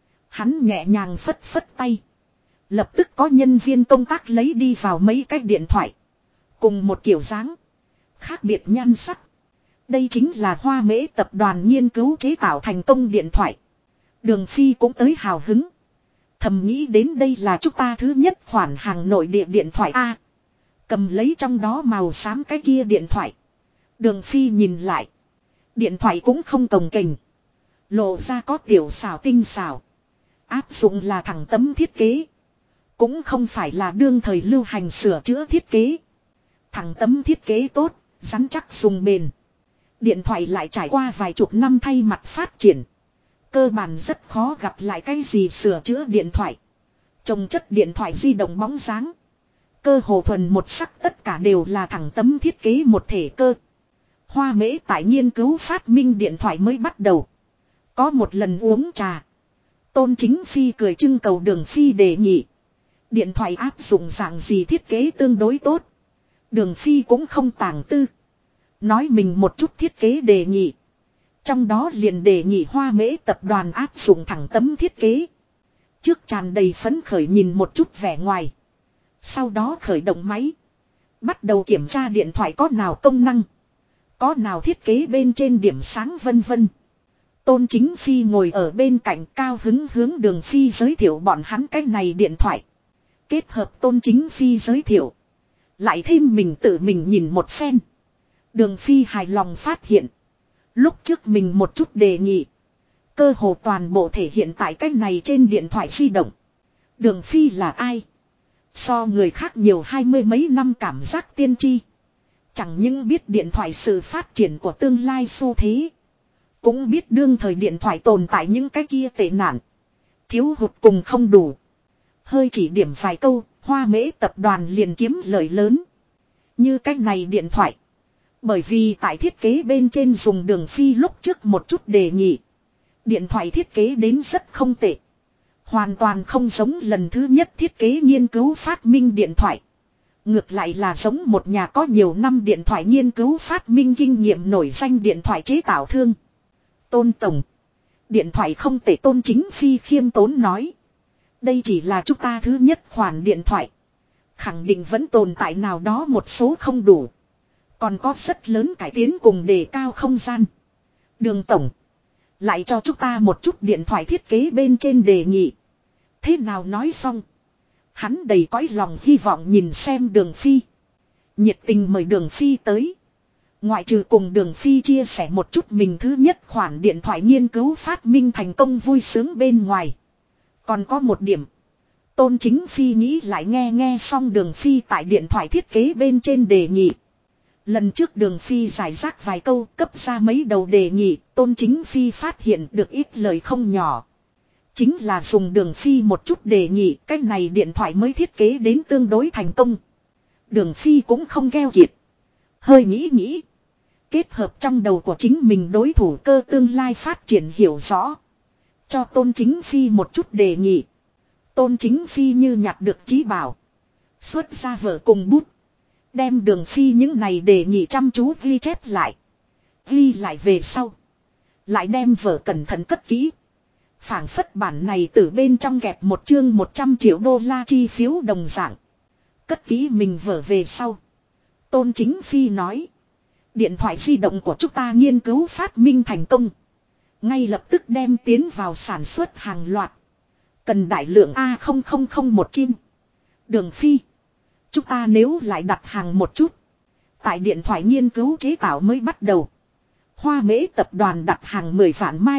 Hắn nhẹ nhàng phất phất tay. Lập tức có nhân viên công tác lấy đi vào mấy cái điện thoại. Cùng một kiểu dáng. Khác biệt nhan sắc. Đây chính là Hoa Mễ tập đoàn nghiên cứu chế tạo thành công điện thoại. Đường Phi cũng tới hào hứng. Thầm nghĩ đến đây là chúng ta thứ nhất khoản hàng nội địa điện thoại A. Cầm lấy trong đó màu xám cái kia điện thoại. Đường Phi nhìn lại. Điện thoại cũng không cồng kềnh. Lộ ra có tiểu xảo tinh xảo. Áp dụng là thẳng tấm thiết kế. Cũng không phải là đương thời lưu hành sửa chữa thiết kế. Thẳng tấm thiết kế tốt, rắn chắc dùng bền. Điện thoại lại trải qua vài chục năm thay mặt phát triển. Cơ bản rất khó gặp lại cái gì sửa chữa điện thoại. Trồng chất điện thoại di động bóng dáng. Cơ hồ thuần một sắc tất cả đều là thẳng tấm thiết kế một thể cơ. Hoa Mễ tại nghiên cứu phát minh điện thoại mới bắt đầu. Có một lần uống trà. Tôn Chính Phi cười trưng cầu Đường Phi đề nghị. Điện thoại áp dụng dạng gì thiết kế tương đối tốt. Đường Phi cũng không tàng tư. Nói mình một chút thiết kế đề nghị. Trong đó liền đề nghị Hoa Mễ tập đoàn áp dụng thẳng tấm thiết kế. Trước tràn đầy phấn khởi nhìn một chút vẻ ngoài. Sau đó khởi động máy. Bắt đầu kiểm tra điện thoại có nào công năng. Có nào thiết kế bên trên điểm sáng vân vân. Tôn Chính Phi ngồi ở bên cạnh cao hứng hướng Đường Phi giới thiệu bọn hắn cái này điện thoại. Kết hợp Tôn Chính Phi giới thiệu. Lại thêm mình tự mình nhìn một phen. Đường Phi hài lòng phát hiện. Lúc trước mình một chút đề nghị. Cơ hồ toàn bộ thể hiện tại cái này trên điện thoại di động. Đường Phi là ai? So người khác nhiều 20 mấy năm cảm giác tiên tri. Chẳng những biết điện thoại sự phát triển của tương lai xu thế. Cũng biết đương thời điện thoại tồn tại những cái kia tệ nạn. Thiếu hụt cùng không đủ. Hơi chỉ điểm vài câu, Hoa Mễ tập đoàn liền kiếm lợi lớn. Như cái này điện thoại. Bởi vì tại thiết kế bên trên dùng Đường Phi lúc trước một chút đề nghị. Điện thoại thiết kế đến rất không tệ. Hoàn toàn không giống lần thứ nhất thiết kế nghiên cứu phát minh điện thoại. Ngược lại là giống một nhà có nhiều năm điện thoại nghiên cứu phát minh kinh nghiệm nổi danh điện thoại chế tạo thương. Tôn Tổng. Điện thoại không tệ. Tôn Chính Phi khiêm tốn nói. Đây chỉ là chúng ta thứ nhất khoản điện thoại. Khẳng định vẫn tồn tại nào đó một số không đủ. Còn có rất lớn cải tiến cùng đề cao không gian. Đường Tổng. Lại cho chúng ta một chút điện thoại thiết kế bên trên đề nghị. Thế nào nói xong. Hắn đầy cõi lòng hy vọng nhìn xem Đường Phi. Nhiệt tình mời Đường Phi tới. Ngoại trừ cùng Đường Phi chia sẻ một chút mình thứ nhất khoản điện thoại nghiên cứu phát minh thành công vui sướng bên ngoài. Còn có một điểm. Tôn Chính Phi nghĩ lại nghe xong Đường Phi tại điện thoại thiết kế bên trên đề nghị. Lần trước Đường Phi giải rác vài câu cấp ra mấy đầu đề nghị. Tôn Chính Phi phát hiện được ít lời không nhỏ. Chính là dùng Đường Phi một chút đề nghị. Cái này điện thoại mới thiết kế đến tương đối thành công. Đường Phi cũng không keo kiệt. Hơi nghĩ. Kết hợp trong đầu của chính mình đối thủ cơ tương lai phát triển hiểu rõ. Cho Tôn Chính Phi một chút đề nghị. Tôn Chính Phi như nhặt được chí bảo. Xuất ra vở cùng bút. Đem Đường Phi những này đề nghị chăm chú ghi chép lại. Ghi lại về sau. Lại đem vở cẩn thận cất kỹ. Phảng phất bản này từ bên trong kẹp một chương 100 triệu đô la chi phiếu đồng dạng. Cất kỹ mình vở về sau. Tôn Chính Phi nói. Điện thoại di động của chúng ta nghiên cứu phát minh thành công. Ngay lập tức đem tiến vào sản xuất hàng loạt. Cần đại lượng A0001 Đường Phi. Chúng ta nếu lại đặt hàng một chút. Tại điện thoại nghiên cứu chế tạo mới bắt đầu. Hoa Mễ tập đoàn đặt hàng 10 vạn mai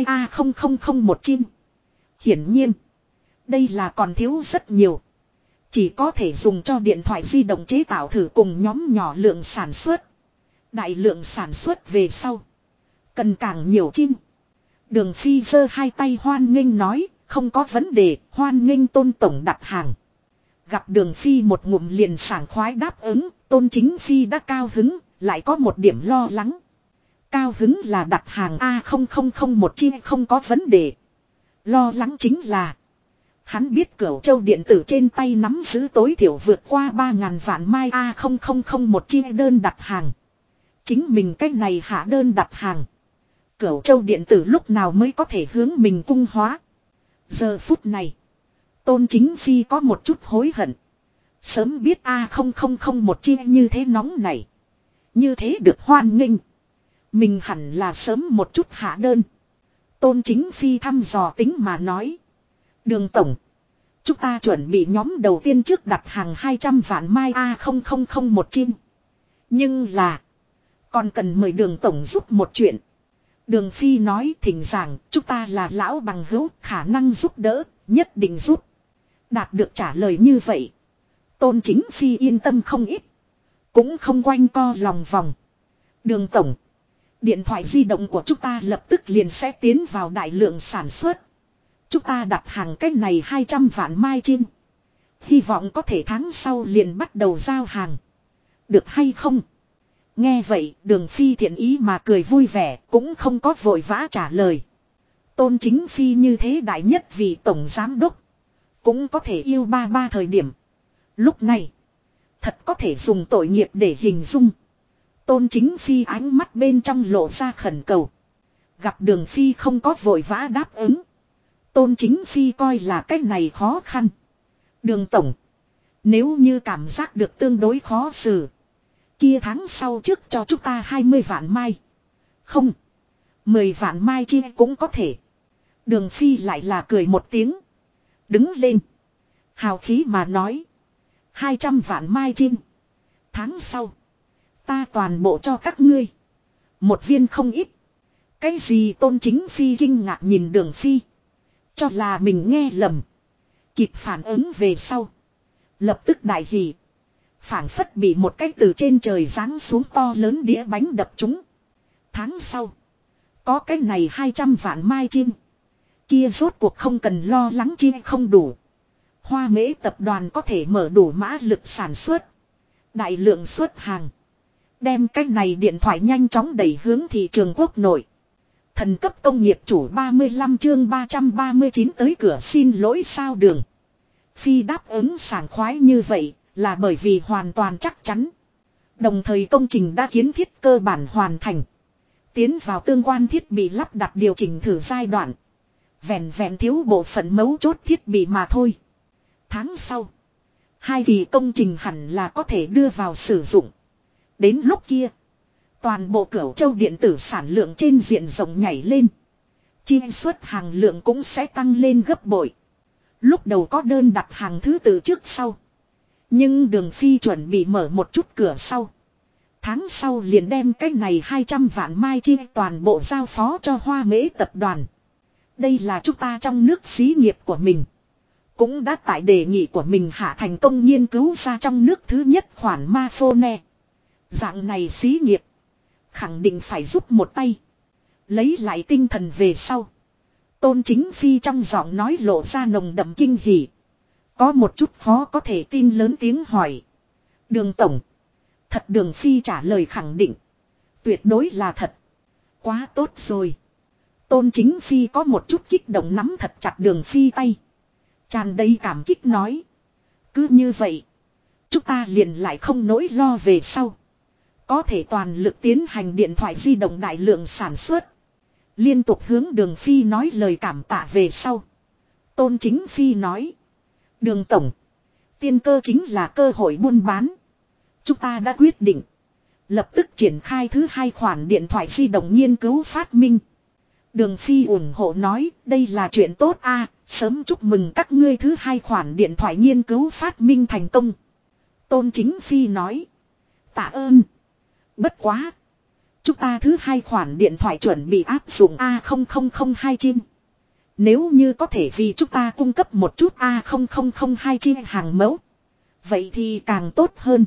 A0001 Hiển nhiên. Đây là còn thiếu rất nhiều. Chỉ có thể dùng cho điện thoại di động chế tạo thử cùng nhóm nhỏ lượng sản xuất. Đại lượng sản xuất về sau. Cần càng nhiều chim. Đường Phi giơ hai tay hoan nghênh nói. Không có vấn đề, hoan nghênh Tôn tổng đặt hàng. Gặp Đường Phi một ngụm liền sảng khoái đáp ứng. Tôn Chính Phi đã cao hứng. Lại có một điểm lo lắng. Cao hứng là đặt hàng A0001 không có vấn đề. Lo lắng chính là. Hắn biết Cửu Châu điện tử trên tay nắm giữ tối thiểu vượt qua 3.000 vạn mai A0001 đơn đặt hàng. Chính mình cách này hạ đơn đặt hàng. Cửu Châu điện tử lúc nào mới có thể hướng mình cung hóa. Giờ phút này. Tôn Chính Phi có một chút hối hận. Sớm biết A0001 như thế nóng này. Như thế được hoan nghênh. Mình hẳn là sớm một chút hạ đơn. Tôn Chính Phi thăm dò tính mà nói. Đường tổng. Chúng ta chuẩn bị nhóm đầu tiên trước đặt hàng 200 vạn mai A0001 Nhưng là. Còn cần mời đường tổng giúp một chuyện. Đường Phi nói thỉnh giảng chúng ta là lão bằng hữu khả năng giúp đỡ, nhất định giúp. Đạt được trả lời như vậy. Tôn Chính Phi yên tâm không ít. Cũng không quanh co lòng vòng. Đường tổng. Điện thoại di động của chúng ta lập tức liền sẽ tiến vào đại lượng sản xuất. Chúng ta đặt hàng cách này 200 vạn mai chim. Hy vọng có thể tháng sau liền bắt đầu giao hàng. Được hay không? Nghe vậy Đường Phi thiện ý mà cười vui vẻ cũng không có vội vã trả lời. Tôn Chính Phi như thế đại nhất vì tổng giám đốc. Cũng có thể yêu ba thời điểm. Lúc này. Thật có thể dùng tội nghiệp để hình dung. Tôn Chính Phi ánh mắt bên trong lộ ra khẩn cầu. Gặp Đường Phi không có vội vã đáp ứng. Tôn Chính Phi coi là cách này khó khăn. Đường tổng. Nếu như cảm giác được tương đối khó xử. Kia tháng sau trước cho chúng ta 20 vạn mai. Không. 10 vạn mai chi cũng có thể. Đường Phi lại là cười một tiếng. Đứng lên. Hào khí mà nói. 200 vạn mai chi. Tháng sau. Ta toàn bộ cho các ngươi. Một viên không ít. Cái gì Tôn Chính Phi kinh ngạc nhìn Đường Phi. Cho là mình nghe lầm. Kịp phản ứng về sau. Lập tức đại hỉ. Phảng phất bị một cái từ trên trời giáng xuống to lớn đĩa bánh đập trúng. Tháng sau. Có cái này 200 vạn mai chim. Kia rốt cuộc không cần lo lắng chi không đủ. Hoa Mễ tập đoàn có thể mở đủ mã lực sản xuất. Đại lượng xuất hàng. Đem cái này điện thoại nhanh chóng đẩy hướng thị trường quốc nội. Thần cấp công nghiệp chủ 35 chương 339 tới cửa xin lỗi sao Đường. Phi đáp ứng sảng khoái như vậy là bởi vì hoàn toàn chắc chắn. Đồng thời công trình đã kiến thiết cơ bản hoàn thành. Tiến vào tương quan thiết bị lắp đặt điều chỉnh thử giai đoạn. Vẹn thiếu bộ phận mấu chốt thiết bị mà thôi. Tháng sau. 2 kỳ công trình hẳn là có thể đưa vào sử dụng. Đến lúc kia. Toàn bộ Cửu Châu điện tử sản lượng trên diện rộng nhảy lên. Chi suất hàng lượng cũng sẽ tăng lên gấp bội. Lúc đầu có đơn đặt hàng thứ tự trước sau. Nhưng Đường Phi chuẩn bị mở một chút cửa sau. Tháng sau liền đem cái này 200 vạn mai chi toàn bộ giao phó cho Hoa Mễ tập đoàn. Đây là chúng ta trong nước xí nghiệp của mình. Cũng đã tại đề nghị của mình hạ thành công nghiên cứu ra trong nước thứ nhất khoản ma phone. Dạng này xí nghiệp. Khẳng định phải giúp một tay. Lấy lại tinh thần về sau. Tôn Chính Phi trong giọng nói lộ ra nồng đậm kinh hỉ. Có một chút khó có thể tin lớn tiếng hỏi. Đường tổng. Thật Đường Phi trả lời khẳng định. Tuyệt đối là thật. Quá tốt rồi. Tôn Chính Phi có một chút kích động nắm thật chặt Đường Phi tay. Tràn đầy cảm kích nói. Cứ như vậy. Chúng ta liền lại không nỗi lo về sau. Có thể toàn lực tiến hành điện thoại di động đại lượng sản xuất. Liên tục hướng Đường Phi nói lời cảm tạ về sau. Tôn Chính Phi nói. Đường Tổng. Tiên cơ chính là cơ hội buôn bán. Chúng ta đã quyết định. Lập tức triển khai thứ 2 khoản điện thoại di động nghiên cứu phát minh. Đường Phi ủng hộ nói đây là chuyện tốt a, sớm chúc mừng các ngươi thứ 2 khoản điện thoại nghiên cứu phát minh thành công. Tôn Chính Phi nói. Tạ ơn. Bất quá. Chúng ta thứ 2 khoản điện thoại chuẩn bị áp dụng A0002 chim. Nếu như có thể vì chúng ta cung cấp một chút A0002 chim hàng mẫu. Vậy thì càng tốt hơn.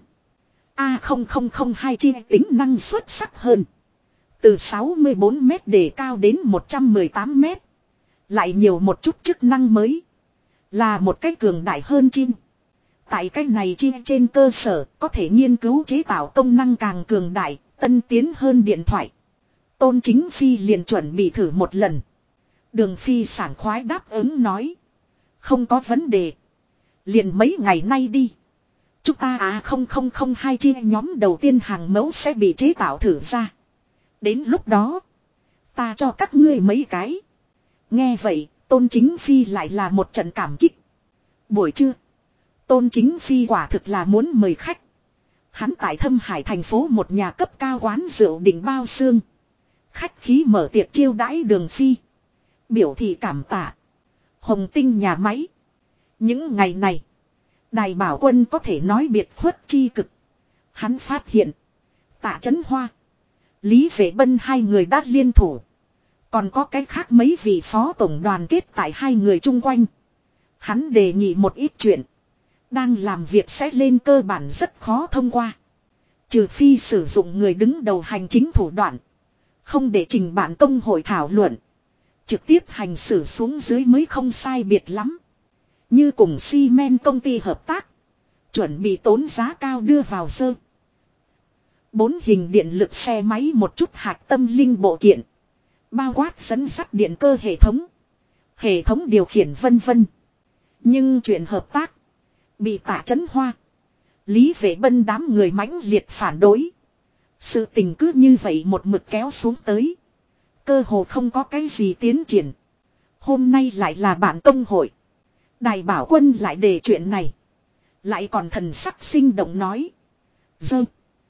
A0002 chim tính năng xuất sắc hơn. Từ 64 m để cao đến 118 m. Lại nhiều một chút chức năng mới. Là một cách cường đại hơn chim. Tại cách này chi trên cơ sở có thể nghiên cứu chế tạo công năng càng cường đại, tân tiến hơn điện thoại. Tôn Chính Phi liền chuẩn bị thử một lần. Đường Phi sảng khoái đáp ứng nói. Không có vấn đề. Liền mấy ngày nay đi. Chúng ta A0002 chi nhóm đầu tiên hàng mẫu sẽ bị chế tạo thử ra. Đến lúc đó, ta cho các ngươi mấy cái. Nghe vậy, Tôn Chính Phi lại là một trận cảm kích. Buổi trưa, Tôn Chính Phi quả thực là muốn mời khách. Hắn tại Thâm Hải thành phố một nhà cấp cao quán rượu đỉnh bao xương. Khách khí mở tiệc chiêu đãi Đường Phi. Biểu thị cảm tạ. Hồng Tinh nhà máy. Những ngày này, Đài Bảo Quân có thể nói biệt khuất chi cực. Hắn phát hiện, Tạ Chấn Hoa, Lý Vệ Bân hai người đã liên thủ. Còn có cái khác mấy vị phó tổng đoàn kết tại hai người chung quanh. Hắn đề nghị một ít chuyện. Đang làm việc sẽ lên cơ bản rất khó thông qua. Trừ phi sử dụng người đứng đầu hành chính thủ đoạn. Không để trình bản công hội thảo luận. Trực tiếp hành xử xuống dưới mới không sai biệt lắm. Như cùng xi men công ty hợp tác. Chuẩn bị tốn giá cao đưa vào sơ. 4 hình điện lực xe máy một chút hạt tâm linh bộ kiện. Bao quát dẫn dắt điện cơ hệ thống. Hệ thống điều khiển vân vân. Nhưng chuyện hợp tác. Bị Tạ Chấn Hoa, Lý Vệ Bân đám người mãnh liệt phản đối. Sự tình cứ như vậy một mực kéo xuống tới. Cơ hồ không có cái gì tiến triển. Hôm nay lại là bản công hội. Đài Bảo Quân lại đề chuyện này. Lại còn thần sắc sinh động nói. Dơ.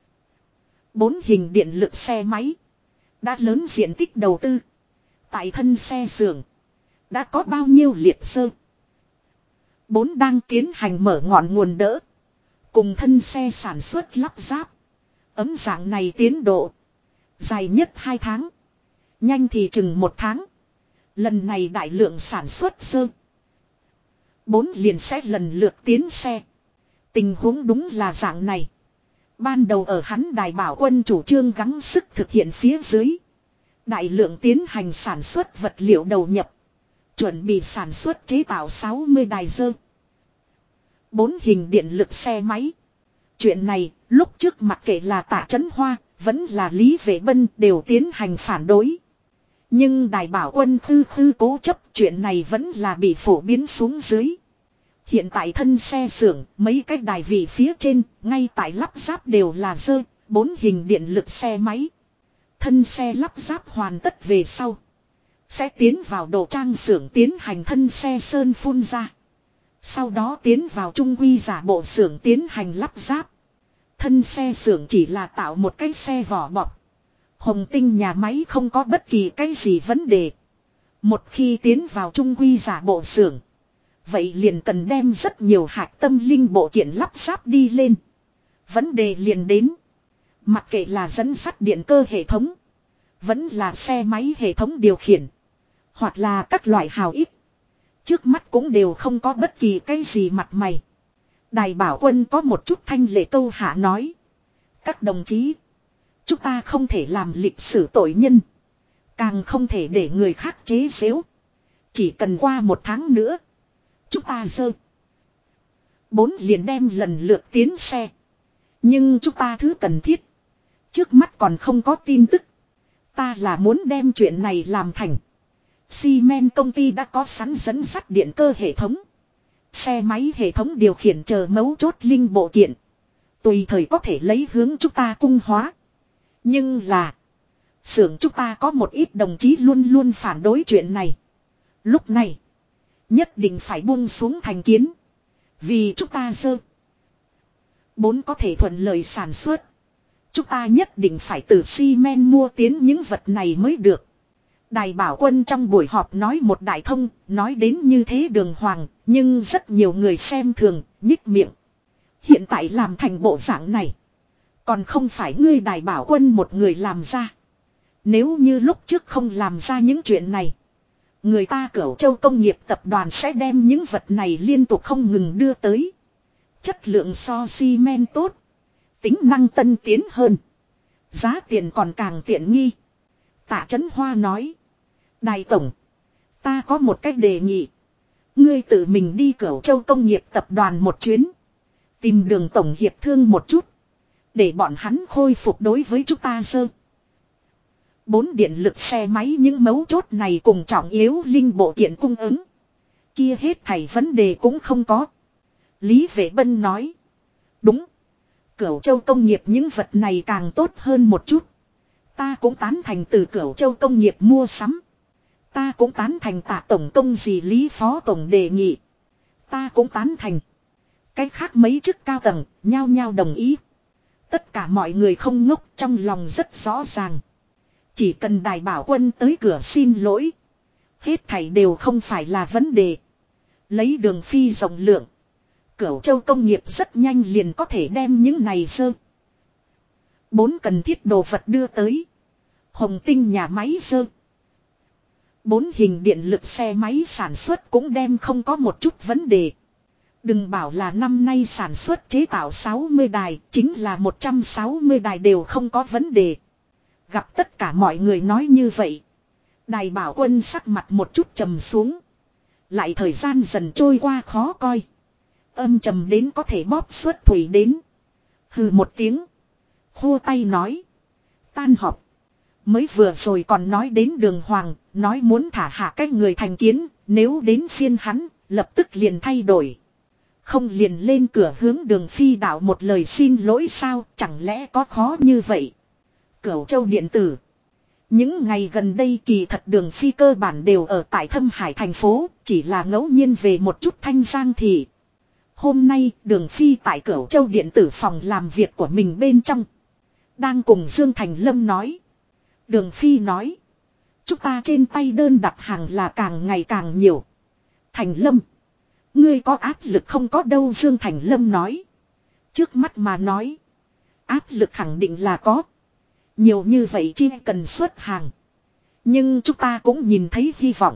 4 hình điện lực xe máy. Đã lớn diện tích đầu tư. Tại thân xe xưởng. Đã có bao nhiêu liệt sơ. 4 đang tiến hành mở ngọn nguồn đỡ. Cùng thân xe sản xuất lắp ráp. Ấm dạng này tiến độ. Dài nhất 2 tháng. Nhanh thì chừng 1 tháng. Lần này đại lượng sản xuất sơ. 4 liền sẽ lần lượt tiến xe. Tình huống đúng là dạng này. Ban đầu ở hắn Đài Bảo Quân chủ trương gắng sức thực hiện phía dưới. Đại lượng tiến hành sản xuất vật liệu đầu nhập. Chuẩn bị sản xuất chế tạo 60 đài dơ. 4 hình điện lực xe máy. Chuyện này, lúc trước mặc kệ là Tạ Chấn Hoa, vẫn là Lý Vệ Bân đều tiến hành phản đối. Nhưng Đài Bảo Quân khư cố chấp chuyện này vẫn là bị phổ biến xuống dưới. Hiện tại thân xe xưởng, mấy cái đài vị phía trên, ngay tại lắp ráp đều là dơ, 4 hình điện lực xe máy. Thân xe lắp ráp hoàn tất về sau. Sẽ tiến vào đồ trang xưởng tiến hành thân xe sơn phun ra. Sau đó tiến vào trung quy giả bộ xưởng tiến hành lắp ráp. Thân xe xưởng chỉ là tạo một cái xe vỏ bọc. Hồng Tinh nhà máy không có bất kỳ cái gì vấn đề. Một khi tiến vào trung quy giả bộ xưởng. Vậy liền cần đem rất nhiều hạt tâm linh bộ kiện lắp ráp đi lên. Vấn đề liền đến. Mặc kệ là dẫn dắt điện cơ hệ thống. Vẫn là xe máy hệ thống điều khiển. Hoặc là các loại hào ít. Trước mắt cũng đều không có bất kỳ cái gì mặt mày. Đài Bảo Quân có một chút thanh lệ câu hạ nói. Các đồng chí. Chúng ta không thể làm lịch sử tội nhân. Càng không thể để người khác chế giễu. Chỉ cần qua 1 tháng nữa. Chúng ta dơ. 4 liền đem lần lượt tiến xe. Nhưng chúng ta thứ cần thiết. Trước mắt còn không có tin tức. Ta là muốn đem chuyện này làm thành. Xi men công ty đã có sẵn dẫn dắt điện cơ hệ thống. Xe máy hệ thống điều khiển chờ mấu chốt linh bộ kiện. Tùy thời có thể lấy hướng chúng ta cung hóa. Nhưng là. Xưởng chúng ta có một ít đồng chí luôn luôn phản đối chuyện này. Lúc này. Nhất định phải buông xuống thành kiến. Vì chúng ta dơ. 4 có thể thuận lợi sản xuất. Chúng ta nhất định phải từ xi men mua tiến những vật này mới được. Đài Bảo Quân trong buổi họp nói một đại thông, nói đến như thế đường hoàng, nhưng rất nhiều người xem thường, nhích miệng. Hiện tại làm thành bộ dạng này. Còn không phải ngươi Đài Bảo Quân một người làm ra. Nếu như lúc trước không làm ra những chuyện này. Người ta Cửu Châu Công nghiệp tập đoàn sẽ đem những vật này liên tục không ngừng đưa tới. Chất lượng so xi men tốt. Tính năng tân tiến hơn. Giá tiền còn càng tiện nghi. Tạ Chấn Hoa nói. Đài Tổng. Ta có một cách đề nghị. Ngươi tự mình đi Cửu Châu Công nghiệp tập đoàn một chuyến. Tìm Đường Tổng hiệp thương một chút. Để bọn hắn khôi phục đối với chúng ta dơ. 4 điện lực xe máy những mấu chốt này cùng trọng yếu linh bộ kiện cung ứng. Kia hết thảy vấn đề cũng không có. Lý Vệ Bân nói. Đúng. Cửu Châu Công nghiệp những vật này càng tốt hơn một chút. Ta cũng tán thành từ Cửu Châu Công nghiệp mua sắm. Ta cũng tán thành Tạ Tổng công gì Lý Phó Tổng đề nghị. Ta cũng tán thành. Cách khác mấy chức cao tầng nhao nhao đồng ý. Tất cả mọi người không ngốc trong lòng rất rõ ràng. Chỉ cần Đài Bảo Quân tới cửa xin lỗi. Hết thảy đều không phải là vấn đề. Lấy Đường Phi rộng lượng. Cửu Châu Công nghiệp rất nhanh liền có thể đem những này dơ. 4 cần thiết đồ vật đưa tới. Hồng Tinh nhà máy dơ. 4 hình điện lực xe máy sản xuất cũng đem không có một chút vấn đề. Đừng bảo là năm nay sản xuất chế tạo 60 đài, chính là 160 đài đều không có vấn đề. Gặp tất cả mọi người nói như vậy. Đài Bảo Quân sắc mặt một chút trầm xuống. Lại thời gian dần trôi qua khó coi. Âm trầm đến có thể bóp xuất thủy đến. Hừ một tiếng. Khua tay nói. Tan họp. Mới vừa rồi còn nói đến Đường Hoàng, nói muốn thả hạ cái người thành kiến, nếu đến phiên hắn, lập tức liền thay đổi. Không liền lên cửa hướng Đường Phi đạo một lời xin lỗi sao, chẳng lẽ có khó như vậy. Cửu Châu điện tử. Những ngày gần đây kỳ thật Đường Phi cơ bản đều ở tại Thâm Hải thành phố, chỉ là ngẫu nhiên về một chút Thanh Giang thị. Hôm nay Đường Phi tại Cửu Châu điện tử phòng làm việc của mình bên trong. Đang cùng Dương Thành Lâm nói. Đường Phi nói. Chúng ta trên tay đơn đặt hàng là càng ngày càng nhiều. Thành Lâm. Ngươi có áp lực không có đâu Dương Thành Lâm nói. Trước mắt mà nói. Áp lực khẳng định là có. Nhiều như vậy chi cần xuất hàng. Nhưng chúng ta cũng nhìn thấy hy vọng.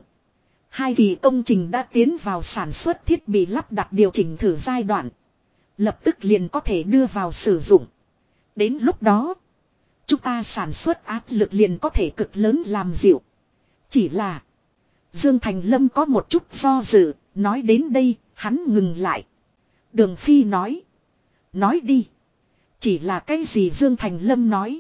2 kỳ công trình đã tiến vào sản xuất thiết bị lắp đặt điều chỉnh thử giai đoạn. Lập tức liền có thể đưa vào sử dụng. Đến lúc đó. Chúng ta sản xuất áp lực liền có thể cực lớn làm dịu. Chỉ là. Dương Thành Lâm có một chút do dự. Nói đến đây hắn ngừng lại. Đường Phi nói. Nói đi. Chỉ là cái gì Dương Thành Lâm nói.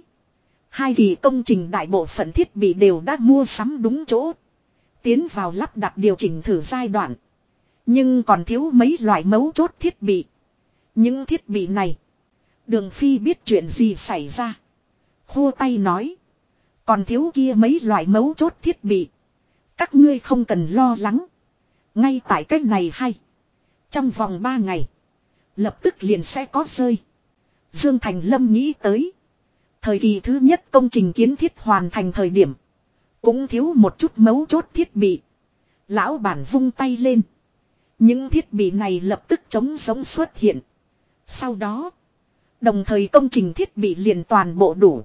2 kỳ công trình đại bộ phận thiết bị đều đã mua sắm đúng chỗ. Tiến vào lắp đặt điều chỉnh thử giai đoạn. Nhưng còn thiếu mấy loại mấu chốt thiết bị. Những thiết bị này. Đường Phi biết chuyện gì xảy ra. Khua tay nói. Còn thiếu kia mấy loại mấu chốt thiết bị. Các ngươi không cần lo lắng. Ngay tại cách này hay. Trong vòng 3 ngày. Lập tức liền sẽ có rơi. Dương Thành Lâm nghĩ tới. Thời kỳ thứ nhất công trình kiến thiết hoàn thành thời điểm. Cũng thiếu một chút mấu chốt thiết bị. Lão bản vung tay lên. Những thiết bị này lập tức trống giống xuất hiện. Sau đó. Đồng thời công trình thiết bị liền toàn bộ đủ.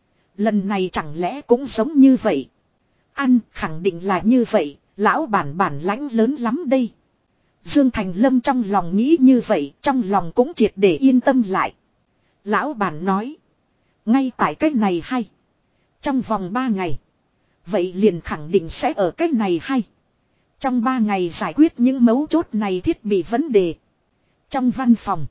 Lần này chẳng lẽ cũng giống như vậy. Ăn khẳng định là như vậy. Lão bản bản lãnh lớn lắm đây. Dương Thành Lâm trong lòng nghĩ như vậy. Trong lòng cũng triệt để yên tâm lại. Lão bản nói. Ngay tại cách này hay. Trong vòng 3 ngày. Vậy liền khẳng định sẽ ở cách này hay. Trong 3 ngày giải quyết những mấu chốt này thiết bị vấn đề. Trong văn phòng.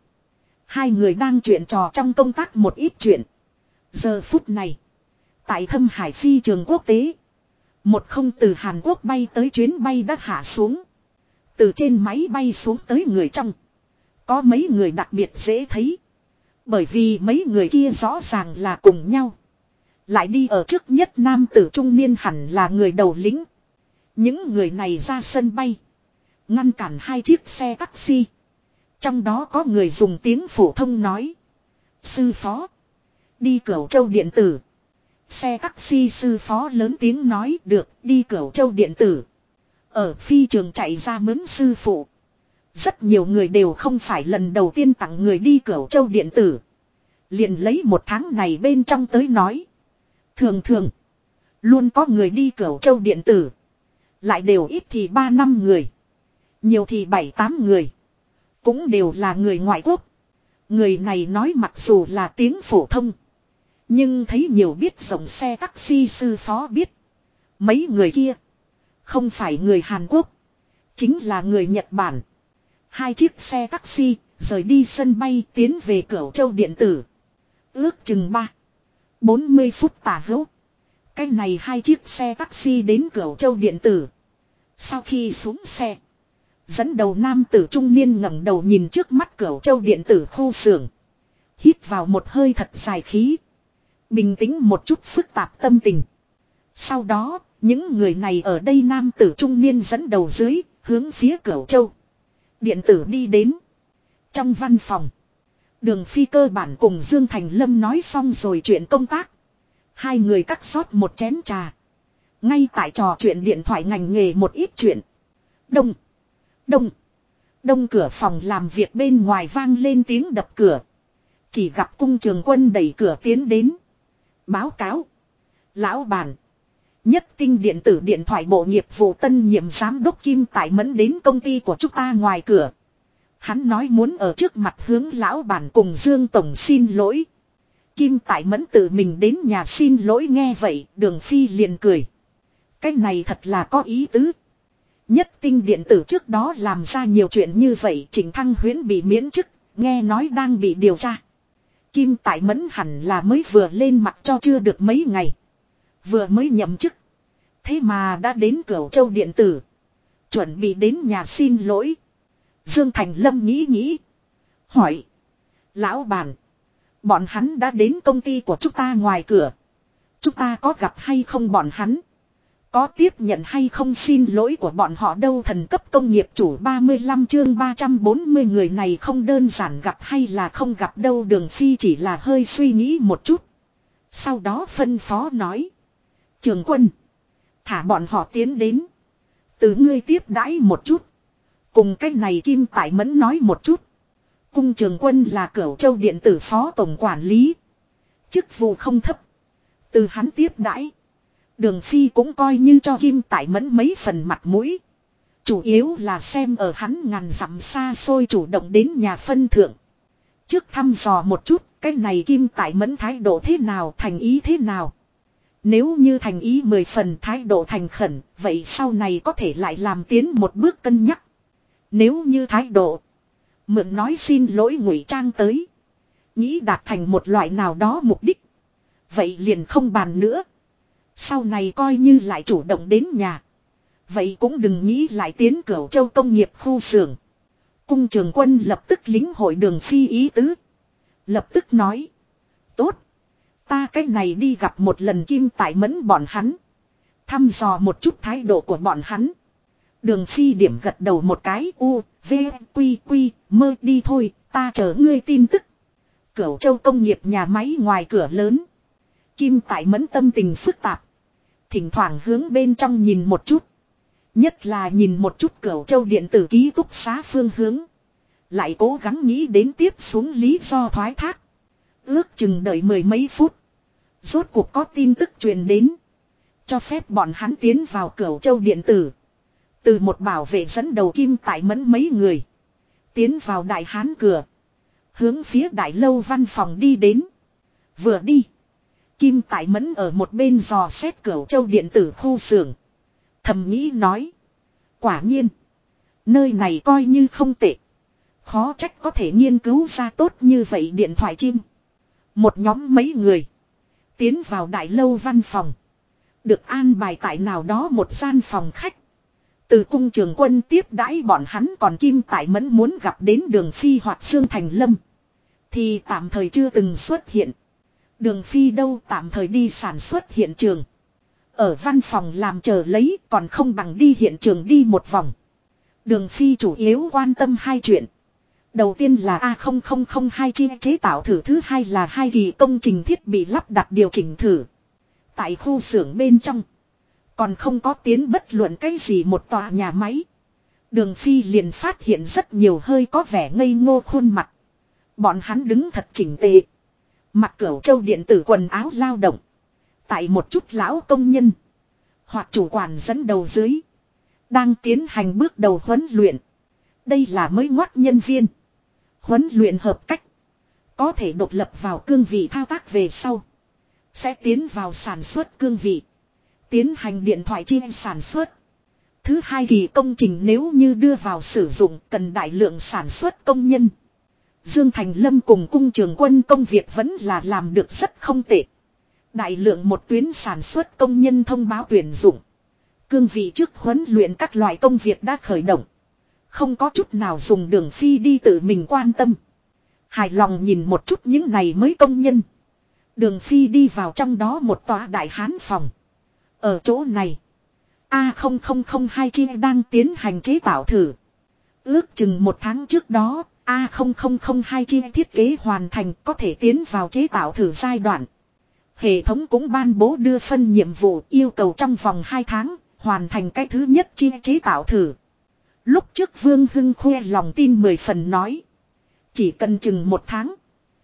2 người đang chuyện trò trong công tác một ít chuyện. Giờ phút này. Tại Thâm Hải phi trường quốc tế. Một không từ Hàn Quốc bay tới chuyến bay đã hạ xuống. Từ trên máy bay xuống tới người trong. Có mấy người đặc biệt dễ thấy. Bởi vì mấy người kia rõ ràng là cùng nhau. Lại đi ở trước nhất nam tử trung niên hẳn là người đầu lĩnh. Những người này ra sân bay. Ngăn cản hai chiếc xe taxi. Trong đó có người dùng tiếng phổ thông nói. Sư phó. Đi Cửu Châu điện tử. Xe taxi sư phó lớn tiếng nói được đi Cửu Châu điện tử. Ở phi trường chạy ra mướn sư phụ. Rất nhiều người đều không phải lần đầu tiên tặng người đi Cửu Châu điện tử. Liền lấy một tháng này bên trong tới nói. Thường thường. Luôn có người đi Cửu Châu điện tử. Lại đều ít thì 3 năm người. Nhiều thì 7-8 người. Cũng đều là người ngoại quốc. Người này nói mặc dù là tiếng phổ thông. Nhưng thấy nhiều biết rộng xe taxi sư phó biết. Mấy người kia. Không phải người Hàn Quốc. Chính là người Nhật Bản. Hai chiếc xe taxi rời đi sân bay tiến về Cửu Châu điện tử. Ước chừng 40 phút tả hữu. Cái này hai chiếc xe taxi đến Cửu Châu điện tử. Sau khi xuống xe. Dẫn đầu nam tử trung niên ngẩng đầu nhìn trước mắt Cửu Châu điện tử khu xưởng. Hít vào một hơi thật dài khí. Bình tĩnh một chút phức tạp tâm tình. Sau đó, những người này ở đây nam tử trung niên dẫn đầu dưới, hướng phía Cửu Châu điện tử đi đến. Trong văn phòng, Đường Phi cơ bản cùng Dương Thành Lâm nói xong rồi chuyện công tác. Hai người cắt xót một chén trà. Ngay tại trò chuyện điện thoại ngành nghề một ít chuyện. Đông cửa phòng làm việc bên ngoài vang lên tiếng đập cửa. Chỉ gặp Cung Trường Quân đẩy cửa tiến đến. Báo cáo. Lão bản. Nhất Tinh điện tử điện thoại bộ nghiệp vụ tân nhiệm giám đốc Kim Tại Mẫn đến công ty của chúng ta ngoài cửa. Hắn nói muốn ở trước mặt hướng lão bản cùng Dương Tổng xin lỗi. Kim Tại Mẫn tự mình đến nhà xin lỗi nghe vậy, Đường Phi liền cười. Cái này thật là có ý tứ. Nhất Tinh điện tử trước đó làm ra nhiều chuyện như vậy, Trịnh Thăng Huyễn bị miễn chức, nghe nói đang bị điều tra. Kim Tại Mẫn hẳn là mới vừa lên mặt cho chưa được mấy ngày. Vừa mới nhậm chức. Thế mà đã đến Cửu Châu điện tử. Chuẩn bị đến nhà xin lỗi. Dương Thành Lâm nghĩ. Hỏi. Lão bản. Bọn hắn đã đến công ty của chúng ta ngoài cửa. Chúng ta có gặp hay không bọn hắn? Có tiếp nhận hay không xin lỗi của bọn họ đâu? Thần cấp công nghiệp chủ 35 chương 340 người này không đơn giản gặp hay là không gặp đâu. Đường Phi chỉ là hơi suy nghĩ một chút. Sau đó phân phó nói. Trường Quân. Thả bọn họ tiến đến. Từ ngươi tiếp đãi một chút. Cùng cái này Kim Tại Mẫn nói một chút. Cung Trường Quân là Cửu Châu điện tử phó tổng quản lý. Chức vụ không thấp. Từ hắn tiếp đãi. Đường Phi cũng coi như cho Kim Tại Mẫn mấy phần mặt mũi. Chủ yếu là xem ở hắn ngàn dặm xa xôi chủ động đến nhà phân thượng. Trước thăm dò một chút, cái này Kim Tại Mẫn thái độ thế nào, thành ý thế nào. Nếu như thành ý 10 phần, thái độ thành khẩn, vậy sau này có thể lại làm tiến một bước cân nhắc. Nếu như thái độ mượn nói xin lỗi ngụy trang tới, nghĩ đạt thành một loại nào đó mục đích, vậy liền không bàn nữa. Sau này coi như lại chủ động đến nhà, vậy cũng đừng nghĩ lại tiến Cửu Châu công nghiệp khu xưởng. Cung Trường Quân lập tức lĩnh hội Đường Phi ý tứ. Lập tức nói. Tốt. Ta cái này đi gặp một lần Kim Tại Mẫn bọn hắn. Thăm dò một chút thái độ của bọn hắn. Đường Phi điểm gật đầu một cái. U, V, Quy, Quy, mơ đi thôi. Ta chờ ngươi tin tức. Cửu Châu công nghiệp nhà máy ngoài cửa lớn. Kim Tại Mẫn tâm tình phức tạp. Thỉnh thoảng hướng bên trong nhìn một chút. Nhất là nhìn một chút Cửu Châu điện tử ký túc xá phương hướng. Lại cố gắng nghĩ đến tiếp xuống lý do thoái thác. Ước chừng đợi 10 mấy phút. Rốt cuộc có tin tức truyền đến. Cho phép bọn hắn tiến vào Cửu Châu điện tử. Từ một bảo vệ dẫn đầu Kim Tại Mẫn mấy người. Tiến vào đại hán cửa. Hướng phía đại lâu văn phòng đi đến. Vừa đi. Kim Tại Mẫn ở một bên dò xét Cửu Châu điện tử khu xưởng. Thầm nghĩ nói. Quả nhiên. Nơi này coi như không tệ. Khó trách có thể nghiên cứu ra tốt như vậy điện thoại chim. Một nhóm mấy người. Tiến vào đại lâu văn phòng. Được an bài tại nào đó một gian phòng khách. Từ cung trường quân tiếp đãi bọn hắn còn Kim Tại Mẫn muốn gặp đến Đường Phi hoặc Dương Thành Lâm. Thì tạm thời chưa từng xuất hiện. Đường Phi đâu tạm thời đi sản xuất hiện trường. Ở văn phòng làm chờ lấy còn không bằng đi hiện trường đi một vòng. Đường Phi chủ yếu quan tâm hai chuyện. Đầu tiên là A0002 chế tạo thử, thứ hai là hai kỳ công trình thiết bị lắp đặt điều chỉnh thử. Tại khu xưởng bên trong. Còn không có tiến bất luận cái gì một tòa nhà máy. Đường Phi liền phát hiện rất nhiều hơi có vẻ ngây ngô khuôn mặt. Bọn hắn đứng thật chỉnh tề. Mặc cửu châu điện tử quần áo lao động. Tại một chút lão công nhân. Hoặc chủ quản dẫn đầu dưới. Đang tiến hành bước đầu huấn luyện. Đây là mới ngoắt nhân viên. Huấn luyện hợp cách. Có thể độc lập vào cương vị thao tác về sau. Sẽ tiến vào sản xuất cương vị. Tiến hành điện thoại chi sản xuất. Thứ hai kỳ công trình nếu như đưa vào sử dụng cần đại lượng sản xuất công nhân. Dương Thành Lâm cùng cung trường quân công việc vẫn là làm được rất không tệ. Đại lượng một tuyến sản xuất công nhân thông báo tuyển dụng. Cương vị trước huấn luyện các loại công việc đã khởi động. Không có chút nào dùng Đường Phi đi tự mình quan tâm. Hài lòng nhìn một chút những này mới công nhân. Đường Phi đi vào trong đó một tòa đại hán phòng. Ở chỗ này, A0002 chi đang tiến hành chế tạo thử. Ước chừng một tháng trước đó, A0002 chi thiết kế hoàn thành có thể tiến vào chế tạo thử giai đoạn. Hệ thống cũng ban bố đưa phân nhiệm vụ yêu cầu trong vòng 2 tháng, hoàn thành cái thứ nhất chi chế tạo thử. Lúc trước Vương Hưng khoe lòng tin 10 phần nói. Chỉ cần chừng một tháng,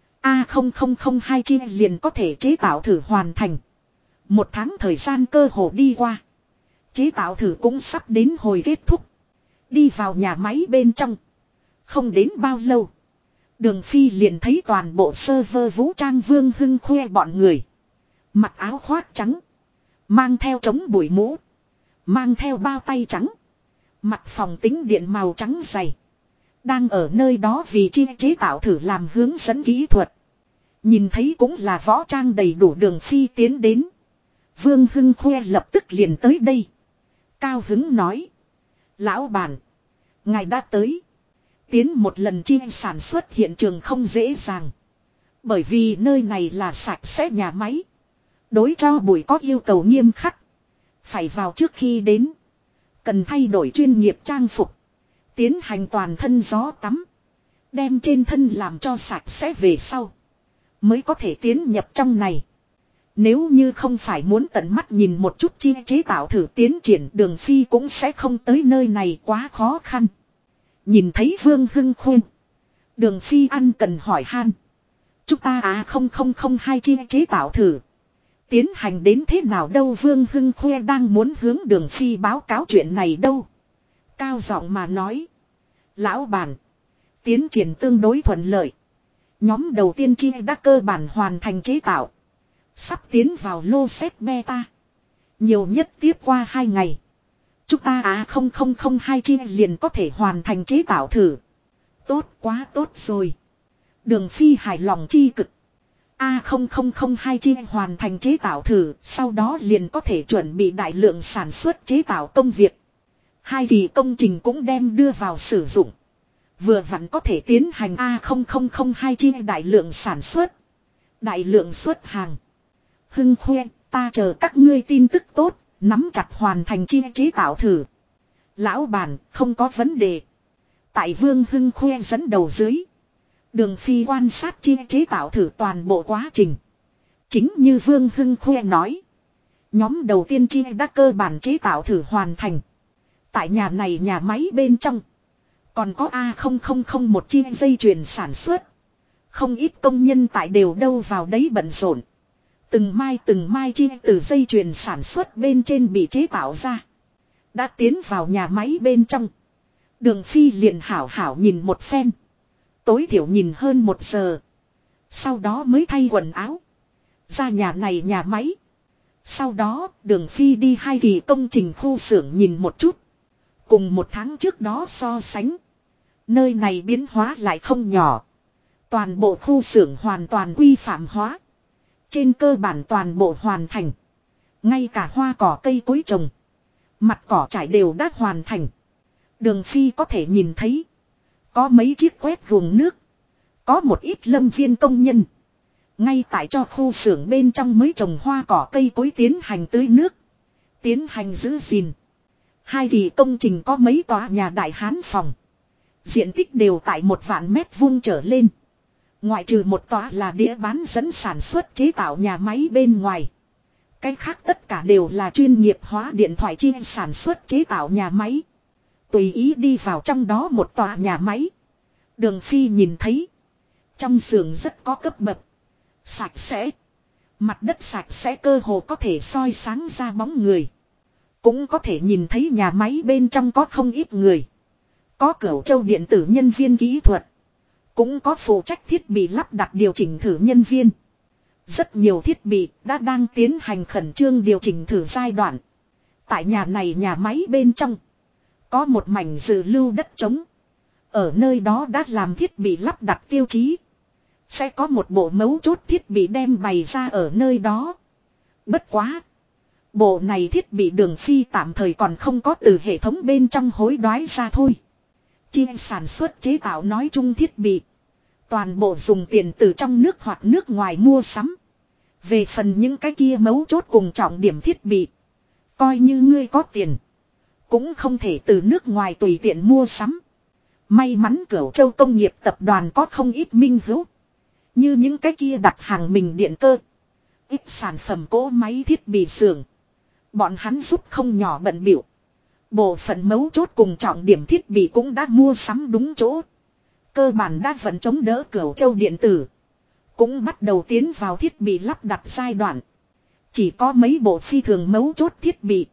A0002 chi liền có thể chế tạo thử hoàn thành. Một tháng thời gian cơ hồ đi qua. Chế tạo thử cũng sắp đến hồi kết thúc. Đi vào nhà máy bên trong. Không đến bao lâu. Đường Phi liền thấy toàn bộ server vũ trang Vương Hưng khoe bọn người. Mặc áo khoác trắng. Mang theo chống bụi mũ. Mang theo bao tay trắng. Mặc phòng tính điện màu trắng dày. Đang ở nơi đó vì chế tạo thử làm hướng dẫn kỹ thuật. Nhìn thấy cũng là võ trang đầy đủ. Đường Phi tiến đến. Vương Hưng khoe lập tức liền tới đây. Cao hứng nói. Lão bản. Ngài đã tới. Tiến một lần chi sản xuất hiện trường không dễ dàng. Bởi vì nơi này là sạch sẽ nhà máy. Đối cho bụi có yêu cầu nghiêm khắc. Phải vào trước khi đến. Cần thay đổi chuyên nghiệp trang phục. Tiến hành toàn thân gió tắm. Đem trên thân làm cho sạch sẽ về sau. Mới có thể tiến nhập trong này. Nếu như không phải muốn tận mắt nhìn một chút chi chế tạo thử tiến triển, Đường Phi cũng sẽ không tới nơi này, quá khó khăn. Nhìn thấy Vương Hưng khuyên. Đường Phi ăn cần hỏi han. Chúng ta A0002 chi chế tạo thử. Tiến hành đến thế nào đâu? Vương Hưng khoe đang muốn hướng Đường Phi báo cáo chuyện này đâu. Cao giọng mà nói. Lão bản. Tiến triển tương đối thuận lợi. Nhóm đầu tiên chi đã cơ bản hoàn thành chế tạo. Sắp tiến vào lô set beta. Nhiều nhất tiếp qua 2 ngày. Chúng ta A0002 chi liền có thể hoàn thành chế tạo thử. Tốt quá tốt rồi. Đường Phi hài lòng chi cực. A0002 chi hoàn thành chế tạo thử, sau đó liền có thể chuẩn bị đại lượng sản xuất chế tạo công việc. Hai kỳ công trình cũng đem đưa vào sử dụng. Vừa vặn có thể tiến hành A0002 chi đại lượng sản xuất. Đại lượng xuất hàng. Hưng khoe, ta chờ các ngươi tin tức tốt, nắm chặt hoàn thành chi chế tạo thử. Lão bản, không có vấn đề. Tại Vương Hưng khoe dẫn đầu dưới. Đường Phi quan sát chi chế tạo thử toàn bộ quá trình. Chính như Vương Hưng khoe nói. Nhóm đầu tiên chi đã cơ bản chế tạo thử hoàn thành. Tại nhà này nhà máy bên trong. Còn có A0001 chi dây chuyền sản xuất. Không ít công nhân tại đều đâu vào đấy bận rộn. Từng mai chi từ dây chuyền sản xuất bên trên bị chế tạo ra. Đã tiến vào nhà máy bên trong. Đường Phi liền hảo hảo nhìn một phen. Tối thiểu nhìn hơn 1 giờ. Sau đó mới thay quần áo. Ra nhà này nhà máy. Sau đó Đường Phi đi 2 kỳ công trình khu xưởng nhìn một chút. Cùng 1 tháng trước đó so sánh. Nơi này biến hóa lại không nhỏ. Toàn bộ khu xưởng hoàn toàn quy phạm hóa. Trên cơ bản toàn bộ hoàn thành. Ngay cả hoa cỏ cây cối trồng. Mặt cỏ trải đều đã hoàn thành. Đường Phi có thể nhìn thấy. Có mấy chiếc quét vùng nước. Có một ít lâm viên công nhân. Ngay tại cho khu xưởng bên trong mới trồng hoa cỏ cây cối tiến hành tưới nước. Tiến hành giữ gìn. Hai kỳ công trình có mấy tòa nhà đại hán phòng. Diện tích đều tại 1.000 m² trở lên. Ngoại trừ một tòa là đĩa bán dẫn sản xuất chế tạo nhà máy bên ngoài. Cái khác tất cả đều là chuyên nghiệp hóa điện thoại chi sản xuất chế tạo nhà máy. Tùy ý đi vào trong đó một tòa nhà máy. Đường Phi nhìn thấy. Trong xưởng rất có cấp bậc. Sạch sẽ. Mặt đất sạch sẽ cơ hồ có thể soi sáng ra bóng người. Cũng có thể nhìn thấy nhà máy bên trong có không ít người. Có Cửu Châu điện tử nhân viên kỹ thuật. Cũng có phụ trách thiết bị lắp đặt điều chỉnh thử nhân viên. Rất nhiều thiết bị đã đang tiến hành khẩn trương điều chỉnh thử giai đoạn. Tại nhà này nhà máy bên trong. Có một mảnh dự lưu đất trống. Ở nơi đó đã làm thiết bị lắp đặt tiêu chí. Sẽ có một bộ mấu chốt thiết bị đem bày ra ở nơi đó. Bất quá. Bộ này thiết bị Đường Phi tạm thời còn không có từ hệ thống bên trong hối đoái ra thôi. Chi sản xuất chế tạo nói chung thiết bị. Toàn bộ dùng tiền từ trong nước hoặc nước ngoài mua sắm. Về phần những cái kia mấu chốt cùng trọng điểm thiết bị. Coi như ngươi có tiền. Cũng không thể từ nước ngoài tùy tiện mua sắm. May mắn Cửu Châu công nghiệp tập đoàn có không ít minh hữu. Như những cái kia đặt hàng mình điện cơ. Ít sản phẩm cỗ máy thiết bị xưởng. Bọn hắn giúp không nhỏ bận bịu. Bộ phận mấu chốt cùng trọng điểm thiết bị cũng đã mua sắm đúng chỗ. Cơ bản đã vẫn chống đỡ Cửu Châu điện tử. Cũng bắt đầu tiến vào thiết bị lắp đặt giai đoạn. Chỉ có mấy bộ phi thường mấu chốt thiết bị.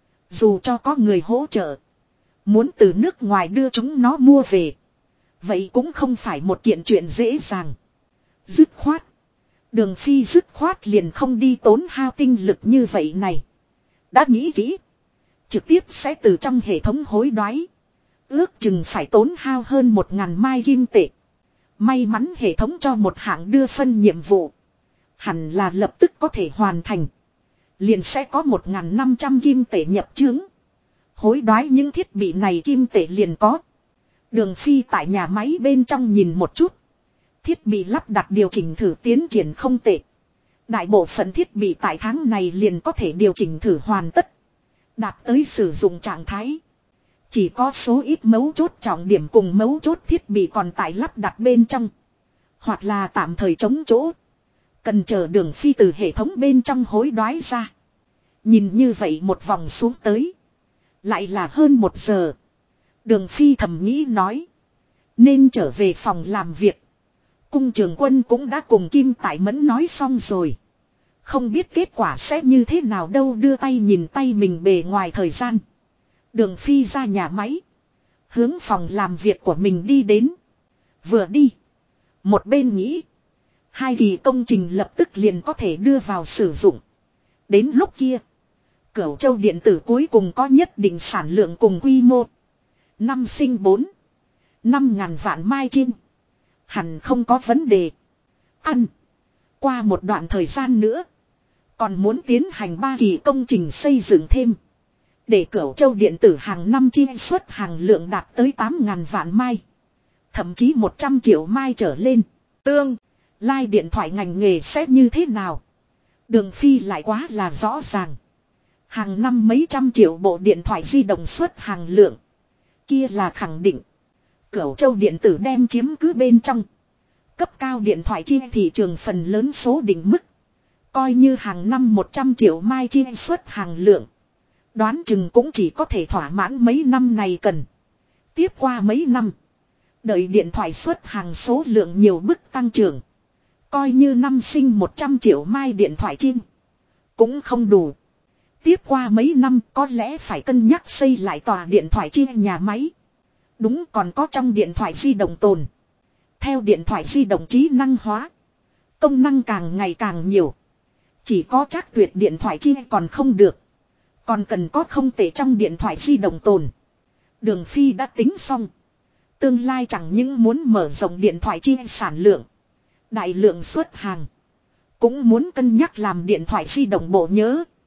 Dù cho có người hỗ trợ. Muốn từ nước ngoài đưa chúng nó mua về. Vậy cũng không phải một kiện chuyện dễ dàng. Dứt khoát. Đường Phi dứt khoát liền không đi tốn hao tinh lực như vậy này. Đã nghĩ kỹ. Trực tiếp sẽ từ trong hệ thống hối đoái. Ước chừng phải tốn hao hơn 1.000 mai kim tệ. May mắn hệ thống cho một hạng đưa phân nhiệm vụ. Hẳn là lập tức có thể hoàn thành. Liền sẽ có 1.500 kim tệ nhập trướng. Hối đoái những thiết bị này kim tệ liền có. Đường Phi tại nhà máy bên trong nhìn một chút. Thiết bị lắp đặt điều chỉnh thử tiến triển không tệ. Đại bộ phận thiết bị tại tháng này liền có thể điều chỉnh thử hoàn tất. Đạt tới sử dụng trạng thái. Chỉ có số ít mấu chốt trọng điểm cùng mấu chốt thiết bị còn tại lắp đặt bên trong. Hoặc là tạm thời chống chỗ. Cần chờ Đường Phi từ hệ thống bên trong hối đoái ra. Nhìn như vậy một vòng xuống tới. Lại là hơn 1 giờ. Đường Phi thầm nghĩ nói. Nên trở về phòng làm việc. Cung Trường Quân cũng đã cùng Kim Tại Mẫn nói xong rồi. Không biết kết quả sẽ như thế nào đâu, đưa tay nhìn tay mình bề ngoài thời gian. Đường Phi ra nhà máy. Hướng phòng làm việc của mình đi đến. Vừa đi. Một bên nghĩ. Hai kỳ công trình lập tức liền có thể đưa vào sử dụng. Đến lúc kia. Cửu Châu điện tử cuối cùng có nhất định sản lượng cùng quy mô. Năm sinh 5.000 vạn mai chim. Hẳn không có vấn đề. Ăn. Qua một đoạn thời gian nữa. Còn muốn tiến hành 3 kỳ công trình xây dựng thêm. Để Cửu Châu điện tử hàng năm chi xuất hàng lượng đạt tới 8.000 vạn mai. Thậm chí 100 triệu mai trở lên. Tương lai điện thoại ngành nghề sẽ như thế nào? Đường Phi lại quá là rõ ràng. Hàng năm mấy trăm triệu bộ điện thoại di động xuất hàng lượng. Kia là khẳng định. Cửu Châu điện tử đem chiếm cứ bên trong. Cấp cao điện thoại chi thị trường phần lớn số định mức. Coi như hàng năm 100 triệu mai chi xuất hàng lượng. Đoán chừng cũng chỉ có thể thỏa mãn mấy năm này cần. Tiếp qua mấy năm. Đợi điện thoại xuất hàng số lượng nhiều bước tăng trưởng. Coi như năm sinh 100 triệu mai điện thoại chim. Cũng không đủ. Tiếp qua mấy năm có lẽ phải cân nhắc xây lại tòa điện thoại chi nhà máy. Đúng, còn có trong điện thoại di động tồn. Theo điện thoại di động trí năng hóa. Công năng càng ngày càng nhiều. Chỉ có chắc tuyệt điện thoại chi còn không được. Còn cần có không tệ trong điện thoại di động tồn. Đường Phi đã tính xong. Tương lai chẳng những muốn mở rộng điện thoại chi sản lượng. Đại lượng xuất hàng. Cũng muốn cân nhắc làm điện thoại di động bộ nhớ.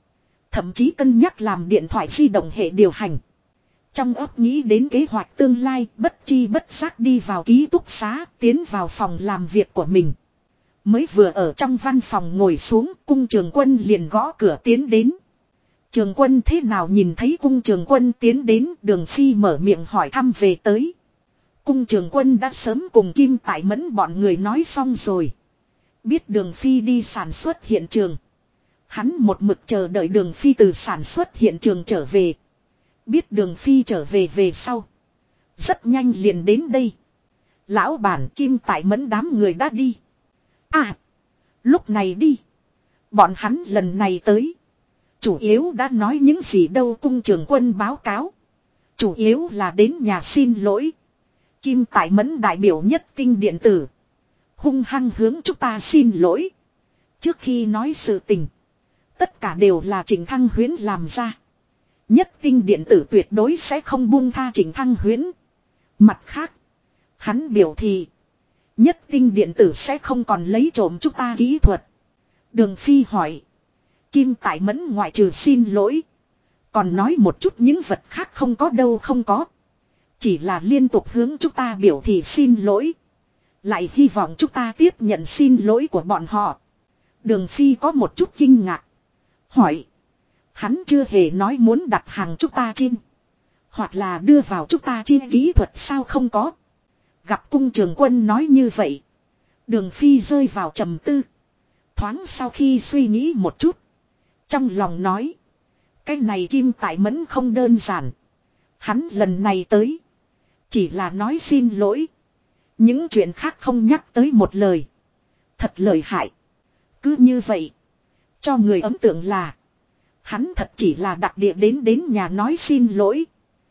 Thậm chí cân nhắc làm điện thoại di động hệ điều hành. Trong óc nghĩ đến kế hoạch tương lai, bất chi bất giác đi vào ký túc xá, tiến vào phòng làm việc của mình. Mới vừa ở trong văn phòng ngồi xuống, Cung Trường Quân liền gõ cửa tiến đến. Trường Quân thế nào? Nhìn thấy Cung Trường Quân tiến đến, Đường Phi mở miệng hỏi thăm về tới. Cung Trường Quân đã sớm cùng Kim Tại Mẫn bọn người nói xong rồi. Biết Đường Phi đi sản xuất hiện trường. Hắn một mực chờ đợi Đường Phi từ sản xuất hiện trường trở về. Biết Đường Phi trở về về sau. Rất nhanh liền đến đây. Lão bản Kim Tại Mẫn đám người đã đi. À. Lúc này đi. Bọn hắn lần này tới. Chủ yếu đã nói những gì đâu? Cung Trường Quân báo cáo. Chủ yếu là đến nhà xin lỗi. Kim Tại Mẫn đại biểu Nhất Tinh điện tử. Hung hăng hướng chúng ta xin lỗi. Trước khi nói sự tình. Tất cả đều là Trịnh Thăng Huyễn làm ra. Nhất Tinh điện tử tuyệt đối sẽ không buông tha Trịnh Thăng Huyễn. Mặt khác. Hắn biểu thị. Nhất Tinh điện tử sẽ không còn lấy trộm chúng ta kỹ thuật. Đường Phi hỏi. Kim Tại Mẫn ngoại trừ xin lỗi. Còn nói một chút những vật khác không có đâu? Không có. Chỉ là liên tục hướng chúng ta biểu thị xin lỗi. Lại hy vọng chúng ta tiếp nhận xin lỗi của bọn họ. Đường Phi có một chút kinh ngạc. Hỏi. Hắn chưa hề nói muốn đặt hàng chúng ta trên. Hoặc là đưa vào chúng ta trên kỹ thuật sao? Không có. Gặp Cung Trường Quân nói như vậy. Đường Phi rơi vào trầm tư. Thoáng sau khi suy nghĩ một chút. Trong lòng nói. Cái này Kim Tại Mẫn không đơn giản. Hắn lần này tới. Chỉ là nói xin lỗi. Những chuyện khác không nhắc tới một lời. Thật lợi hại. Cứ như vậy. Cho người ấn tượng là. Hắn thật chỉ là đặc địa đến nhà nói xin lỗi.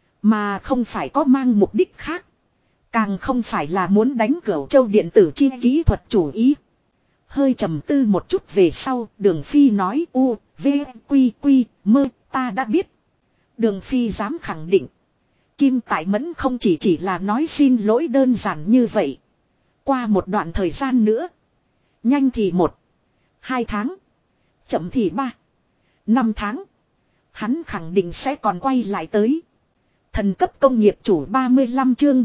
Mà không phải có mang mục đích khác. Càng không phải là muốn đánh Cửu Châu điện tử chi kỹ thuật chủ ý. Hơi trầm tư một chút về sau. Đường Phi nói u, v, quy quy, mơ, ta đã biết. Đường Phi dám khẳng định. Kim Tại Mẫn không chỉ là nói xin lỗi đơn giản như vậy. Qua một đoạn thời gian nữa. Nhanh thì 1, 2 tháng. Chậm thì 3, 5 tháng. Hắn khẳng định sẽ còn quay lại tới. Thần cấp công nghiệp chủ 35 chương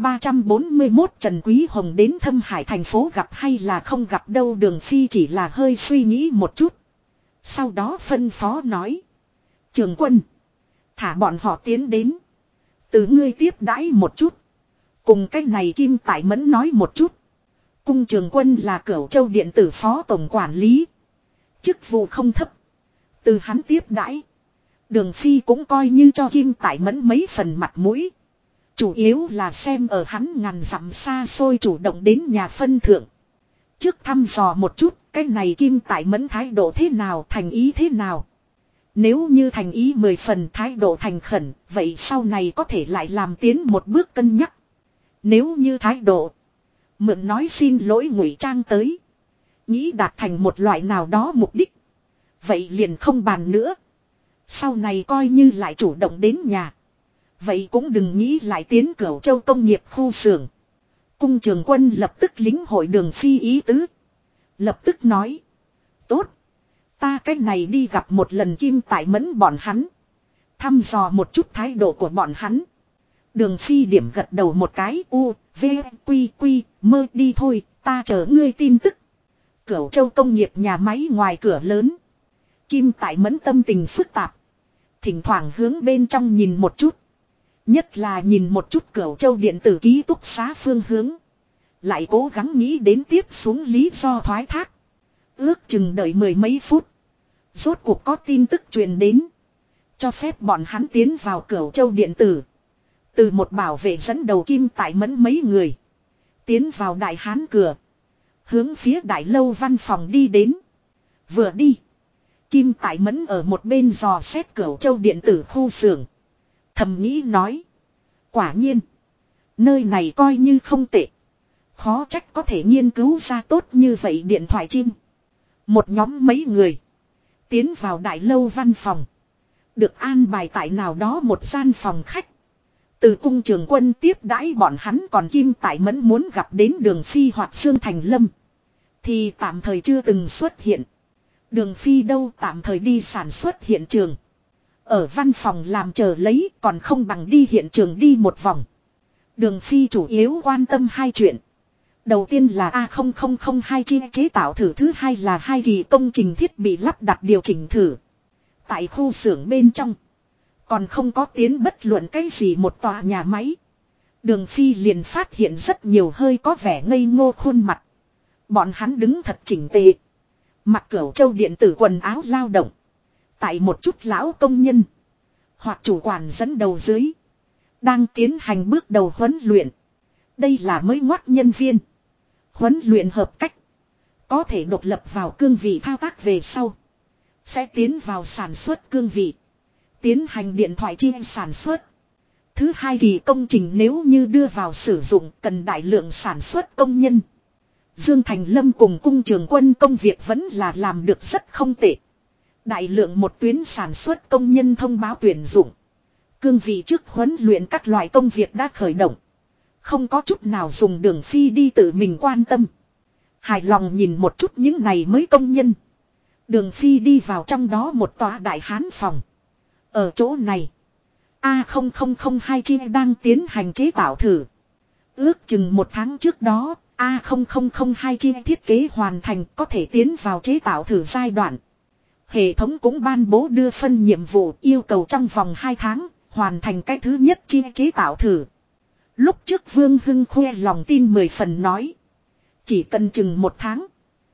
341 Trần Quý Hồng đến Thâm Hải thành phố gặp hay là không gặp đâu? Đường Phi chỉ là hơi suy nghĩ một chút. Sau đó phân phó nói. Trường Quân. Thả bọn họ tiến đến. Từ ngươi tiếp đãi một chút. Cùng cái này Kim Tại Mẫn nói một chút. Cung Trường Quân là Cửu Châu điện tử phó tổng quản lý. Chức vụ không thấp. Từ hắn tiếp đãi. Đường Phi cũng coi như cho Kim Tại Mẫn mấy phần mặt mũi. Chủ yếu là xem ở hắn ngàn dặm xa xôi chủ động đến nhà phân thượng. Trước thăm dò một chút, cái này Kim Tại Mẫn thái độ thế nào, thành ý thế nào. Nếu như thành ý 10 phần, thái độ thành khẩn, vậy sau này có thể lại làm tiến một bước cân nhắc. Nếu như thái độ mượn nói xin lỗi ngụy trang tới, nghĩ đạt thành một loại nào đó mục đích, vậy liền không bàn nữa. Sau này coi như lại chủ động đến nhà, vậy cũng đừng nghĩ lại tiến Cửu Châu công nghiệp khu xưởng. Cung Trường Quân lập tức lĩnh hội Đường Phi ý tứ. Lập tức nói. Tốt. Ta cách này đi gặp một lần Kim Tại Mẫn bọn hắn. Thăm dò một chút thái độ của bọn hắn. Đường Phi điểm gật đầu một cái. U, V, Quy, Quy, mơ đi thôi. Ta chờ ngươi tin tức. Cửu Châu công nghiệp nhà máy ngoài cửa lớn. Kim Tại Mẫn tâm tình phức tạp. Thỉnh thoảng hướng bên trong nhìn một chút. Nhất là nhìn một chút Cửu Châu điện tử ký túc xá phương hướng. Lại cố gắng nghĩ đến tiếp xuống lý do thoái thác. Ước chừng đợi 10 mấy phút. Rốt cuộc có tin tức truyền đến. Cho phép bọn hắn tiến vào Cửu Châu điện tử. Từ một bảo vệ dẫn đầu Kim Tại Mẫn mấy người. Tiến vào đại hán cửa. Hướng phía đại lâu văn phòng đi đến. Vừa đi. Kim Tại Mẫn ở một bên dò xét Cửu Châu điện tử khu xưởng. Thầm nghĩ nói. Quả nhiên. Nơi này coi như không tệ. Khó trách có thể nghiên cứu ra tốt như vậy điện thoại chim. Một nhóm mấy người. Tiến vào đại lâu văn phòng. Được an bài tại nào đó một gian phòng khách. Từ Cung Trường Quân tiếp đãi bọn hắn, còn Kim Tại Mẫn muốn gặp đến Đường Phi hoặc Dương Thành Lâm. Thì tạm thời chưa từng xuất hiện. Đường Phi đâu tạm thời đi sản xuất hiện trường. Ở văn phòng làm chờ lấy còn không bằng đi hiện trường đi một vòng. Đường Phi chủ yếu quan tâm hai chuyện. Đầu tiên là A0002 chế tạo thử, thứ hai là hai kỳ công trình thiết bị lắp đặt điều chỉnh thử. Tại khu xưởng bên trong, còn không có tiến bất luận cái gì một tòa nhà máy. Đường Phi liền phát hiện rất nhiều hơi có vẻ ngây ngô khuôn mặt. Bọn hắn đứng thật chỉnh tề. Mặc cửu châu điện tử quần áo lao động. Tại một chút lão công nhân hoặc chủ quản dẫn đầu dưới, đang tiến hành bước đầu huấn luyện. Đây là mới ngoắt nhân viên. Huấn luyện hợp cách. Có thể độc lập vào cương vị thao tác về sau. Sẽ tiến vào sản xuất cương vị. Tiến hành điện thoại chi sản xuất. Thứ hai kỳ công trình nếu như đưa vào sử dụng cần đại lượng sản xuất công nhân. Dương Thành Lâm cùng cung trường quân công việc vẫn là làm được rất không tệ. Đại lượng một tuyến sản xuất công nhân thông báo tuyển dụng. Cương vị trước huấn luyện các loại công việc đã khởi động. Không có chút nào dùng Đường Phi đi tự mình quan tâm. Hài lòng nhìn một chút những này mới công nhân. Đường Phi đi vào trong đó một tòa đại hán phòng. Ở chỗ này, A0002 chi đang tiến hành chế tạo thử. Ước chừng một tháng trước đó, A0002 chi thiết kế hoàn thành có thể tiến vào chế tạo thử giai đoạn. Hệ thống cũng ban bố đưa phân nhiệm vụ yêu cầu trong vòng 2 tháng, hoàn thành cái thứ nhất chi chế tạo thử. Lúc trước Vương Hưng khoe lòng tin 10 phần nói. Chỉ cần chừng một tháng,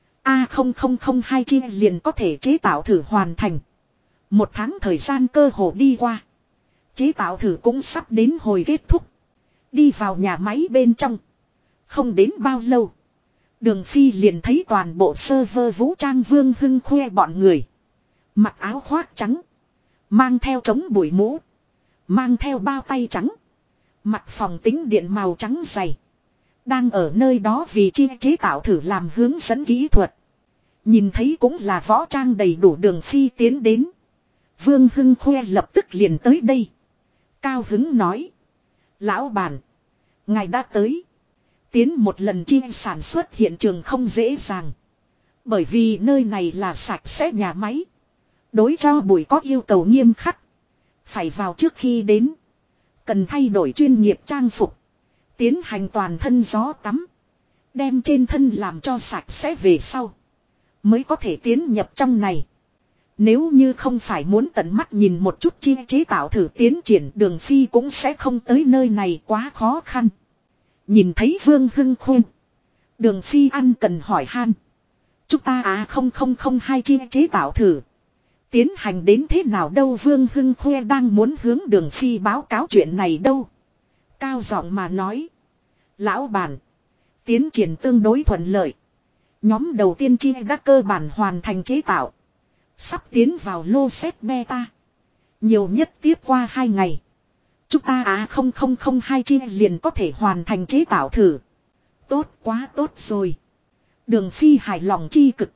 A0002 chi liền có thể chế tạo thử hoàn thành. Một tháng thời gian cơ hồ đi qua. Chế tạo thử cũng sắp đến hồi kết thúc. Đi vào nhà máy bên trong. Không đến bao lâu, Đường Phi liền thấy toàn bộ server vũ trang Vương Hưng khoe bọn người. Mặc áo khoác trắng. Mang theo chống bụi mũ. Mang theo bao tay trắng. Mặc phòng tính điện màu trắng dày. Đang ở nơi đó vì chế tạo thử làm hướng dẫn kỹ thuật. Nhìn thấy cũng là võ trang đầy đủ. Đường Phi tiến đến. Vương Hưng khoe lập tức liền tới đây. Cao hứng nói. Lão bản, ngài đã tới. Tiến một lần sản xuất hiện trường không dễ dàng. Bởi vì nơi này là sạch sẽ nhà máy. Đối cho bụi có yêu cầu nghiêm khắc. Phải vào trước khi đến. Cần thay đổi chuyên nghiệp trang phục. Tiến hành toàn thân gió tắm. Đem trên thân làm cho sạch sẽ về sau. Mới có thể tiến nhập trong này. Nếu như không phải muốn tận mắt nhìn một chút chế tạo thử tiến triển, Đường Phi cũng sẽ không tới nơi này, quá khó khăn. Nhìn thấy Vương Hưng khuyên. Đường Phi ăn cần hỏi han. Chúng ta A0002 chế tạo thử. Tiến hành đến thế nào đâu? Vương Hưng khoe đang muốn hướng Đường Phi báo cáo chuyện này đâu. Cao giọng mà nói. Lão bản, tiến triển tương đối thuận lợi. Nhóm đầu tiên đã cơ bản hoàn thành chế tạo. Sắp tiến vào lô set beta. Nhiều nhất tiếp qua 2 ngày. Chúng ta A0002 liền có thể hoàn thành chế tạo thử. Tốt, quá tốt rồi. Đường Phi hài lòng chi cực.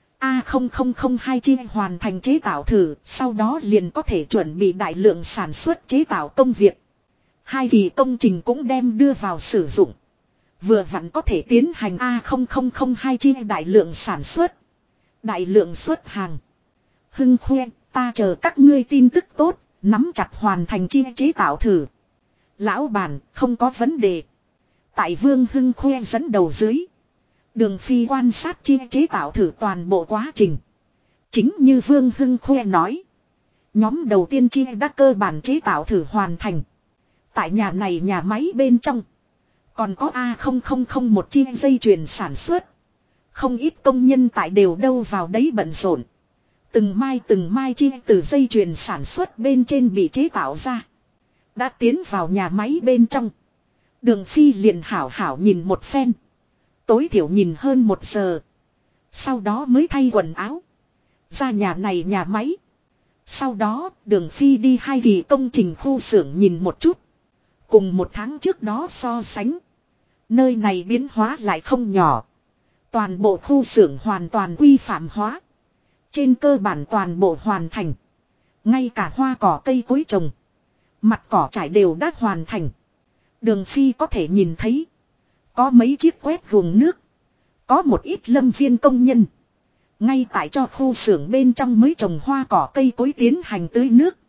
A0002 hoàn thành chế tạo thử, sau đó liền có thể chuẩn bị đại lượng sản xuất chế tạo công việc. Hai kỳ công trình cũng đem đưa vào sử dụng. Vừa vặn có thể tiến hành A0002 đại lượng sản xuất. Đại lượng xuất hàng. Hưng khoe, ta chờ các ngươi tin tức tốt, nắm chặt hoàn thành chế tạo thử. Lão bản, không có vấn đề. Tại Vương Hưng khoe dẫn đầu dưới. Đường Phi quan sát chế tạo thử toàn bộ quá trình. Chính như Vương Hưng khoe nói. Nhóm đầu tiên đã cơ bản chế tạo thử hoàn thành. Tại nhà này nhà máy bên trong. Còn có A0001 dây chuyền sản xuất. Không ít công nhân tại đều đâu vào đấy bận rộn. Từng mai từ dây chuyền sản xuất bên trên bị chế tạo ra. Đã tiến vào nhà máy bên trong. Đường Phi liền hảo nhìn một phen. Tối thiểu nhìn hơn 1 giờ. Sau đó mới thay quần áo. Ra nhà này nhà máy. Sau đó Đường Phi đi hai kỳ công trình khu xưởng nhìn một chút. Cùng một tháng trước đó so sánh. Nơi này biến hóa lại không nhỏ. Toàn bộ khu xưởng hoàn toàn quy phạm hóa. Trên cơ bản toàn bộ hoàn thành. Ngay cả hoa cỏ cây cối trồng. Mặt cỏ trải đều đã hoàn thành. Đường Phi có thể nhìn thấy. Có mấy chiếc quét vùng nước. Có một ít lâm viên công nhân. Ngay tại cho khu xưởng bên trong mới trồng hoa cỏ cây cối tiến hành tưới nước.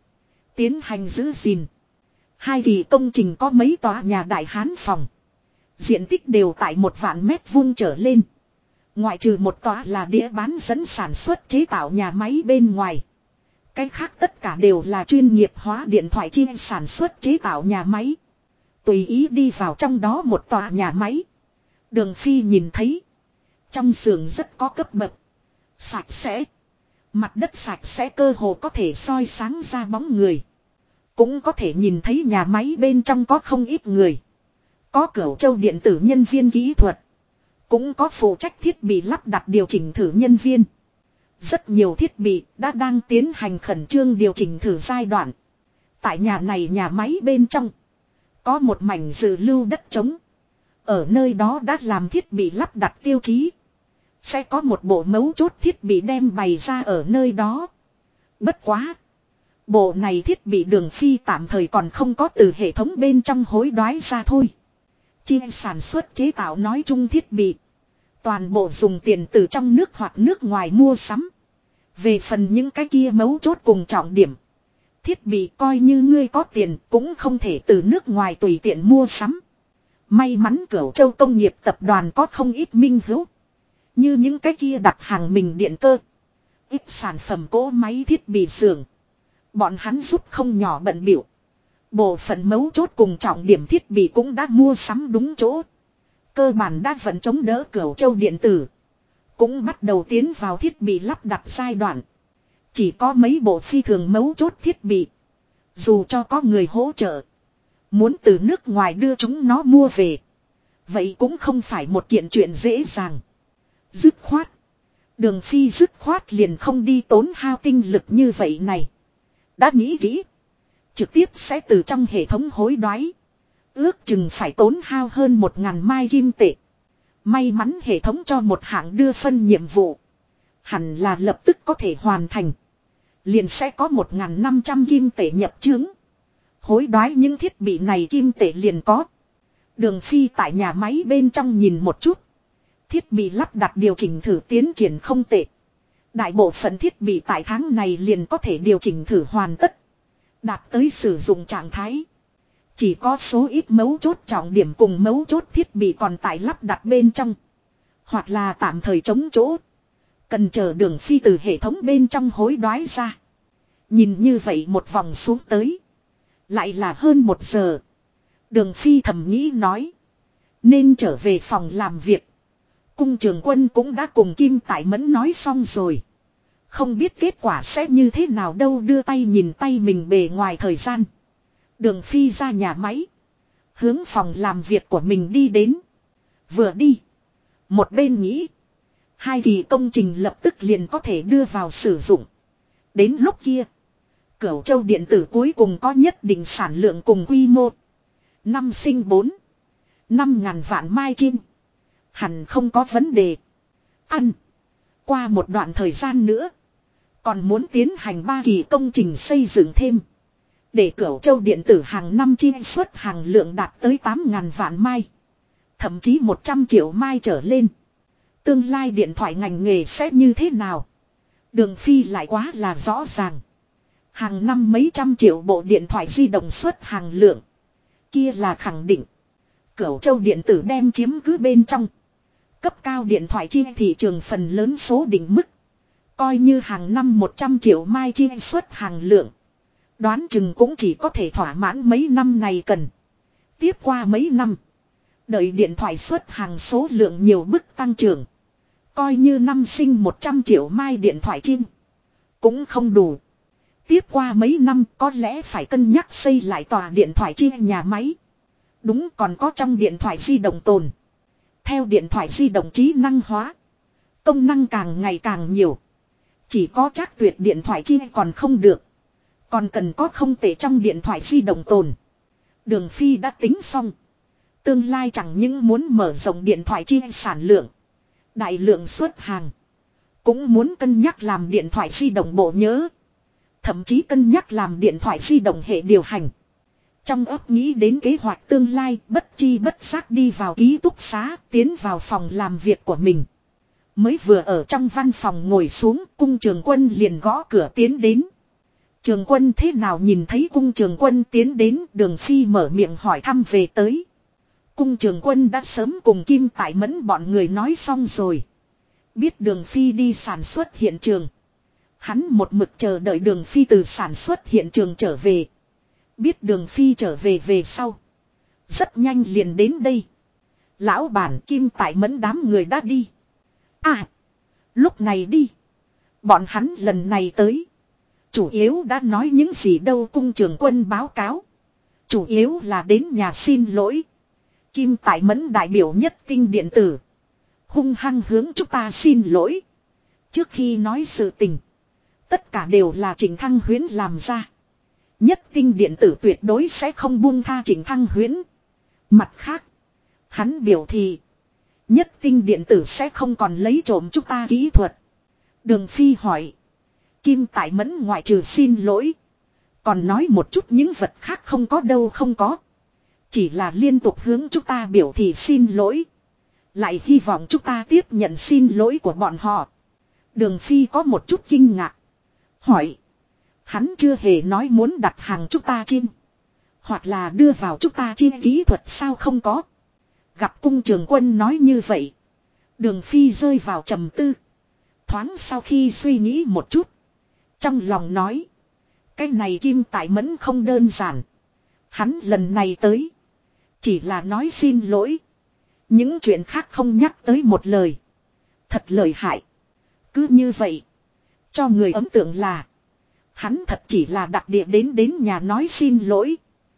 tiến hành giữ gìn. Hai kỳ công trình có mấy tòa nhà đại hán phòng. Diện tích đều tại 1.000 m² trở lên. Ngoại trừ một tòa là đĩa bán dẫn sản xuất chế tạo nhà máy bên ngoài. Cái khác tất cả đều là chuyên nghiệp hóa điện thoại chi sản xuất chế tạo nhà máy. Tùy ý đi vào trong đó một tòa nhà máy. Đường Phi nhìn thấy. Trong xưởng rất có cấp bậc. Sạch sẽ. Mặt đất sạch sẽ cơ hồ có thể soi sáng ra bóng người. Cũng có thể nhìn thấy nhà máy bên trong có không ít người. Có Cửu Châu điện tử nhân viên kỹ thuật. Cũng có phụ trách thiết bị lắp đặt điều chỉnh thử nhân viên. Rất nhiều thiết bị đã đang tiến hành khẩn trương điều chỉnh thử giai đoạn. Tại nhà này nhà máy bên trong. Có một mảnh dự lưu đất trống. Ở nơi đó đã làm thiết bị lắp đặt tiêu chí. Sẽ có một bộ mấu chốt thiết bị đem bày ra ở nơi đó. Bất quá. Bộ này thiết bị Đường Phi tạm thời còn không có từ hệ thống bên trong hối đoái ra thôi. Chi sản xuất chế tạo nói chung thiết bị. Toàn bộ dùng tiền từ trong nước hoặc nước ngoài mua sắm. Về phần những cái kia mấu chốt cùng trọng điểm. Thiết bị coi như ngươi có tiền cũng không thể từ nước ngoài tùy tiện mua sắm. May mắn Cửu Châu công nghiệp tập đoàn có không ít minh hữu. Như những cái kia đặt hàng mình điện cơ. Ít sản phẩm cỗ máy thiết bị xưởng. Bọn hắn giúp không nhỏ bận biểu. Bộ phận mấu chốt cùng trọng điểm thiết bị cũng đã mua sắm đúng chỗ. Cơ bản đã vẫn chống đỡ Cửu Châu điện tử. Cũng bắt đầu tiến vào thiết bị lắp đặt giai đoạn. Chỉ có mấy bộ phi thường mấu chốt thiết bị. Dù cho có người hỗ trợ. Muốn từ nước ngoài đưa chúng nó mua về. Vậy cũng không phải một kiện chuyện dễ dàng. Dứt khoát. Đường Phi dứt khoát liền không đi tốn hao tinh lực như vậy này. Đã nghĩ kỹ. Trực tiếp sẽ từ trong hệ thống hối đoái. Ước chừng phải tốn hao hơn 1.000 mai kim tệ. May mắn hệ thống cho một hạng đưa phân nhiệm vụ. Hẳn là lập tức có thể hoàn thành. Liền sẽ có 1.500 kim tệ nhập chứng. Hối đoái những thiết bị này kim tệ liền có. Đường Phi tại nhà máy bên trong nhìn một chút. Thiết bị lắp đặt điều chỉnh thử tiến triển không tệ. Đại bộ phận thiết bị tại tháng này liền có thể điều chỉnh thử hoàn tất. Đạt tới sử dụng trạng thái. Chỉ có số ít mấu chốt trọng điểm cùng mấu chốt thiết bị còn tại lắp đặt bên trong. Hoặc là tạm thời chống chỗ. Cần chờ Đường Phi từ hệ thống bên trong hối đoái ra. Nhìn như vậy một vòng xuống tới. Lại là hơn 1 giờ. Đường Phi thầm nghĩ nói. Nên trở về phòng làm việc. Cung Trường Quân cũng đã cùng Kim Tại Mẫn nói xong rồi. Không biết kết quả sẽ như thế nào đâu, đưa tay nhìn tay mình bề ngoài thời gian. Đường Phi ra nhà máy. Hướng phòng làm việc của mình đi đến. Vừa đi. Một bên nghĩ. Hai kỳ công trình lập tức liền có thể đưa vào sử dụng. Đến lúc kia. Cửu Châu điện tử cuối cùng có nhất định sản lượng cùng quy mô. Năm sinh 5.000 vạn mai chim. Hẳn không có vấn đề. Ăn. Qua một đoạn thời gian nữa. Còn muốn tiến hành 3 kỳ công trình xây dựng thêm. Để Cửu Châu điện tử hàng năm chi xuất hàng lượng đạt tới 8.000 vạn mai. Thậm chí 100 triệu mai trở lên. Tương lai điện thoại ngành nghề sẽ như thế nào? Đường Phi lại quá là rõ ràng. Hàng năm mấy trăm triệu bộ điện thoại di động xuất hàng lượng. Kia là khẳng định. Cửu Châu điện tử đem chiếm cứ bên trong. Cấp cao điện thoại chi thị trường phần lớn số định mức. Coi như hàng năm 100 triệu mai chi xuất hàng lượng. Đoán chừng cũng chỉ có thể thỏa mãn mấy năm này cần. Tiếp qua mấy năm. Đợi điện thoại xuất hàng số lượng nhiều bước tăng trưởng. Coi như năm sinh 100 triệu mai điện thoại chim. Cũng không đủ. Tiếp qua mấy năm có lẽ phải cân nhắc xây lại tòa điện thoại chi nhà máy. Đúng, còn có trong điện thoại di động tồn. Theo điện thoại di động trí năng hóa. Công năng càng ngày càng nhiều. Chỉ có chắc tuyệt điện thoại chi còn không được. Còn cần có không tệ trong điện thoại di động tồn. Đường Phi đã tính xong. Tương lai chẳng những muốn mở rộng điện thoại chi sản lượng. Đại lượng xuất hàng. Cũng muốn cân nhắc làm điện thoại di động bộ nhớ. Thậm chí cân nhắc làm điện thoại di động hệ điều hành. Trong óc nghĩ đến kế hoạch tương lai, bất chi bất giác đi vào ký túc xá, tiến vào phòng làm việc của mình. Mới vừa ở trong văn phòng ngồi xuống, Cung Trường Quân liền gõ cửa tiến đến. Trường Quân thế nào nhìn thấy cung Trường Quân tiến đến, Đường Phi mở miệng hỏi thăm về tới. Cung Trường Quân đã sớm cùng Kim Tại Mẫn bọn người nói xong rồi. Biết Đường Phi đi sản xuất hiện trường. Hắn một mực chờ đợi Đường Phi từ sản xuất hiện trường trở về. Biết Đường Phi trở về về sau. Rất nhanh liền đến đây. Lão bản Kim Tại Mẫn đám người đã đi. À, lúc này đi. Bọn hắn lần này tới. Chủ yếu đã nói những gì đâu, cung Trường Quân báo cáo. Chủ yếu là đến nhà xin lỗi. Kim Tại Mẫn đại biểu Nhất Tinh điện tử. Hung hăng hướng chúng ta xin lỗi. Trước khi nói sự tình. Tất cả đều là Trịnh Thăng Huyễn làm ra. Nhất Tinh điện tử tuyệt đối sẽ không buông tha Trịnh Thăng Huyễn. Mặt khác. Hắn biểu thị. Nhất Tinh điện tử sẽ không còn lấy trộm chúng ta kỹ thuật. Đường Phi hỏi. Kim Tại Mẫn ngoại trừ xin lỗi. Còn nói một chút những vật khác không có đâu, không có. Chỉ là liên tục hướng chúng ta biểu thị xin lỗi. Lại hy vọng chúng ta tiếp nhận xin lỗi của bọn họ. Đường Phi có một chút kinh ngạc. Hỏi. Hắn chưa hề nói muốn đặt hàng chúng ta chiên. Hoặc là đưa vào chúng ta chiên kỹ thuật sao, không có. Gặp cung Trường Quân nói như vậy. Đường Phi rơi vào trầm tư. Thoáng sau khi suy nghĩ một chút. Trong lòng nói. Cái này Kim Tại Mẫn không đơn giản. Hắn lần này tới. Chỉ là nói xin lỗi. Những chuyện khác không nhắc tới một lời. Thật lợi hại. Cứ như vậy. Cho người ấn tượng là. Hắn thật chỉ là đặc địa đến nhà nói xin lỗi.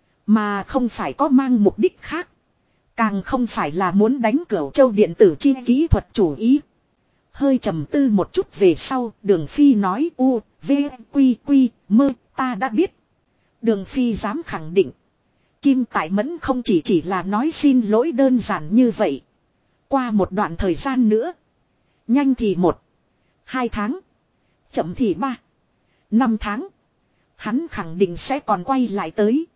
Mà không phải có mang mục đích khác. Càng không phải là muốn đánh Cửu Châu điện tử chi kỹ thuật chủ ý. Hơi trầm tư một chút về sau, Đường Phi nói u, v, quy quy, mơ, ta đã biết. Đường Phi dám khẳng định. Kim Tại Mẫn không chỉ là nói xin lỗi đơn giản như vậy. Qua một đoạn thời gian nữa. Nhanh thì 1, 2 tháng. Chậm thì 3, 5 tháng. Hắn khẳng định sẽ còn quay lại tới.